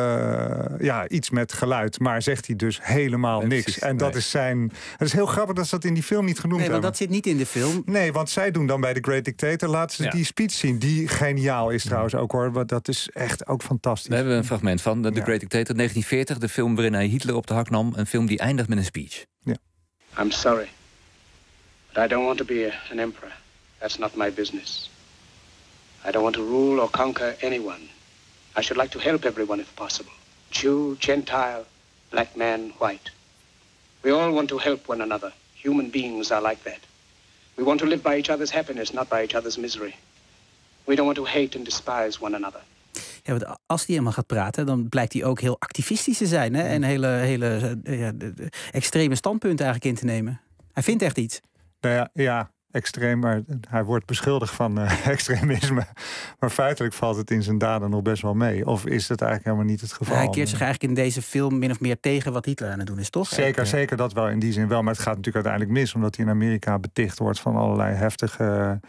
iets met geluid. Maar zegt hij dus helemaal niks. Precies, en dat is het is heel grappig dat ze dat in die film niet genoemd hebben. Nee, want dat zit niet in de film. Nee, want zij doen dan bij The Great Dictator, laten ze die speech zien. Die geniaal is trouwens ook, hoor. Want dat is echt ook fantastisch. We hebben een fragment van The Great Dictator, 1940. De film waarin hij Hitler op de hak nam. Een film die eindigt met een speech. Ja. I'm sorry, but I don't want to be an emperor. That's not my business. I don't want to rule or conquer anyone. I should like to help everyone if possible. Jew, Gentile, black man, white. We all want to help one another. Human beings are like that. We want to live by each other's happiness, not by each other's misery. We don't want to hate and despise one another. Ja, want als hij helemaal gaat praten, dan blijkt hij ook heel activistisch te zijn. Hè? En hele extreme standpunten eigenlijk in te nemen. Hij vindt echt iets. Nou ja. Extreem, maar hij wordt beschuldigd van extremisme. Maar feitelijk valt het in zijn daden nog best wel mee. Of is het eigenlijk helemaal niet het geval? Hij keert zich eigenlijk in deze film min of meer tegen wat Hitler aan het doen is, toch? Zeker dat wel, in die zin wel. Maar het gaat natuurlijk uiteindelijk mis, omdat hij in Amerika beticht wordt van allerlei heftige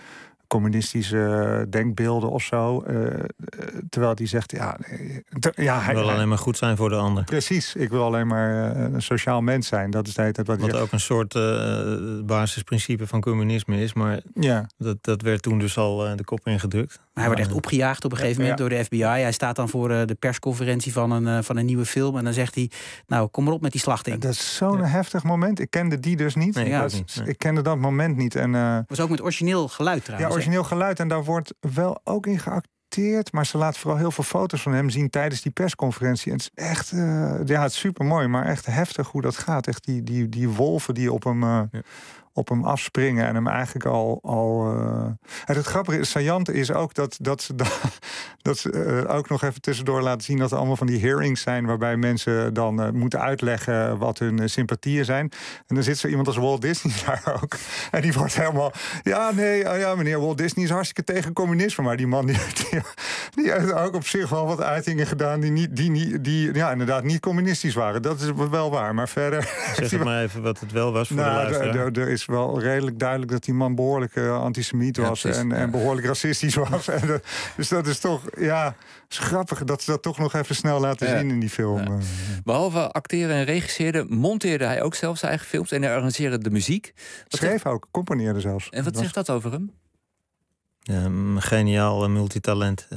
communistische denkbeelden of zo. Terwijl hij zegt, hij wil alleen maar goed zijn voor de ander. Precies, ik wil alleen maar een sociaal mens zijn. Dat is de hele tijd wat ook een soort basisprincipe van communisme is. Maar dat werd toen dus al de kop ingedrukt. Maar hij wordt echt opgejaagd op een gegeven moment door de FBI. Hij staat dan voor de persconferentie van een nieuwe film. En dan zegt hij, nou, kom maar op met die slachting. Dat is zo'n heftig moment. Ik kende die dus niet. Ik kende dat moment niet. En was ook met origineel geluid trouwens. Ja, origineel geluid. En daar wordt wel ook in geacteerd. Maar ze laat vooral heel veel foto's van hem zien tijdens die persconferentie. En het is echt, het is super mooi, maar echt heftig hoe dat gaat. Echt die wolven die op hem afspringen en hem eigenlijk al En het grappige is, saillant is ook dat ze ook nog even tussendoor laten zien dat er allemaal van die hearings zijn waarbij mensen dan moeten uitleggen wat hun sympathieën zijn. En dan zit zo iemand als Walt Disney daar ook. En die wordt helemaal, meneer Walt Disney is hartstikke tegen communisme. Maar die man die heeft ook op zich wel wat uitingen gedaan die inderdaad niet communistisch waren. Dat is wel waar. Maar verder... Zeg het maar even wat het wel was voor de luisteraar. Er is wel redelijk duidelijk dat die man behoorlijk antisemiet was en behoorlijk racistisch was. Dus dat is toch, is grappig dat ze dat toch nog even snel laten zien in die film. Behalve acteren en regisseren, monteerde hij ook zelf zijn eigen films en hij arrangeerde de muziek. Schreef ook, componeerde zelfs. En wat zegt dat over hem? Ja, geniaal multitalent.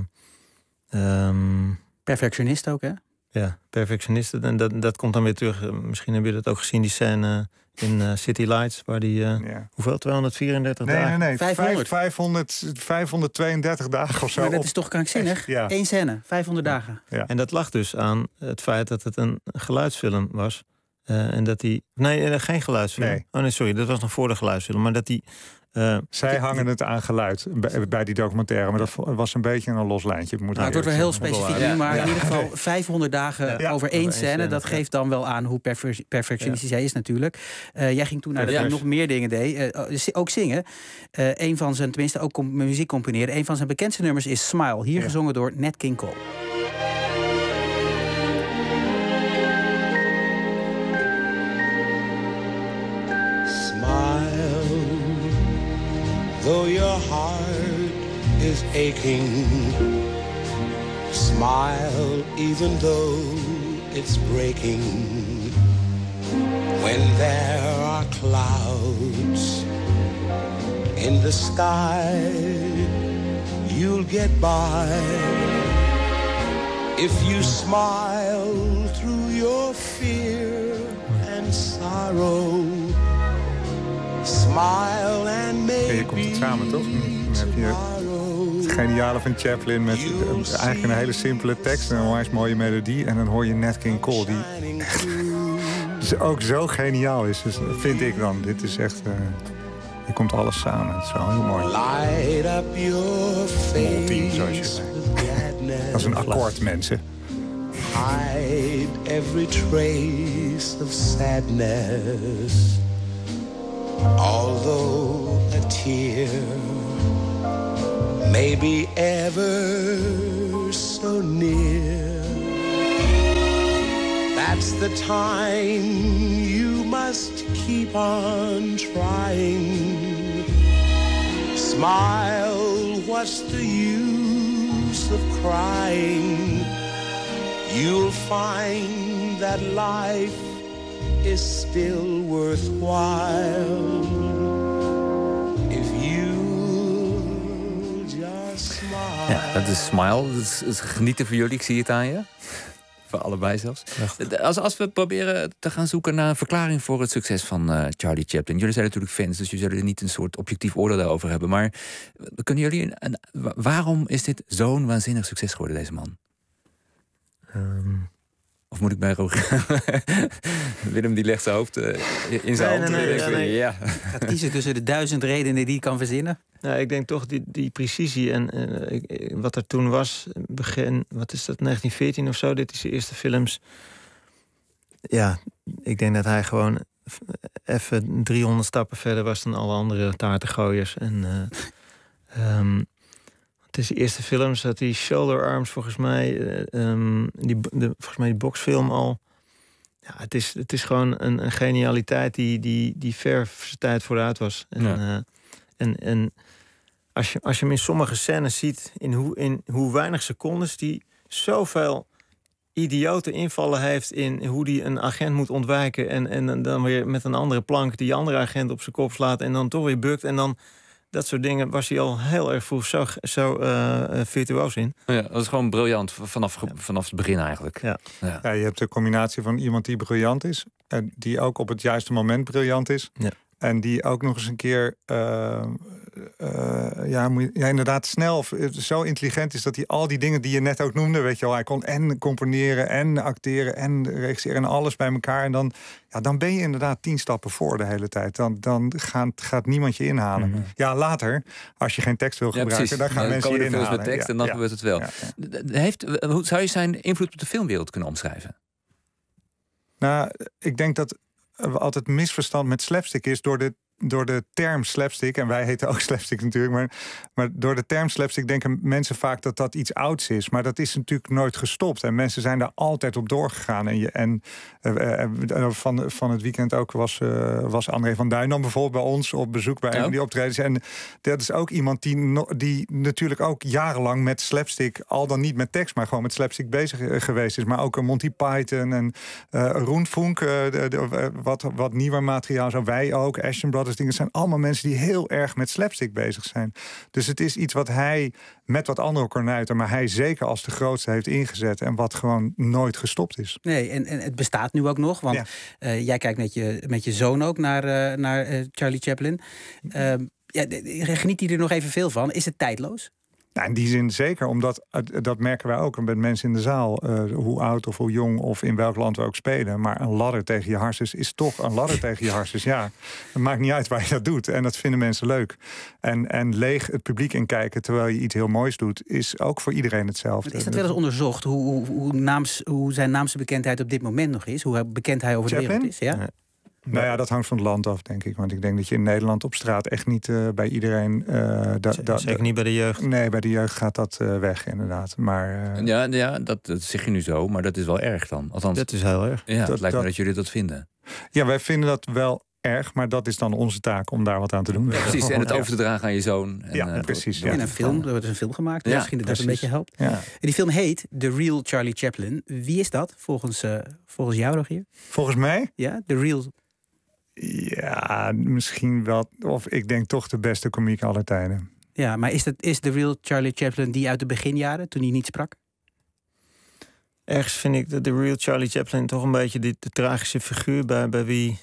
En perfectionist ook, hè? Ja, perfectionist. En dat komt dan weer terug. Misschien heb je dat ook gezien, die scène in City Lights, waar die... Hoeveel? 234 dagen? Nee. 532 dagen of zo. Maar dat is toch krankzinnig? Ja. 1 scène, 500 dagen. Ja. En dat lag dus aan het feit dat het een geluidsfilm was. En dat die... Nee, geen geluidsfilm. Nee. Oh nee, sorry, dat was nog voor de geluidsfilm. Maar dat die... Zij hangen het aan geluid bij die documentaire. Maar dat was een beetje een los lijntje. Het wordt wel heel specifiek nu. Maar in ieder geval 500 500 dagen over één scène. Dat geeft dan wel aan hoe perfectionistisch hij is natuurlijk. Jij ging toen naar dat hij nog meer dingen deed. Ook zingen. Een van zijn, tenminste ook muziek componeren. Een van zijn bekendste nummers is Smile. Hier gezongen door Nat King Cole. Though your heart is aching, smile even though it's breaking. When there are clouds in the sky, you'll get by. If you smile through your fear and sorrow, smile and maybe je komt het samen, toch? Dan heb je het geniale van Chaplin met eigenlijk een hele simpele tekst en een onwijs mooie melodie. En dan hoor je Nat King Cole, die dus ook zo geniaal is. Dus vind ik dan. Dit is echt... hier komt alles samen. Het is wel heel mooi. Multi, zoals je zei. Dat is een akkoord, mensen. Hide every trace of sadness. Although a tear may be ever so near, that's the time you must keep on trying. Smile, what's the use of crying? You'll find that life is still worthwhile if you just smile. Ja, dat is Smile. Dat is genieten voor jullie. Ik zie het aan je. Voor allebei zelfs. Als we proberen te gaan zoeken naar een verklaring voor het succes van Charlie Chaplin. Jullie zijn natuurlijk fans, dus jullie zullen er niet een soort objectief oordeel daarover hebben. Maar kunnen jullie waarom is dit zo'n waanzinnig succes geworden, deze man? Of moet ik bij Rogier? Willem die legt zijn hoofd in zijn hand. Nee. Ja. Gaat kiezen tussen de 1000 redenen die hij kan verzinnen. Nou, ik denk toch die precisie en wat er toen was, begin, wat is dat, 1914 of zo, dit is de eerste films. Ja, ik denk dat hij gewoon even 300 stappen verder was dan alle andere taartengooiers. En het is de eerste films dat die Shoulder Arms volgens mij, volgens mij die boxfilm al. Ja, het is gewoon een genialiteit die ver zijn tijd vooruit was. En als je hem in sommige scènes ziet, in hoe weinig secondes die zoveel idiote invallen heeft in hoe die een agent moet ontwijken en dan weer met een andere plank die andere agent op zijn kop slaat en dan toch weer bukt en dan dat soort dingen was hij al heel erg vroeg zo virtuoos in. Ja, dat is gewoon briljant vanaf het begin eigenlijk. Ja, je hebt de combinatie van iemand die briljant is en die ook op het juiste moment briljant is. Ja. En die ook nog eens een keer inderdaad snel zo intelligent is dat hij al die dingen die je net ook noemde, weet je wel, hij kon en componeren en acteren en regisseren en alles bij elkaar. En dan ben je inderdaad 10 stappen voor de hele tijd. Dan gaat niemand je inhalen. Mm-hmm. Ja, later, als je geen tekst wil gebruiken, dan gaan mensen je inhalen. Met tekst en dan gebeurt het wel. Hoe zou je zijn invloed op de filmwereld kunnen omschrijven? Nou, ik denk dat altijd misverstand met slapstick is door de term slapstick, en wij heten ook slapstick natuurlijk, maar door de term slapstick denken mensen vaak dat dat iets ouds is. Maar dat is natuurlijk nooit gestopt. En mensen zijn daar altijd op doorgegaan. Van het weekend ook was André van Duin dan bijvoorbeeld bij ons op bezoek bij een van die optredens. En dat is ook iemand die natuurlijk ook jarenlang met slapstick, al dan niet met tekst, maar gewoon met slapstick bezig geweest is. Maar ook een Monty Python en Roen Vonk, wat nieuwer materiaal. Zo wij ook, Ashton Brothers. Het zijn allemaal mensen die heel erg met slapstick bezig zijn. Dus het is iets wat hij met wat andere kornuiten, maar hij zeker als de grootste heeft ingezet en wat gewoon nooit gestopt is. Nee, en het bestaat nu ook nog, want jij kijkt met je zoon ook naar Charlie Chaplin. Geniet hij er nog even veel van? Is het tijdloos? Nou, in die zin zeker, omdat dat merken wij ook met mensen in de zaal. Hoe oud of hoe jong of in welk land we ook spelen. Maar een ladder tegen je harses is toch een ladder tegen je harses. Ja, het maakt niet uit waar je dat doet. En dat vinden mensen leuk. En leeg het publiek in kijken terwijl je iets heel moois doet, is ook voor iedereen hetzelfde. Is dat wel eens onderzocht? Hoe zijn naamse bekendheid op dit moment nog is? Hoe bekend hij over de wereld is? Ja? Nou ja, dat hangt van het land af, denk ik. Want ik denk dat je in Nederland op straat echt niet bij iedereen... Zeker niet bij de jeugd. Nee, bij de jeugd gaat dat weg, inderdaad. Maar, dat zeg je nu zo, maar dat is wel erg dan. Althans, dat is heel erg. Ja, het lijkt me dat jullie dat vinden. Ja, wij vinden dat wel erg, maar dat is dan onze taak om daar wat aan te doen. Ja, precies, en het over te dragen aan je zoon. En, precies. En een film, er wordt een film gemaakt. Ja, misschien dat dat een beetje helpt. Ja. En die film heet The Real Charlie Chaplin. Wie is dat volgens jou, Rogier? Volgens mij? Ja, The Real... Ja, misschien wel. Of ik denk toch de beste komiek aller tijden. Ja, maar is de real Charlie Chaplin die uit de beginjaren, toen hij niet sprak? Ergens vind ik de real Charlie Chaplin toch een beetje de tragische figuur bij wie...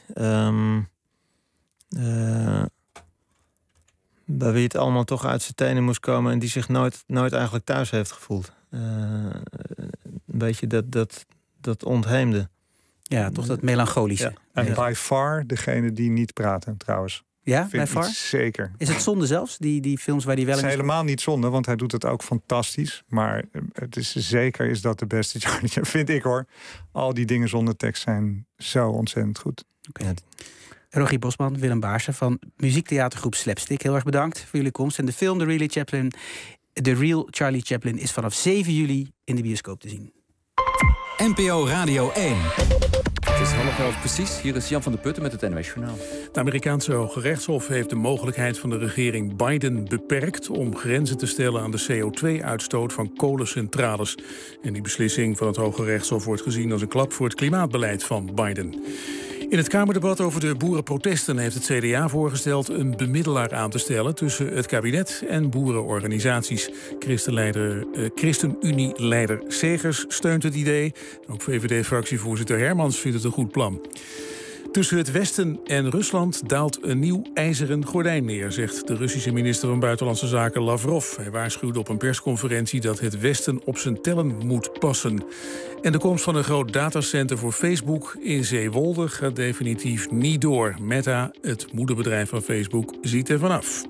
bij wie het allemaal toch uit zijn tenen moest komen en die zich nooit eigenlijk thuis heeft gevoeld. Een beetje dat ontheemde. Ja, toch dat melancholische. Ja. En by far degene die niet praten, trouwens. Ja, by far? Zeker. Is het zonde zelfs, die films waar hij wel in... Het is helemaal niet zonde, want hij doet het ook fantastisch. Maar het is zeker is dat de beste Charlie, vind ik hoor. Al die dingen zonder tekst zijn zo ontzettend goed. Okay. Rogier Bosman, Willem Baarsen van muziektheatergroep Slapstick. Heel erg bedankt voor jullie komst. En de film The Real Charlie Chaplin is vanaf 7 juli in de bioscoop te zien. NPO Radio 1. Het is 11:30 precies. Hier is Jan van der Putten met het NOS Journaal. Het Amerikaanse Hoge Rechtshof heeft de mogelijkheid van de regering Biden beperkt om grenzen te stellen aan de CO2-uitstoot van kolencentrales. En die beslissing van het Hoge Rechtshof wordt gezien als een klap voor het klimaatbeleid van Biden. In het Kamerdebat over de boerenprotesten heeft het CDA voorgesteld een bemiddelaar aan te stellen tussen het kabinet en boerenorganisaties. ChristenUnie-leider Segers steunt het idee. Ook VVD-fractievoorzitter Hermans vindt het een goed plan. Tussen het Westen en Rusland daalt een nieuw ijzeren gordijn neer, zegt de Russische minister van Buitenlandse Zaken Lavrov. Hij waarschuwde op een persconferentie dat het Westen op zijn tellen moet passen. En de komst van een groot datacenter voor Facebook in Zeewolde gaat definitief niet door. Meta, het moederbedrijf van Facebook, ziet er vanaf.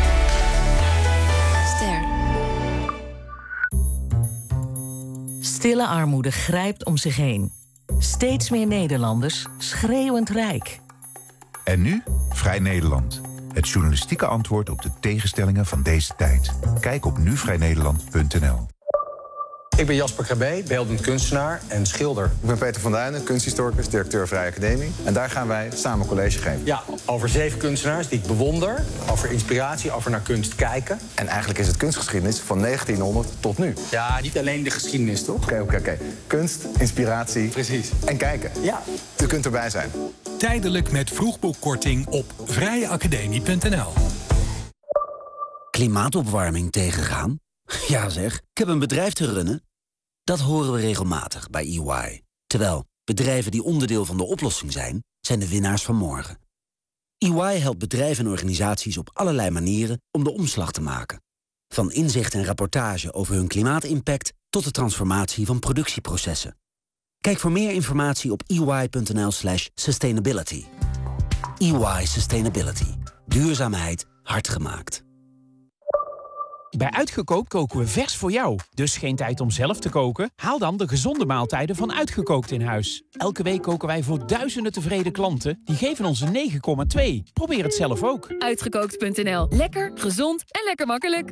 Stille armoede grijpt om zich heen. Steeds meer Nederlanders schreeuwend rijk. En nu Vrij Nederland. Het journalistieke antwoord op de tegenstellingen van deze tijd. Kijk op nuvrijnederland.nl. Ik ben Jasper Krabbe, beeldend kunstenaar en schilder. Ik ben Peter van Duinen, kunsthistoricus, directeur Vrije Academie. En daar gaan wij samen college geven. Ja, over 7 kunstenaars die ik bewonder. Over inspiratie, over naar kunst kijken. En eigenlijk is het kunstgeschiedenis van 1900 tot nu. Ja, niet alleen de geschiedenis, toch? Oké. Kunst, inspiratie. Precies. En kijken. Ja. U kunt erbij zijn. Tijdelijk met vroegboekkorting op vrijeacademie.nl. Klimaatopwarming tegengaan? Ja zeg, ik heb een bedrijf te runnen. Dat horen we regelmatig bij EY. Terwijl bedrijven die onderdeel van de oplossing zijn de winnaars van morgen. EY helpt bedrijven en organisaties op allerlei manieren om de omslag te maken. Van inzicht en rapportage over hun klimaatimpact tot de transformatie van productieprocessen. Kijk voor meer informatie op ey.nl/sustainability. EY Sustainability. Duurzaamheid hard gemaakt. Bij Uitgekookt koken we vers voor jou. Dus geen tijd om zelf te koken? Haal dan de gezonde maaltijden van Uitgekookt in huis. Elke week koken wij voor duizenden tevreden klanten. Die geven ons een 9,2. Probeer het zelf ook. Uitgekookt.nl. Lekker, gezond en lekker makkelijk.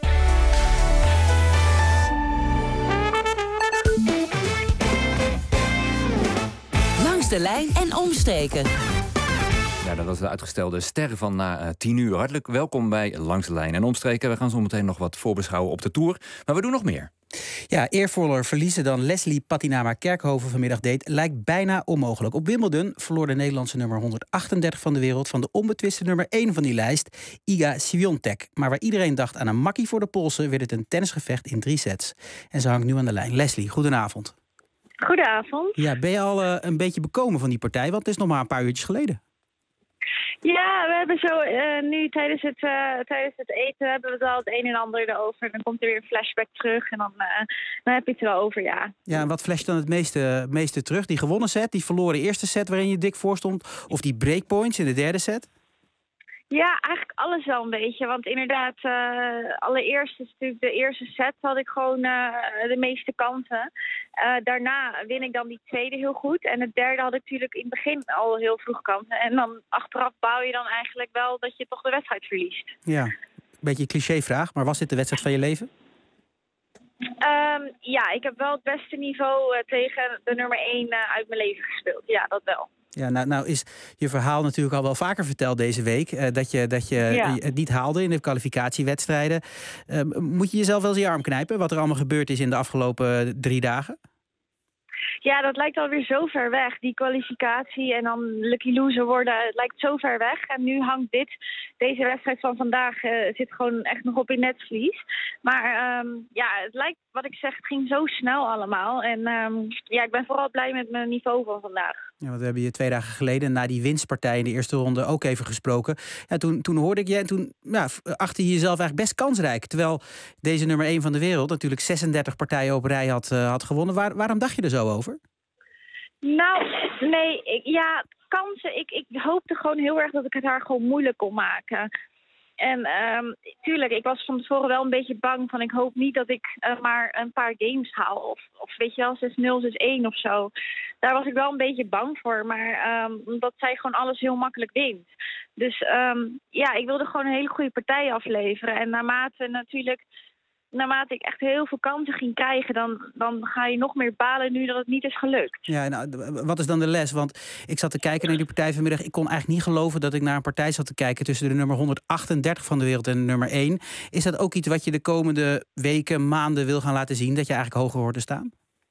Langs de lijn en omstreken. Ja, dat was de uitgestelde ster van na 10 uur. Hartelijk welkom bij Langs de Lijn en Omstreken. We gaan zo meteen nog wat voorbeschouwen op de Tour. Maar we doen nog meer. Ja, eervoller verliezen dan Leslie Patinama Kerkhoven vanmiddag deed, lijkt bijna onmogelijk. Op Wimbledon verloor de Nederlandse nummer 138 van de wereld van de onbetwiste nummer 1 van die lijst, Iga Swiatek. Maar waar iedereen dacht aan een makkie voor de Poolse, werd het een tennisgevecht in 3 sets. En ze hangt nu aan de lijn. Leslie, goedenavond. Goedenavond. Ja, ben je al een beetje bekomen van die partij? Want het is nog maar een paar uurtjes geleden. Ja, we hebben zo nu tijdens het eten hebben we het al het een en ander erover. Dan komt er weer een flashback terug en dan heb je het er wel over, ja. Ja, en wat flasht dan het meeste terug? Die gewonnen set, die verloren eerste set waarin je dik voor stond, of die breakpoints in de derde set? Ja, eigenlijk alles wel een beetje. Want inderdaad, allereerst is natuurlijk de eerste set had ik gewoon de meeste kansen. Daarna win ik dan die tweede heel goed. En het derde had ik natuurlijk in het begin al heel vroeg kansen. En dan achteraf bouw je dan eigenlijk wel dat je toch de wedstrijd verliest. Ja, een beetje een clichévraag, maar was dit de wedstrijd van je leven? Ja, ik heb wel het beste niveau tegen de nummer 1 uit mijn leven gespeeld. Ja, dat wel. Ja, nou is je verhaal natuurlijk al wel vaker verteld deze week. Dat je het niet haalde in de kwalificatiewedstrijden. Moet je jezelf wel eens je arm knijpen wat er allemaal gebeurd is in de afgelopen 3 dagen? Ja, dat lijkt alweer zo ver weg. Die kwalificatie en dan lucky loser worden, het lijkt zo ver weg. En nu hangt deze wedstrijd van vandaag zit gewoon echt nog op in netvlies. Maar het lijkt, wat ik zeg, het ging zo snel allemaal. En ik ben vooral blij met mijn niveau van vandaag. Ja, want we hebben je 2 dagen geleden na die winstpartij in de eerste ronde ook even gesproken. Ja, toen hoorde ik je en toen achtte je jezelf eigenlijk best kansrijk. Terwijl deze nummer 1 van de wereld natuurlijk 36 partijen op rij had gewonnen. Waarom dacht je er zo over? Nou, nee, kansen. Ik hoopte gewoon heel erg dat ik het haar gewoon moeilijk kon maken. En tuurlijk, ik was van tevoren wel een beetje bang van ik hoop niet dat ik maar een paar games haal. Of weet je wel, 6-0, 6-1 of zo. Daar was ik wel een beetje bang voor. Maar omdat zij gewoon alles heel makkelijk wint. Dus ik wilde gewoon een hele goede partij afleveren. En naarmate ik echt heel veel kansen ging krijgen, dan ga je nog meer balen nu dat het niet is gelukt. Ja, nou, wat is dan de les? Want ik zat te kijken naar die partij vanmiddag. Ik kon eigenlijk niet geloven dat ik naar een partij zat te kijken tussen de nummer 138 van de wereld en de nummer 1. Is dat ook iets wat je de komende weken, maanden wil gaan laten zien? Dat je eigenlijk hoger hoort te staan?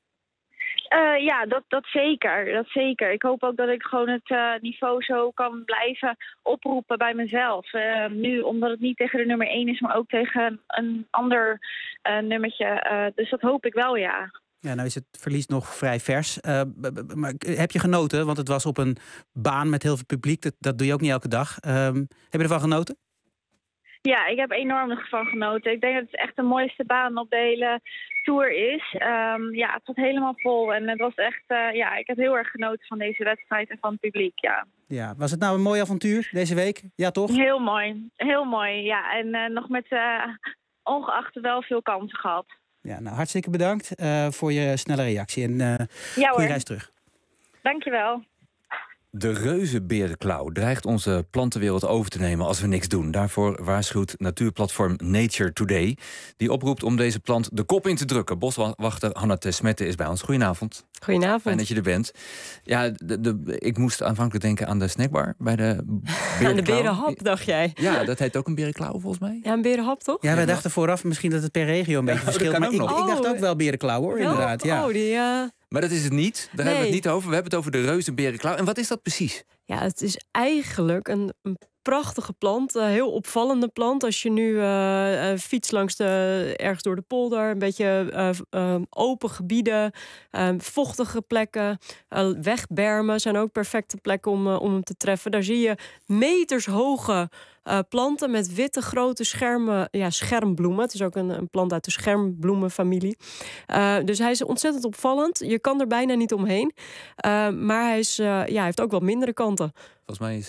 Dat zeker. Dat zeker. Ik hoop ook dat ik gewoon het niveau zo kan blijven oproepen bij mezelf. Nu, omdat het niet tegen de nummer 1 is, maar ook tegen een ander nummertje. Dus dat hoop ik wel, ja. Ja, nou is het verlies nog vrij vers. Maar heb je genoten? Want het was op een baan met heel veel publiek. Dat doe je ook niet elke dag. Heb je ervan genoten? Ja, ik heb enorm van genoten. Ik denk dat het echt de mooiste baan op de hele Tour is. Het zat helemaal vol. En het was echt, ik heb heel erg genoten van deze wedstrijd en van het publiek, ja. Ja, was het nou een mooi avontuur deze week? Ja, toch? Heel mooi, ja. En nog met ongeacht wel veel kansen gehad. Ja, nou, hartstikke bedankt voor je snelle reactie. En goede reis terug. Dankjewel. De reuzenberenklauw dreigt onze plantenwereld over te nemen als we niks doen. Daarvoor waarschuwt natuurplatform Nature Today, die oproept om deze plant de kop in te drukken. Boswachter Hanna Tesmette is bij ons. Goedenavond. Goedenavond. Fijn dat je er bent. Ja, ik moest aanvankelijk denken aan de snackbar bij de berenklauw. Aan de berenhap, dacht jij? Ja, dat heet ook een berenklauw volgens mij. Ja, een berenhap toch? Ja, wij dachten vooraf misschien dat het per regio een beetje verschilt. Maar ik dacht ook wel berenklauw hoor, inderdaad. Ja. Maar dat is het niet. Daar hebben we het niet over. We hebben het over de reuzenberenklauw. En wat is dat precies? Ja, het is eigenlijk een prachtige plant. Een heel opvallende plant. Als je nu fietst langs ergens door de polder. Een beetje open gebieden. Vochtige plekken. Wegbermen zijn ook perfecte plekken om hem te treffen. Daar zie je metershoge planten met witte grote schermbloemen. Het is ook een plant uit de schermbloemenfamilie. Dus hij is ontzettend opvallend. Je kan er bijna niet omheen. Maar hij heeft ook wel mindere kanten. Volgens mij is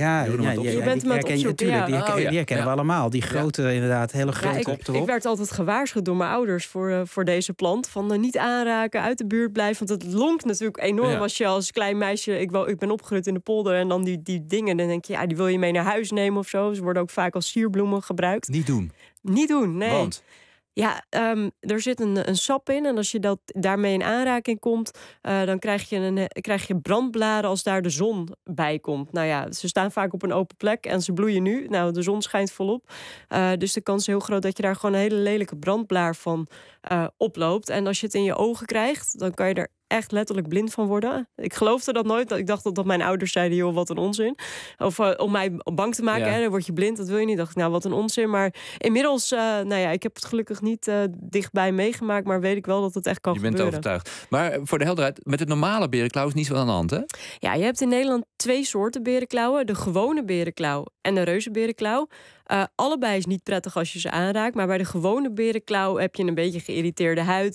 je bent hem aan het opzoeken. Die herkennen we allemaal. Die grote, inderdaad, hele grote kop erop. Ik werd altijd gewaarschuwd door mijn ouders voor deze plant. Van niet aanraken, uit de buurt blijven. Want het lonkt natuurlijk enorm als je als klein meisje... Ik ben opgegroeid in de polder en dan die dingen. Dan denk je, die wil je mee naar huis nemen of zo. Ze worden ook vaak als sierbloemen gebruikt. Niet doen? Niet doen, nee. Want? Ja, er zit een sap in. En als je daarmee in aanraking komt... dan krijg je brandbladen als daar de zon bij komt. Nou ja, ze staan vaak op een open plek en ze bloeien nu. Nou, de zon schijnt volop. Dus de kans is heel groot dat je daar gewoon een hele lelijke brandblaar van oploopt. En als je het in je ogen krijgt, dan kan je er echt letterlijk blind van worden. Ik geloofde dat nooit. Ik dacht dat mijn ouders zeiden, joh, wat een onzin. Of om mij bang te maken, dan word je blind, dat wil je niet. Dacht ik, nou, wat een onzin. Maar inmiddels, ik heb het gelukkig niet dichtbij meegemaakt, maar weet ik wel dat het echt kan gebeuren. Je bent overtuigd. Maar voor de helderheid, met het normale berenklauw is niet zo aan de hand, hè? Ja, je hebt in Nederland 2 soorten berenklauwen. De gewone berenklauw en de reuzenberenklauw. Allebei is niet prettig als je ze aanraakt. Maar bij de gewone berenklauw heb je een beetje geïrriteerde huid.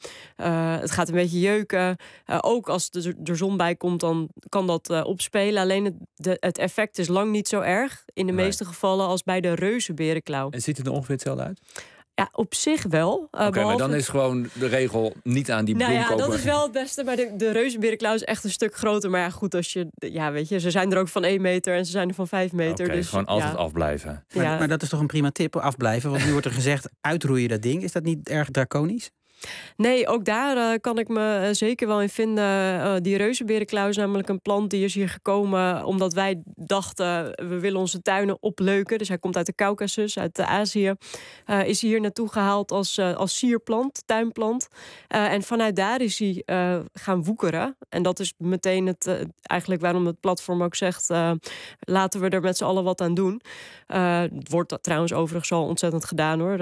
Het gaat een beetje jeuken. Ook als er zon bij komt, dan kan dat opspelen. Alleen het effect is lang niet zo erg. In de meeste gevallen als bij de reuzenberenklauw. En ziet het er ongeveer hetzelfde uit? Ja, op zich wel. Oké, maar dan is gewoon de regel niet aan die bloem kopen. Dat is wel het beste. Maar de reuzenberenklauw is echt een stuk groter. Maar ja, goed, als je... Ja, weet je, ze zijn er ook van 1 meter en ze zijn er van 5 meter. Oké, dus gewoon altijd afblijven. Maar dat is toch een prima tip, afblijven? Want nu wordt er gezegd, uitroeien dat ding. Is dat niet erg draconisch? Nee, ook daar kan ik me zeker wel in vinden. Die reuzenberenklauw is namelijk een plant die is hier gekomen omdat wij dachten, we willen onze tuinen opleuken. Dus hij komt uit de Caucasus, uit Azië. Is hier naartoe gehaald als sierplant, tuinplant. En vanuit daar is hij gaan woekeren. En dat is meteen eigenlijk waarom het platform ook zegt, laten we er met z'n allen wat aan doen. Het wordt trouwens overigens al ontzettend gedaan hoor.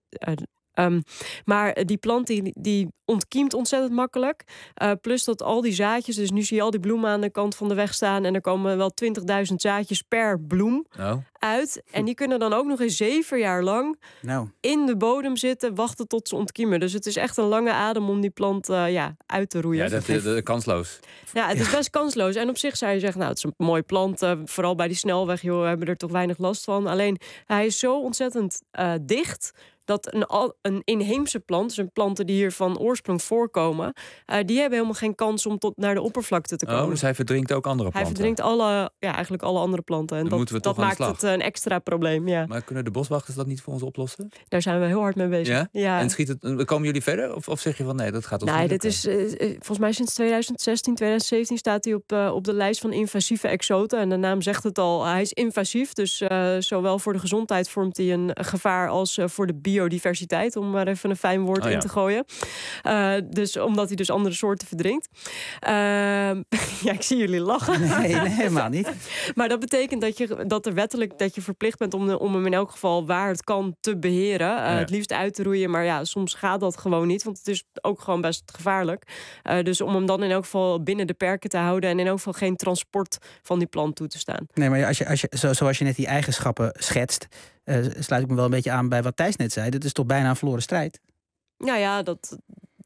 Maar die plant die ontkiemt ontzettend makkelijk. Plus dat al die zaadjes, dus nu zie je al die bloemen aan de kant van de weg staan. En er komen wel 20.000 zaadjes per bloem uit. En die kunnen dan ook nog eens 7 jaar lang in de bodem zitten, wachten tot ze ontkiemen. Dus het is echt een lange adem om die plant uit te roeien. Ja, dat is kansloos. Ja, het is best kansloos. En op zich zou je zeggen, nou, het is een mooie plant. Vooral bij die snelweg, joh, we hebben er toch weinig last van. Alleen, hij is zo ontzettend dicht dat een inheemse plant, dus een planten die hier van oorsprong voorkomen, die hebben helemaal geen kans om tot naar de oppervlakte te komen. Oh, dus hij verdrinkt ook andere planten? Hij verdrinkt eigenlijk alle andere planten. En dat maakt het een extra probleem, ja. Maar kunnen de boswachters dat niet voor ons oplossen? Daar zijn we heel hard mee bezig. Ja? En komen jullie verder? Of zeg je van nee, dat gaat ons niet lukken? Volgens mij sinds 2016, 2017 staat hij op de lijst van invasieve exoten. En de naam zegt het al, hij is invasief. Dus zowel voor de gezondheid vormt hij een gevaar als voor de biodiversiteit, om maar even een fijn woord in te gooien. Dus omdat hij dus andere soorten verdrinkt. Ja, ik zie jullie lachen. Nee, helemaal niet. Maar dat betekent dat er wettelijk dat je verplicht bent om hem in elk geval waar het kan te beheren. Het liefst uit te roeien. Maar ja, soms gaat dat gewoon niet, want het is ook gewoon best gevaarlijk. Dus om hem dan in elk geval binnen de perken te houden en in elk geval geen transport van die plant toe te staan. Nee, maar zoals je net die eigenschappen schetst, sluit ik me wel een beetje aan bij wat Thijs net zei. Dit is toch bijna een verloren strijd? Nou ja,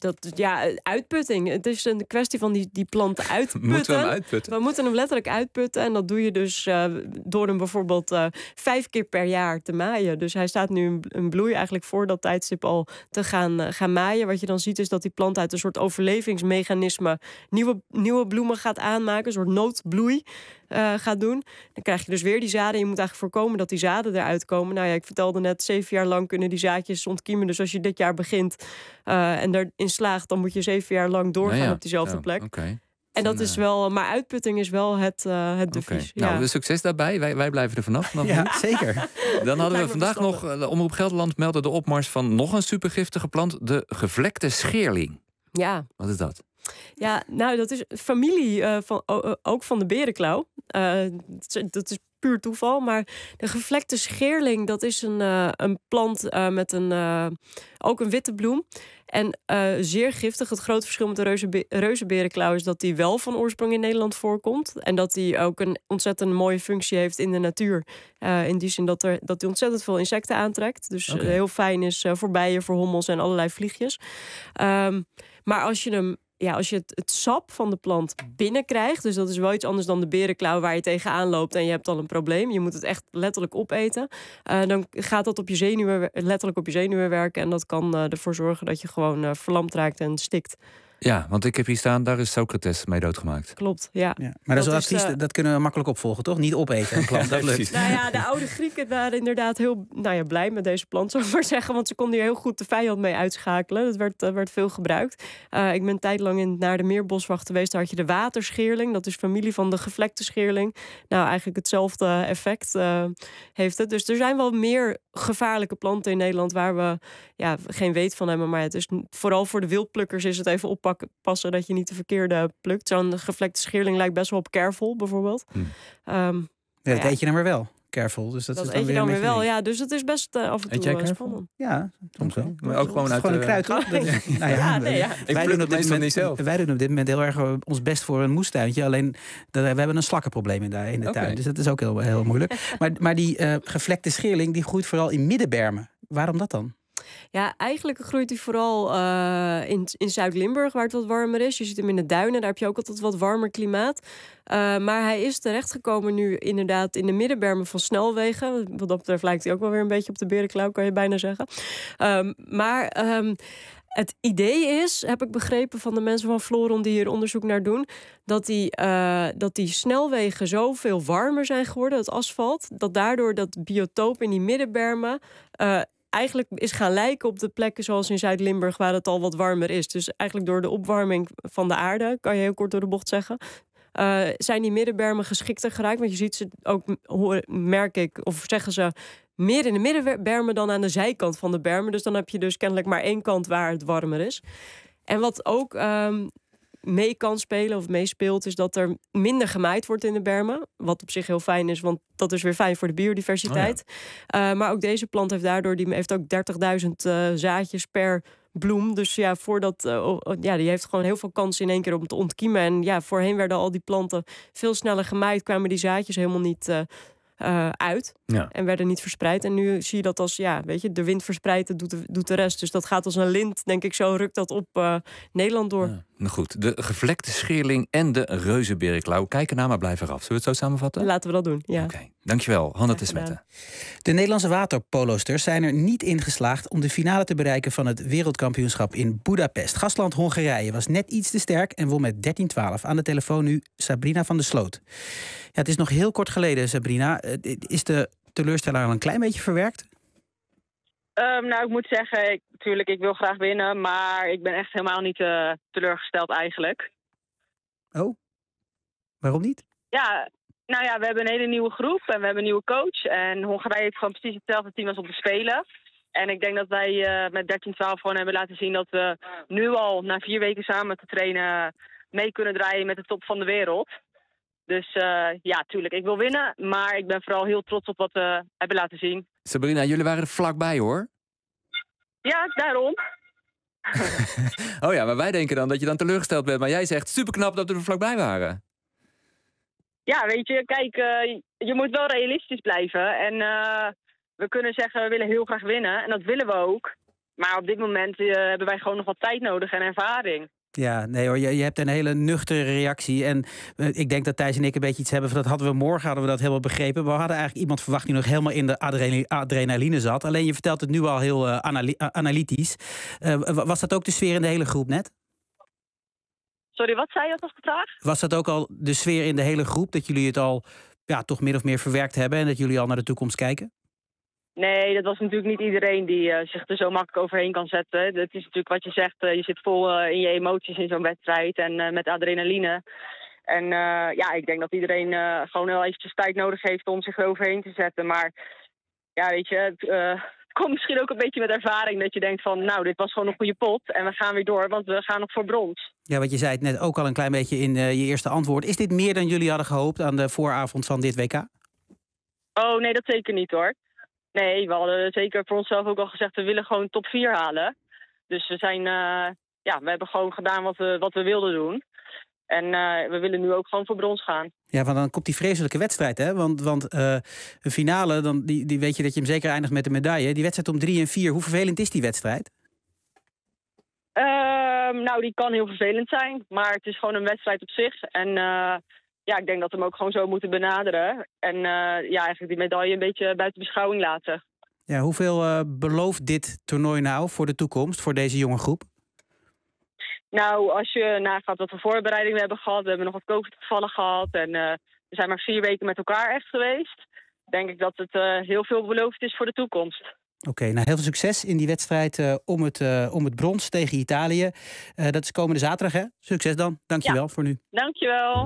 Uitputting. Het is een kwestie van die planten uitputten. Moeten we hem uitputten? We moeten hem letterlijk uitputten. En dat doe je dus door hem bijvoorbeeld 5 keer per jaar te maaien. Dus hij staat nu in bloei eigenlijk voor dat tijdstip al te gaan maaien. Wat je dan ziet is dat die plant uit een soort overlevingsmechanisme nieuwe bloemen gaat aanmaken. Een soort noodbloei gaat doen. Dan krijg je dus weer die zaden. Je moet eigenlijk voorkomen dat die zaden eruit komen. Nou ja, ik vertelde net, 7 jaar lang kunnen die zaadjes ontkiemen. Dus als je dit jaar begint en erin slaagt, dan moet je 7 jaar lang doorgaan op diezelfde plek. Okay. En dat is wel, maar uitputting is wel het devies. Ja. Nou, succes daarbij. Wij blijven er vanaf. Ja, zeker. Dan hadden we vandaag nog, Omroep Gelderland meldde de opmars van nog een supergiftige plant, de gevlekte scheerling. Ja. Wat is dat? Ja, nou, dat is familie ook van de berenklauw. Dat is puur toeval, maar de gevlekte scheerling, dat is een plant met ook een witte bloem. En zeer giftig. Het grote verschil met de reuzenberenklauw is dat die wel van oorsprong in Nederland voorkomt. En dat die ook een ontzettend mooie functie heeft in de natuur. In die zin dat die ontzettend veel insecten aantrekt. Dus heel fijn is voor bijen, voor hommels en allerlei vliegjes. Maar als je het sap van de plant binnenkrijgt, dus dat is wel iets anders dan de berenklauw waar je tegenaan loopt en je hebt al een probleem. Je moet het echt letterlijk opeten. Dan gaat dat letterlijk op je zenuwen werken en dat kan ervoor zorgen dat je gewoon verlamd raakt en stikt. Ja, want ik heb hier staan, daar is Socrates mee doodgemaakt. Klopt, ja. Maar dat is advies, dat kunnen we makkelijk opvolgen, toch? Niet opeten, een plant, dat lukt. Nou ja, de oude Grieken waren inderdaad heel blij met deze plant, zou ik maar zeggen. Want ze konden hier heel goed de vijand mee uitschakelen. Dat werd veel gebruikt. Ik ben een tijd lang naar de Meerboswacht geweest. Daar had je de waterscheerling. Dat is familie van de gevlekte scheerling. Nou, eigenlijk hetzelfde effect heeft het. Dus er zijn wel meer gevaarlijke planten in Nederland waar we geen weet van hebben. Maar het is vooral voor de wildplukkers is het even passen dat je niet de verkeerde plukt. Zo'n gevlekte scheerling lijkt best wel op kervel, bijvoorbeeld. Dat eet je dan weer wel, kervel. Dus dat is dan eet je weer dan een weer wel, beetje ja. Dus het is best af en toe spannend. Ja, soms wel. Maar ook gewoon uit een kruid, toch? Ik pluk het meestal niet zelf. Wij doen op dit moment heel erg ons best voor een moestuintje. Alleen, we hebben een slakkenprobleem in de tuin. Dus dat is ook heel moeilijk. Maar die gevlekte scheerling, die groeit vooral in middenbermen. Waarom dat dan? Ja, eigenlijk groeit hij vooral in Zuid-Limburg, waar het wat warmer is. Je ziet hem in de duinen, daar heb je ook altijd wat warmer klimaat. Maar hij is terechtgekomen nu inderdaad in de middenbermen van snelwegen. Wat dat betreft lijkt hij ook wel weer een beetje op de berenklauw, kan je bijna zeggen. Het idee is, heb ik begrepen van de mensen van Floron die hier onderzoek naar doen, dat die snelwegen zoveel warmer zijn geworden, het asfalt, dat daardoor dat biotoop in die middenbermen eigenlijk is gaan lijken op de plekken zoals in Zuid-Limburg, waar het al wat warmer is. Dus eigenlijk door de opwarming van de aarde, kan je heel kort door de bocht zeggen, zijn die middenbermen geschikter geraakt. Want je ziet ze ook, merk ik, of zeggen ze, meer in de middenbermen dan aan de zijkant van de bermen. Dus dan heb je dus kennelijk maar één kant waar het warmer is. En wat ook mee kan spelen of meespeelt, is dat er minder gemaaid wordt in de bermen. Wat op zich heel fijn is, want dat is weer fijn voor de biodiversiteit. Maar ook deze plant heeft daardoor, die heeft ook 30.000 zaadjes per bloem. Dus ja, die heeft gewoon heel veel kansen in één keer om te ontkiemen. En ja, voorheen werden al die planten veel sneller gemaaid, kwamen die zaadjes helemaal niet uit. Ja. En werden niet verspreid. En nu zie je dat als, de wind verspreidt, doet de rest. Dus dat gaat als een lint, denk ik, zo rukt dat op Nederland door. Ja. Nou goed, de gevlekte scheerling en de reuzenberenklauw. Kijken naar, maar blijven eraf. Zullen we het zo samenvatten? Laten we dat doen, ja. Oké. Dankjewel, Hanne Tesmette. De Nederlandse waterpolosters zijn er niet in geslaagd om de finale te bereiken van het wereldkampioenschap in Budapest. Gastland Hongarije was net iets te sterk en won met 13-12. Aan de telefoon nu Sabrina van der Sloot. Ja, het is nog heel kort geleden, Sabrina. Is de teleurstelling al een klein beetje verwerkt? Ik moet zeggen, ik wil graag winnen, maar ik ben echt helemaal niet teleurgesteld eigenlijk. Oh, waarom niet? Ja, we hebben een hele nieuwe groep en we hebben een nieuwe coach. En Hongarije heeft gewoon precies hetzelfde team als op de Spelen. En ik denk dat wij met 13-12 gewoon hebben laten zien dat we nu al na 4 weken samen te trainen mee kunnen draaien met de top van de wereld. Dus tuurlijk, ik wil winnen, maar ik ben vooral heel trots op wat we hebben laten zien. Sabrina, jullie waren er vlakbij, hoor. Ja, daarom. Oh ja, maar wij denken dan dat je dan teleurgesteld bent. Maar jij zegt superknap dat we er vlakbij waren. Ja, weet je, kijk, je moet wel realistisch blijven. En we kunnen zeggen, we willen heel graag winnen. En dat willen we ook. Maar op dit moment hebben wij gewoon nog wat tijd nodig en ervaring. Ja, nee hoor, je hebt een hele nuchtere reactie. En ik denk dat Thijs en ik een beetje iets hebben. Dat hadden we dat helemaal begrepen. We hadden eigenlijk iemand verwacht die nog helemaal in de adrenaline zat. Alleen je vertelt het nu al heel analytisch. Was dat ook de sfeer in de hele groep net? Sorry, wat zei je als vraag? Was dat ook al de sfeer in de hele groep? Dat jullie het al toch min of meer verwerkt hebben en dat jullie al naar de toekomst kijken? Nee, dat was natuurlijk niet iedereen die zich er zo makkelijk overheen kan zetten. Het is natuurlijk wat je zegt, je zit vol in je emoties in zo'n wedstrijd en met adrenaline. En ik denk dat iedereen gewoon heel eventjes tijd nodig heeft om zich er overheen te zetten. Maar ja, weet je, het komt misschien ook een beetje met ervaring dat je denkt van, nou, dit was gewoon een goede pot en we gaan weer door, want we gaan nog voor brons. Ja, want je zei het net ook al een klein beetje in je eerste antwoord. Is dit meer dan jullie hadden gehoopt aan de vooravond van dit WK? Oh, nee, dat zeker niet hoor. Nee, we hadden zeker voor onszelf ook al gezegd, we willen gewoon top 4 halen. Dus we zijn, we hebben gewoon gedaan wat we wilden doen. En we willen nu ook gewoon voor brons gaan. Ja, want dan komt die vreselijke wedstrijd, hè? Want een finale, dan die weet je dat je hem zeker eindigt met een medaille. Die wedstrijd om 3 en 4, hoe vervelend is die wedstrijd? Die kan heel vervelend zijn. Maar het is gewoon een wedstrijd op zich. En ik denk dat we hem ook gewoon zo moeten benaderen. En eigenlijk die medaille een beetje buiten beschouwing laten. Ja, hoeveel belooft dit toernooi nou voor de toekomst, voor deze jonge groep? Nou, als je nagaat wat voor voorbereidingen we hebben gehad. We hebben nog wat COVID-gevallen gehad. En we zijn maar 4 weken met elkaar echt geweest. Denk ik dat het heel veel beloofd is voor de toekomst. Oké, nou heel veel succes in die wedstrijd om het brons tegen Italië. Dat is komende zaterdag, hè? Succes dan. Dankjewel voor nu. Dankjewel.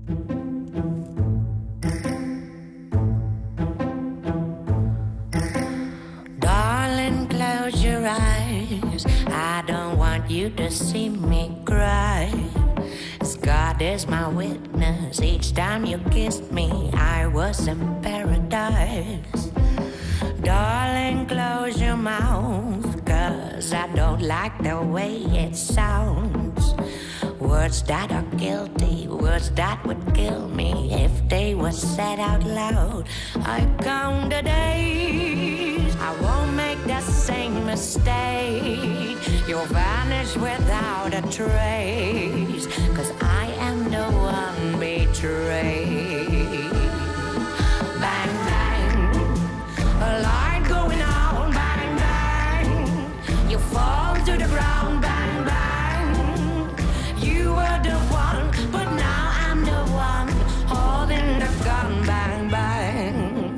Darling, close your eyes. I don't want you to see me cry. As God is my witness, each time you kissed me, I was in paradise. Darling, close your mouth, 'cause I don't like the way it sounds. Words that are guilty, words that would kill me if they were said out loud. I count the days, I won't make the same mistake. You'll vanish without a trace, 'cause I am the one betrayed. Bang, bang, a light going on, bang, bang. You fall to the ground, bang, bang. You were the one, but now I'm the one holding the gun, bang, bang.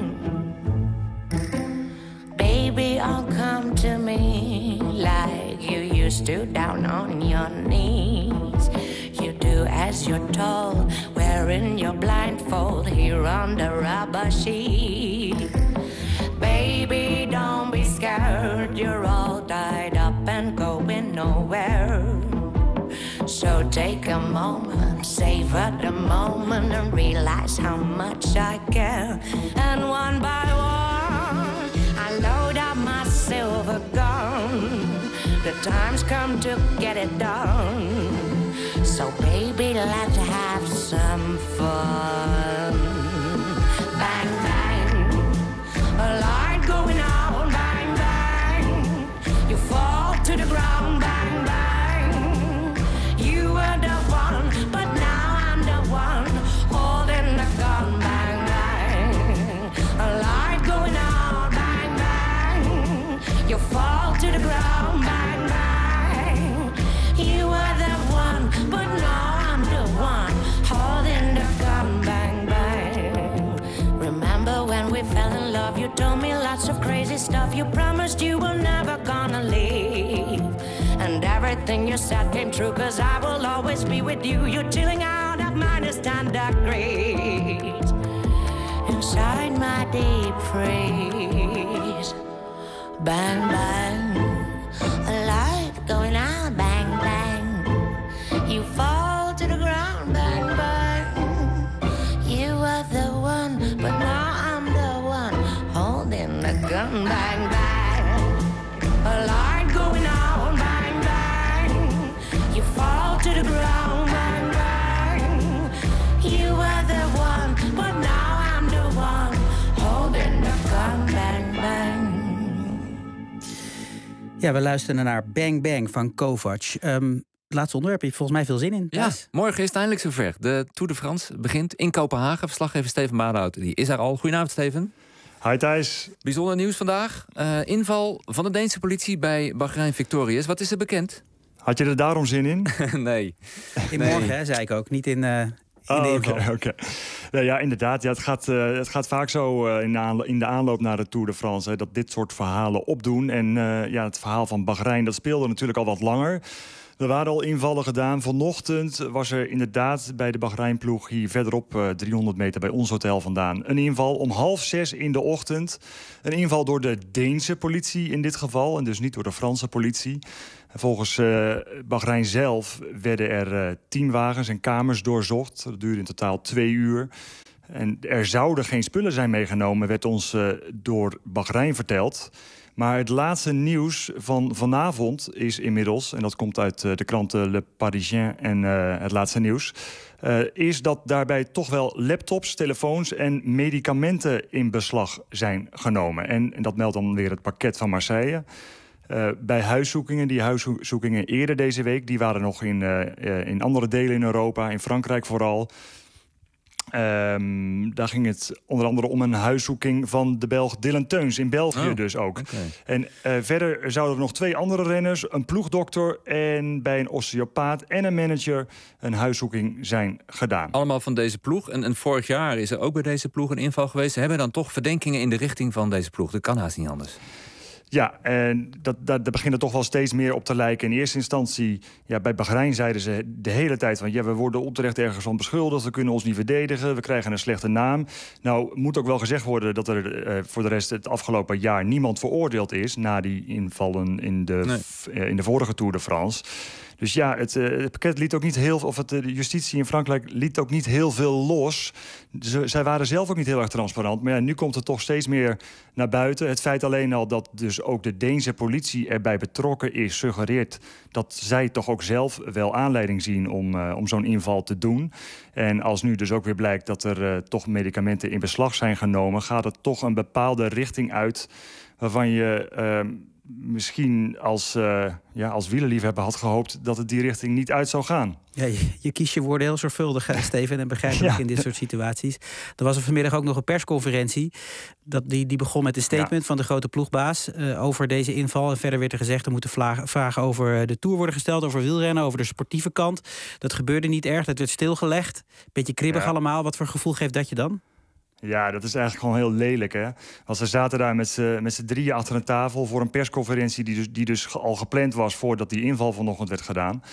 Baby, oh, come to me like you used to, down on your knees. You do as you're told, wearing your blindfold here on the rubber sheet. Baby, don't be scared, you're all tied up and going nowhere. So take a moment, savor the moment and realize how much I care. And one by one, I load up my silver gun. The time's come to get it done. So baby, let's have some fun. Bang, bang, a light going on, bang, bang. You fall to the ground, bang, bang. You were the one, but now I'm the one holding the gun, bang, bang. A light going on, bang, bang. You fall to the ground, bang, bang. You were the one, but now I'm the one holding the gun, bang, bang. Remember when we fell in love, you told me lots of crazy stuff. You promised you were never gonna leave. And everything you said came true, 'cause I will always be with you. You're chilling out at -10 degrees inside my deep freeze. Bang, bang, a light going out, bang, bang. You fall to the ground, bang, bang. You were the one, but now I'm the one holding the gun, bang, bang. A light going out, bang, bang. You fall to the ground, bang, bang. You were the one, but now I'm the one holding the gun, bang, bang. Ja, we luisteren naar Bang Bang van Kovac. Het laatste onderwerp, je hebt volgens mij veel zin in. Ja, morgen is het eindelijk zover. De Tour de France begint in Kopenhagen. Verslaggever Steven Maarhout, die is er al. Goedenavond, Steven. Hi Thijs. Bijzonder nieuws vandaag. Inval van de Deense politie bij Bahrein Victorious. Wat is er bekend? Had je er daarom zin in? Nee. Morgen, hè, zei ik ook. Niet in de inval. Oké. Ja, inderdaad. Ja, het gaat vaak zo in de aanloop naar de Tour de France... Hè, dat dit soort verhalen opdoen. En het verhaal van Bahrein, dat speelde natuurlijk al wat langer. Er waren al invallen gedaan. Vanochtend was er inderdaad bij de Bahrein-ploeg hier verderop 300 meter bij ons hotel vandaan een inval om 5:30 in de ochtend. Een inval door de Deense politie in dit geval en dus niet door de Franse politie. Volgens Bahrein zelf werden er 10 wagens en kamers doorzocht. Dat duurde in totaal 2 uur. En er zouden geen spullen zijn meegenomen, werd ons door Bahrein verteld. Maar het laatste nieuws van vanavond is inmiddels... en dat komt uit de kranten Le Parisien en het laatste nieuws... is dat daarbij toch wel laptops, telefoons en medicamenten in beslag zijn genomen. En dat meldt dan weer het parket van Marseille. Bij huiszoekingen, die huiszoekingen eerder deze week... die waren nog in andere delen in Europa, in Frankrijk vooral... daar ging het onder andere om een huiszoeking van de Belg Dylan Teuns in België dus ook. Okay. En verder zouden er nog 2 andere renners, een ploegdokter en bij een osteopaat en een manager een huiszoeking zijn gedaan. Allemaal van deze ploeg. En vorig jaar is er ook bij deze ploeg een inval geweest. Ze hebben dan toch verdenkingen in de richting van deze ploeg. Dat kan haast niet anders. Ja, en daar begint het toch wel steeds meer op te lijken. In eerste instantie, bij Bahrein zeiden ze de hele tijd van... we worden onterecht ergens van beschuldigd, we kunnen ons niet verdedigen... we krijgen een slechte naam. Nou, moet ook wel gezegd worden dat er voor de rest het afgelopen jaar... niemand veroordeeld is na die invallen in de vorige Tour de France... Dus ja, het pakket liet ook niet heel veel... of de justitie in Frankrijk liet ook niet heel veel los. Zij waren zelf ook niet heel erg transparant. Maar ja, nu komt het toch steeds meer naar buiten. Het feit alleen al dat dus ook de Deense politie erbij betrokken is... suggereert dat zij toch ook zelf wel aanleiding zien om zo'n inval te doen. En als nu dus ook weer blijkt dat er toch medicamenten in beslag zijn genomen... gaat het toch een bepaalde richting uit waarvan je... misschien als wielerliefhebber had gehoopt... dat het die richting niet uit zou gaan. Ja, je kiest je woorden heel zorgvuldig, Steven... en begrijpelijk in dit soort situaties. Er was er vanmiddag ook nog een persconferentie. Die begon met een statement van de grote ploegbaas... over deze inval. En verder werd er gezegd... er moeten vragen over de Tour worden gesteld... over wielrennen, over de sportieve kant. Dat gebeurde niet erg, dat werd stilgelegd. Beetje kribbig allemaal. Wat voor gevoel geeft dat je dan? Ja, dat is eigenlijk gewoon heel lelijk, hè. Want ze zaten daar met z'n drieën achter een tafel... voor een persconferentie die dus al gepland was... voordat die inval vanochtend werd gedaan.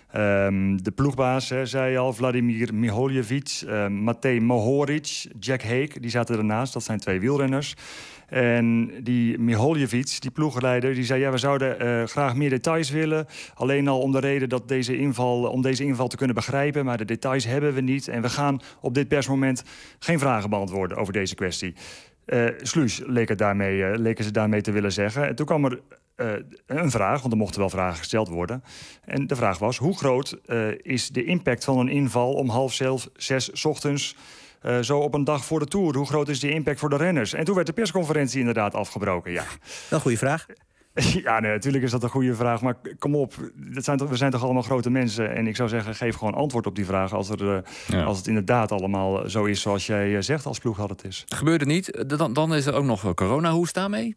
De ploegbaas, zei al, Vladimir Miholjevic... Matej Mohoric, Jack Haig, die zaten ernaast. Dat zijn 2 wielrenners. En die Miholjevic, die ploegleider, die zei... we zouden graag meer details willen. Alleen al om de reden dat deze inval te kunnen begrijpen. Maar de details hebben we niet. En we gaan op dit persmoment geen vragen beantwoorden over deze kwestie. Sluis leken ze daarmee te willen zeggen. En toen kwam er een vraag, want er mochten wel vragen gesteld worden. En de vraag was, hoe groot is de impact van een inval... om 5:30, 6 ochtends... zo op een dag voor de Tour. Hoe groot is de impact voor de renners? En toen werd de persconferentie inderdaad afgebroken, ja. Wel een goede vraag. Ja, nee, natuurlijk is dat een goede vraag. Maar kom op, we zijn toch allemaal grote mensen. En ik zou zeggen, geef gewoon antwoord op die vraag... als het inderdaad allemaal zo is zoals jij zegt als ploeg dat het is. Gebeurde niet. Dan is er ook nog corona. Hoe is daarmee?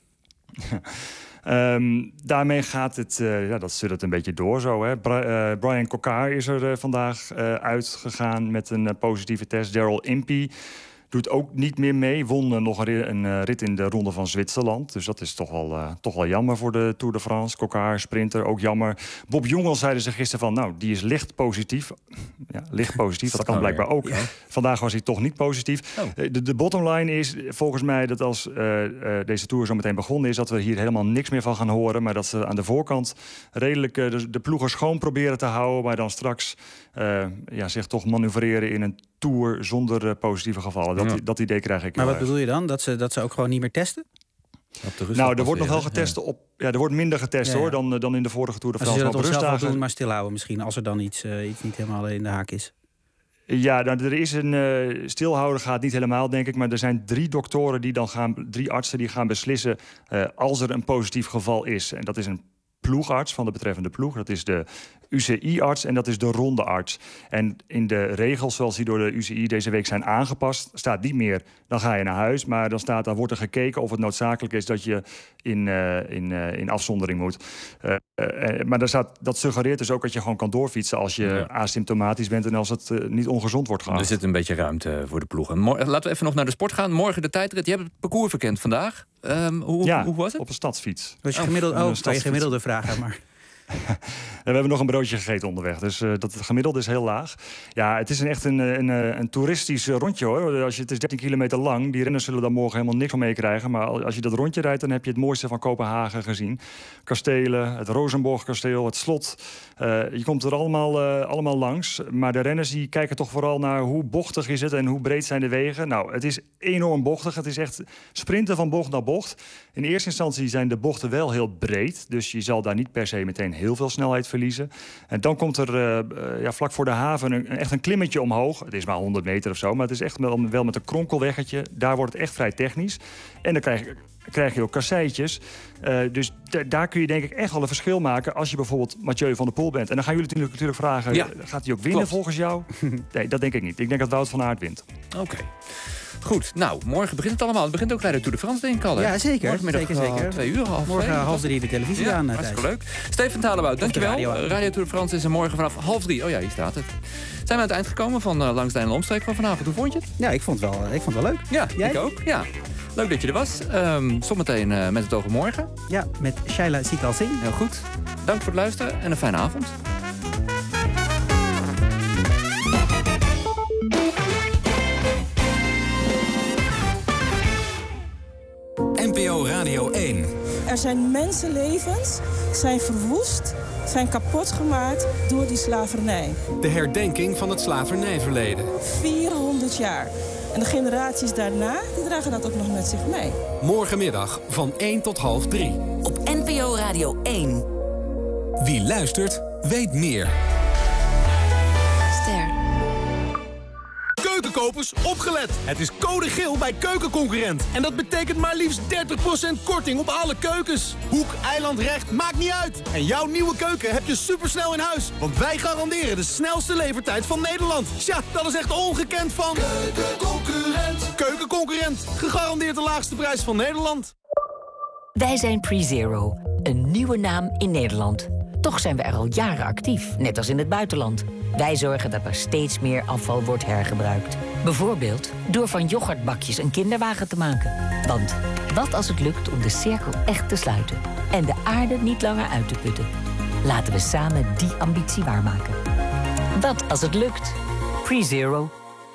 Daarmee gaat het, dat zit een beetje door zo. Hè. Brian Coquard is er vandaag uitgegaan met een positieve test. Daryl Impey doet ook niet meer mee. Won nog een rit in de Ronde van Zwitserland. Dus dat is toch wel jammer voor de Tour de France. Coquard, sprinter, ook jammer. Bob Jungels zeiden ze gisteren van... die is licht positief. Ja, licht positief, dat kan blijkbaar ook. Ja. Vandaag was hij toch niet positief. De bottom line is volgens mij dat als deze Tour zo meteen begonnen is... dat we hier helemaal niks meer van gaan horen. Maar dat ze aan de voorkant redelijk de ploegen schoon proberen te houden... maar dan straks zich toch manoeuvreren in een Tour zonder positieve gevallen. Dat idee krijg ik. Maar wat bedoel je dan? Dat ze ook gewoon niet meer testen? Er wordt nog wel getest op. Ja, er wordt minder getest hoor dan in de vorige Tour de France. Ze zullen het zelf wel doen, maar stilhouden misschien als er dan iets niet helemaal in de haak is. Ja, nou, er is een stilhouden gaat niet helemaal, denk ik. Maar er zijn 3 artsen die gaan beslissen als er een positief geval is. En dat is een ploegarts van de betreffende ploeg. Dat is de UCI-arts en dat is de rondearts. En in de regels zoals die door de UCI deze week zijn aangepast, staat niet meer, dan ga je naar huis. Maar dan wordt er gekeken of het noodzakelijk is dat je in afzondering moet. Maar dat suggereert dus ook dat je gewoon kan doorfietsen als je asymptomatisch bent en als het niet ongezond wordt geacht. Er zit een beetje ruimte voor de ploegen. Laten we even nog naar de sport gaan. Morgen de tijdrit. Je hebt het parcours verkend vandaag. Hoe was het? Op een stadsfiets. Was je gemiddelde vragen, maar... We hebben nog een broodje gegeten onderweg, dus het gemiddelde is heel laag. Ja, het is echt een toeristisch rondje, hoor. Het is 13 kilometer lang. Die renners zullen daar morgen helemaal niks van meekrijgen. Maar als je dat rondje rijdt, dan heb je het mooiste van Kopenhagen gezien. Kastelen, het Rosenborg-kasteel, het slot. Je komt er allemaal langs. Maar de renners die kijken toch vooral naar hoe bochtig is het en hoe breed zijn de wegen. Nou, het is enorm bochtig. Het is echt sprinten van bocht naar bocht. In eerste instantie zijn de bochten wel heel breed. Dus je zal daar niet per se meteen heel veel snelheid verliezen. En dan komt er vlak voor de haven echt een klimmetje omhoog. Het is maar 100 meter of zo, maar het is echt wel met een kronkelweggetje. Daar wordt het echt vrij technisch. En dan krijg je ook kasseitjes. Dus daar kun je denk ik echt wel een verschil maken als je bijvoorbeeld Mathieu van der Poel bent. En dan gaan jullie natuurlijk vragen, gaat hij ook winnen volgens jou? Nee, dat denk ik niet. Ik denk dat Wout van Aert wint. Oké. Goed, nou, morgen begint het allemaal. Het begint ook bij de Tour de France, denk ik al. Hè? Ja, zeker. Morgenmiddag 2 uur, morgen 2:30 de televisie aan. Hartstikke leuk. Steven Talenbout, dankjewel. Radio Tour de France is er morgen vanaf 2:30. Oh ja, hier staat het. Zijn we aan het eind gekomen van Langs de Lijn en Omstreek van vanavond. Hoe vond je het? Ja, ik vond het wel leuk. Ja, jij? Ik ook. Ja. Leuk dat je er was. Zometeen met het oog op morgen. Ja, met Shaila Sikal Singh. Heel goed. Dank voor het luisteren en een fijne avond. NPO Radio 1. Er zijn mensenlevens, zijn verwoest, zijn kapot gemaakt door die slavernij. De herdenking van het slavernijverleden. 400 jaar. En de generaties daarna, die dragen dat ook nog met zich mee. Morgenmiddag van 1 tot 2:30. Op NPO Radio 1. Wie luistert, weet meer. Ster. Keukenkopers, opgelet! Het is code geel bij Keukenconcurrent. En dat betekent maar liefst 30% korting op alle keukens. Hoek, eiland, recht, maakt niet uit. En jouw nieuwe keuken heb je supersnel in huis. Want wij garanderen de snelste levertijd van Nederland. Tja, dat is echt ongekend van... Keukenconcurrent. Keukenconcurrent. Gegarandeerd de laagste prijs van Nederland. Wij zijn PreZero, een nieuwe naam in Nederland. Toch zijn we er al jaren actief, net als in het buitenland. Wij zorgen dat er steeds meer afval wordt hergebruikt. Bijvoorbeeld door van yoghurtbakjes een kinderwagen te maken. Want wat als het lukt om de cirkel echt te sluiten en de aarde niet langer uit te putten? Laten we samen die ambitie waarmaken. Wat als het lukt? PreZero.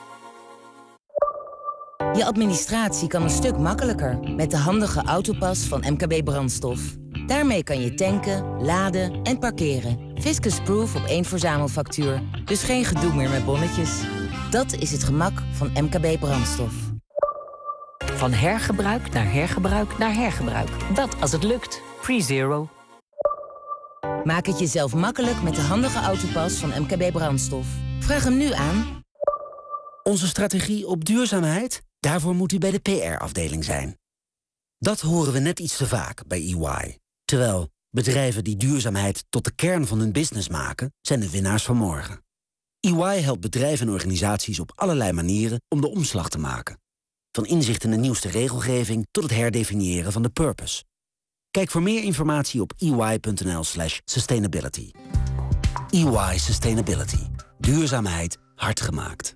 Je administratie kan een stuk makkelijker met de handige Autopas van MKB Brandstof. Daarmee kan je tanken, laden en parkeren. Fiscus-proof op 1 verzamelfactuur. Dus geen gedoe meer met bonnetjes. Dat is het gemak van MKB Brandstof. Van hergebruik naar hergebruik naar hergebruik. Wat als het lukt? PreZero. Maak het jezelf makkelijk met de handige Autopas van MKB Brandstof. Vraag hem nu aan. Onze strategie op duurzaamheid? Daarvoor moet u bij de PR-afdeling zijn. Dat horen we net iets te vaak bij EY. Terwijl bedrijven die duurzaamheid tot de kern van hun business maken, zijn de winnaars van morgen. EY helpt bedrijven en organisaties op allerlei manieren om de omslag te maken. Van inzicht in de nieuwste regelgeving tot het herdefiniëren van de purpose. Kijk voor meer informatie op ey.nl/sustainability. EY Sustainability. Duurzaamheid hard gemaakt.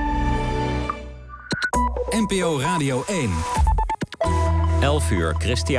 NPO Radio 1. 11 uur, Christian.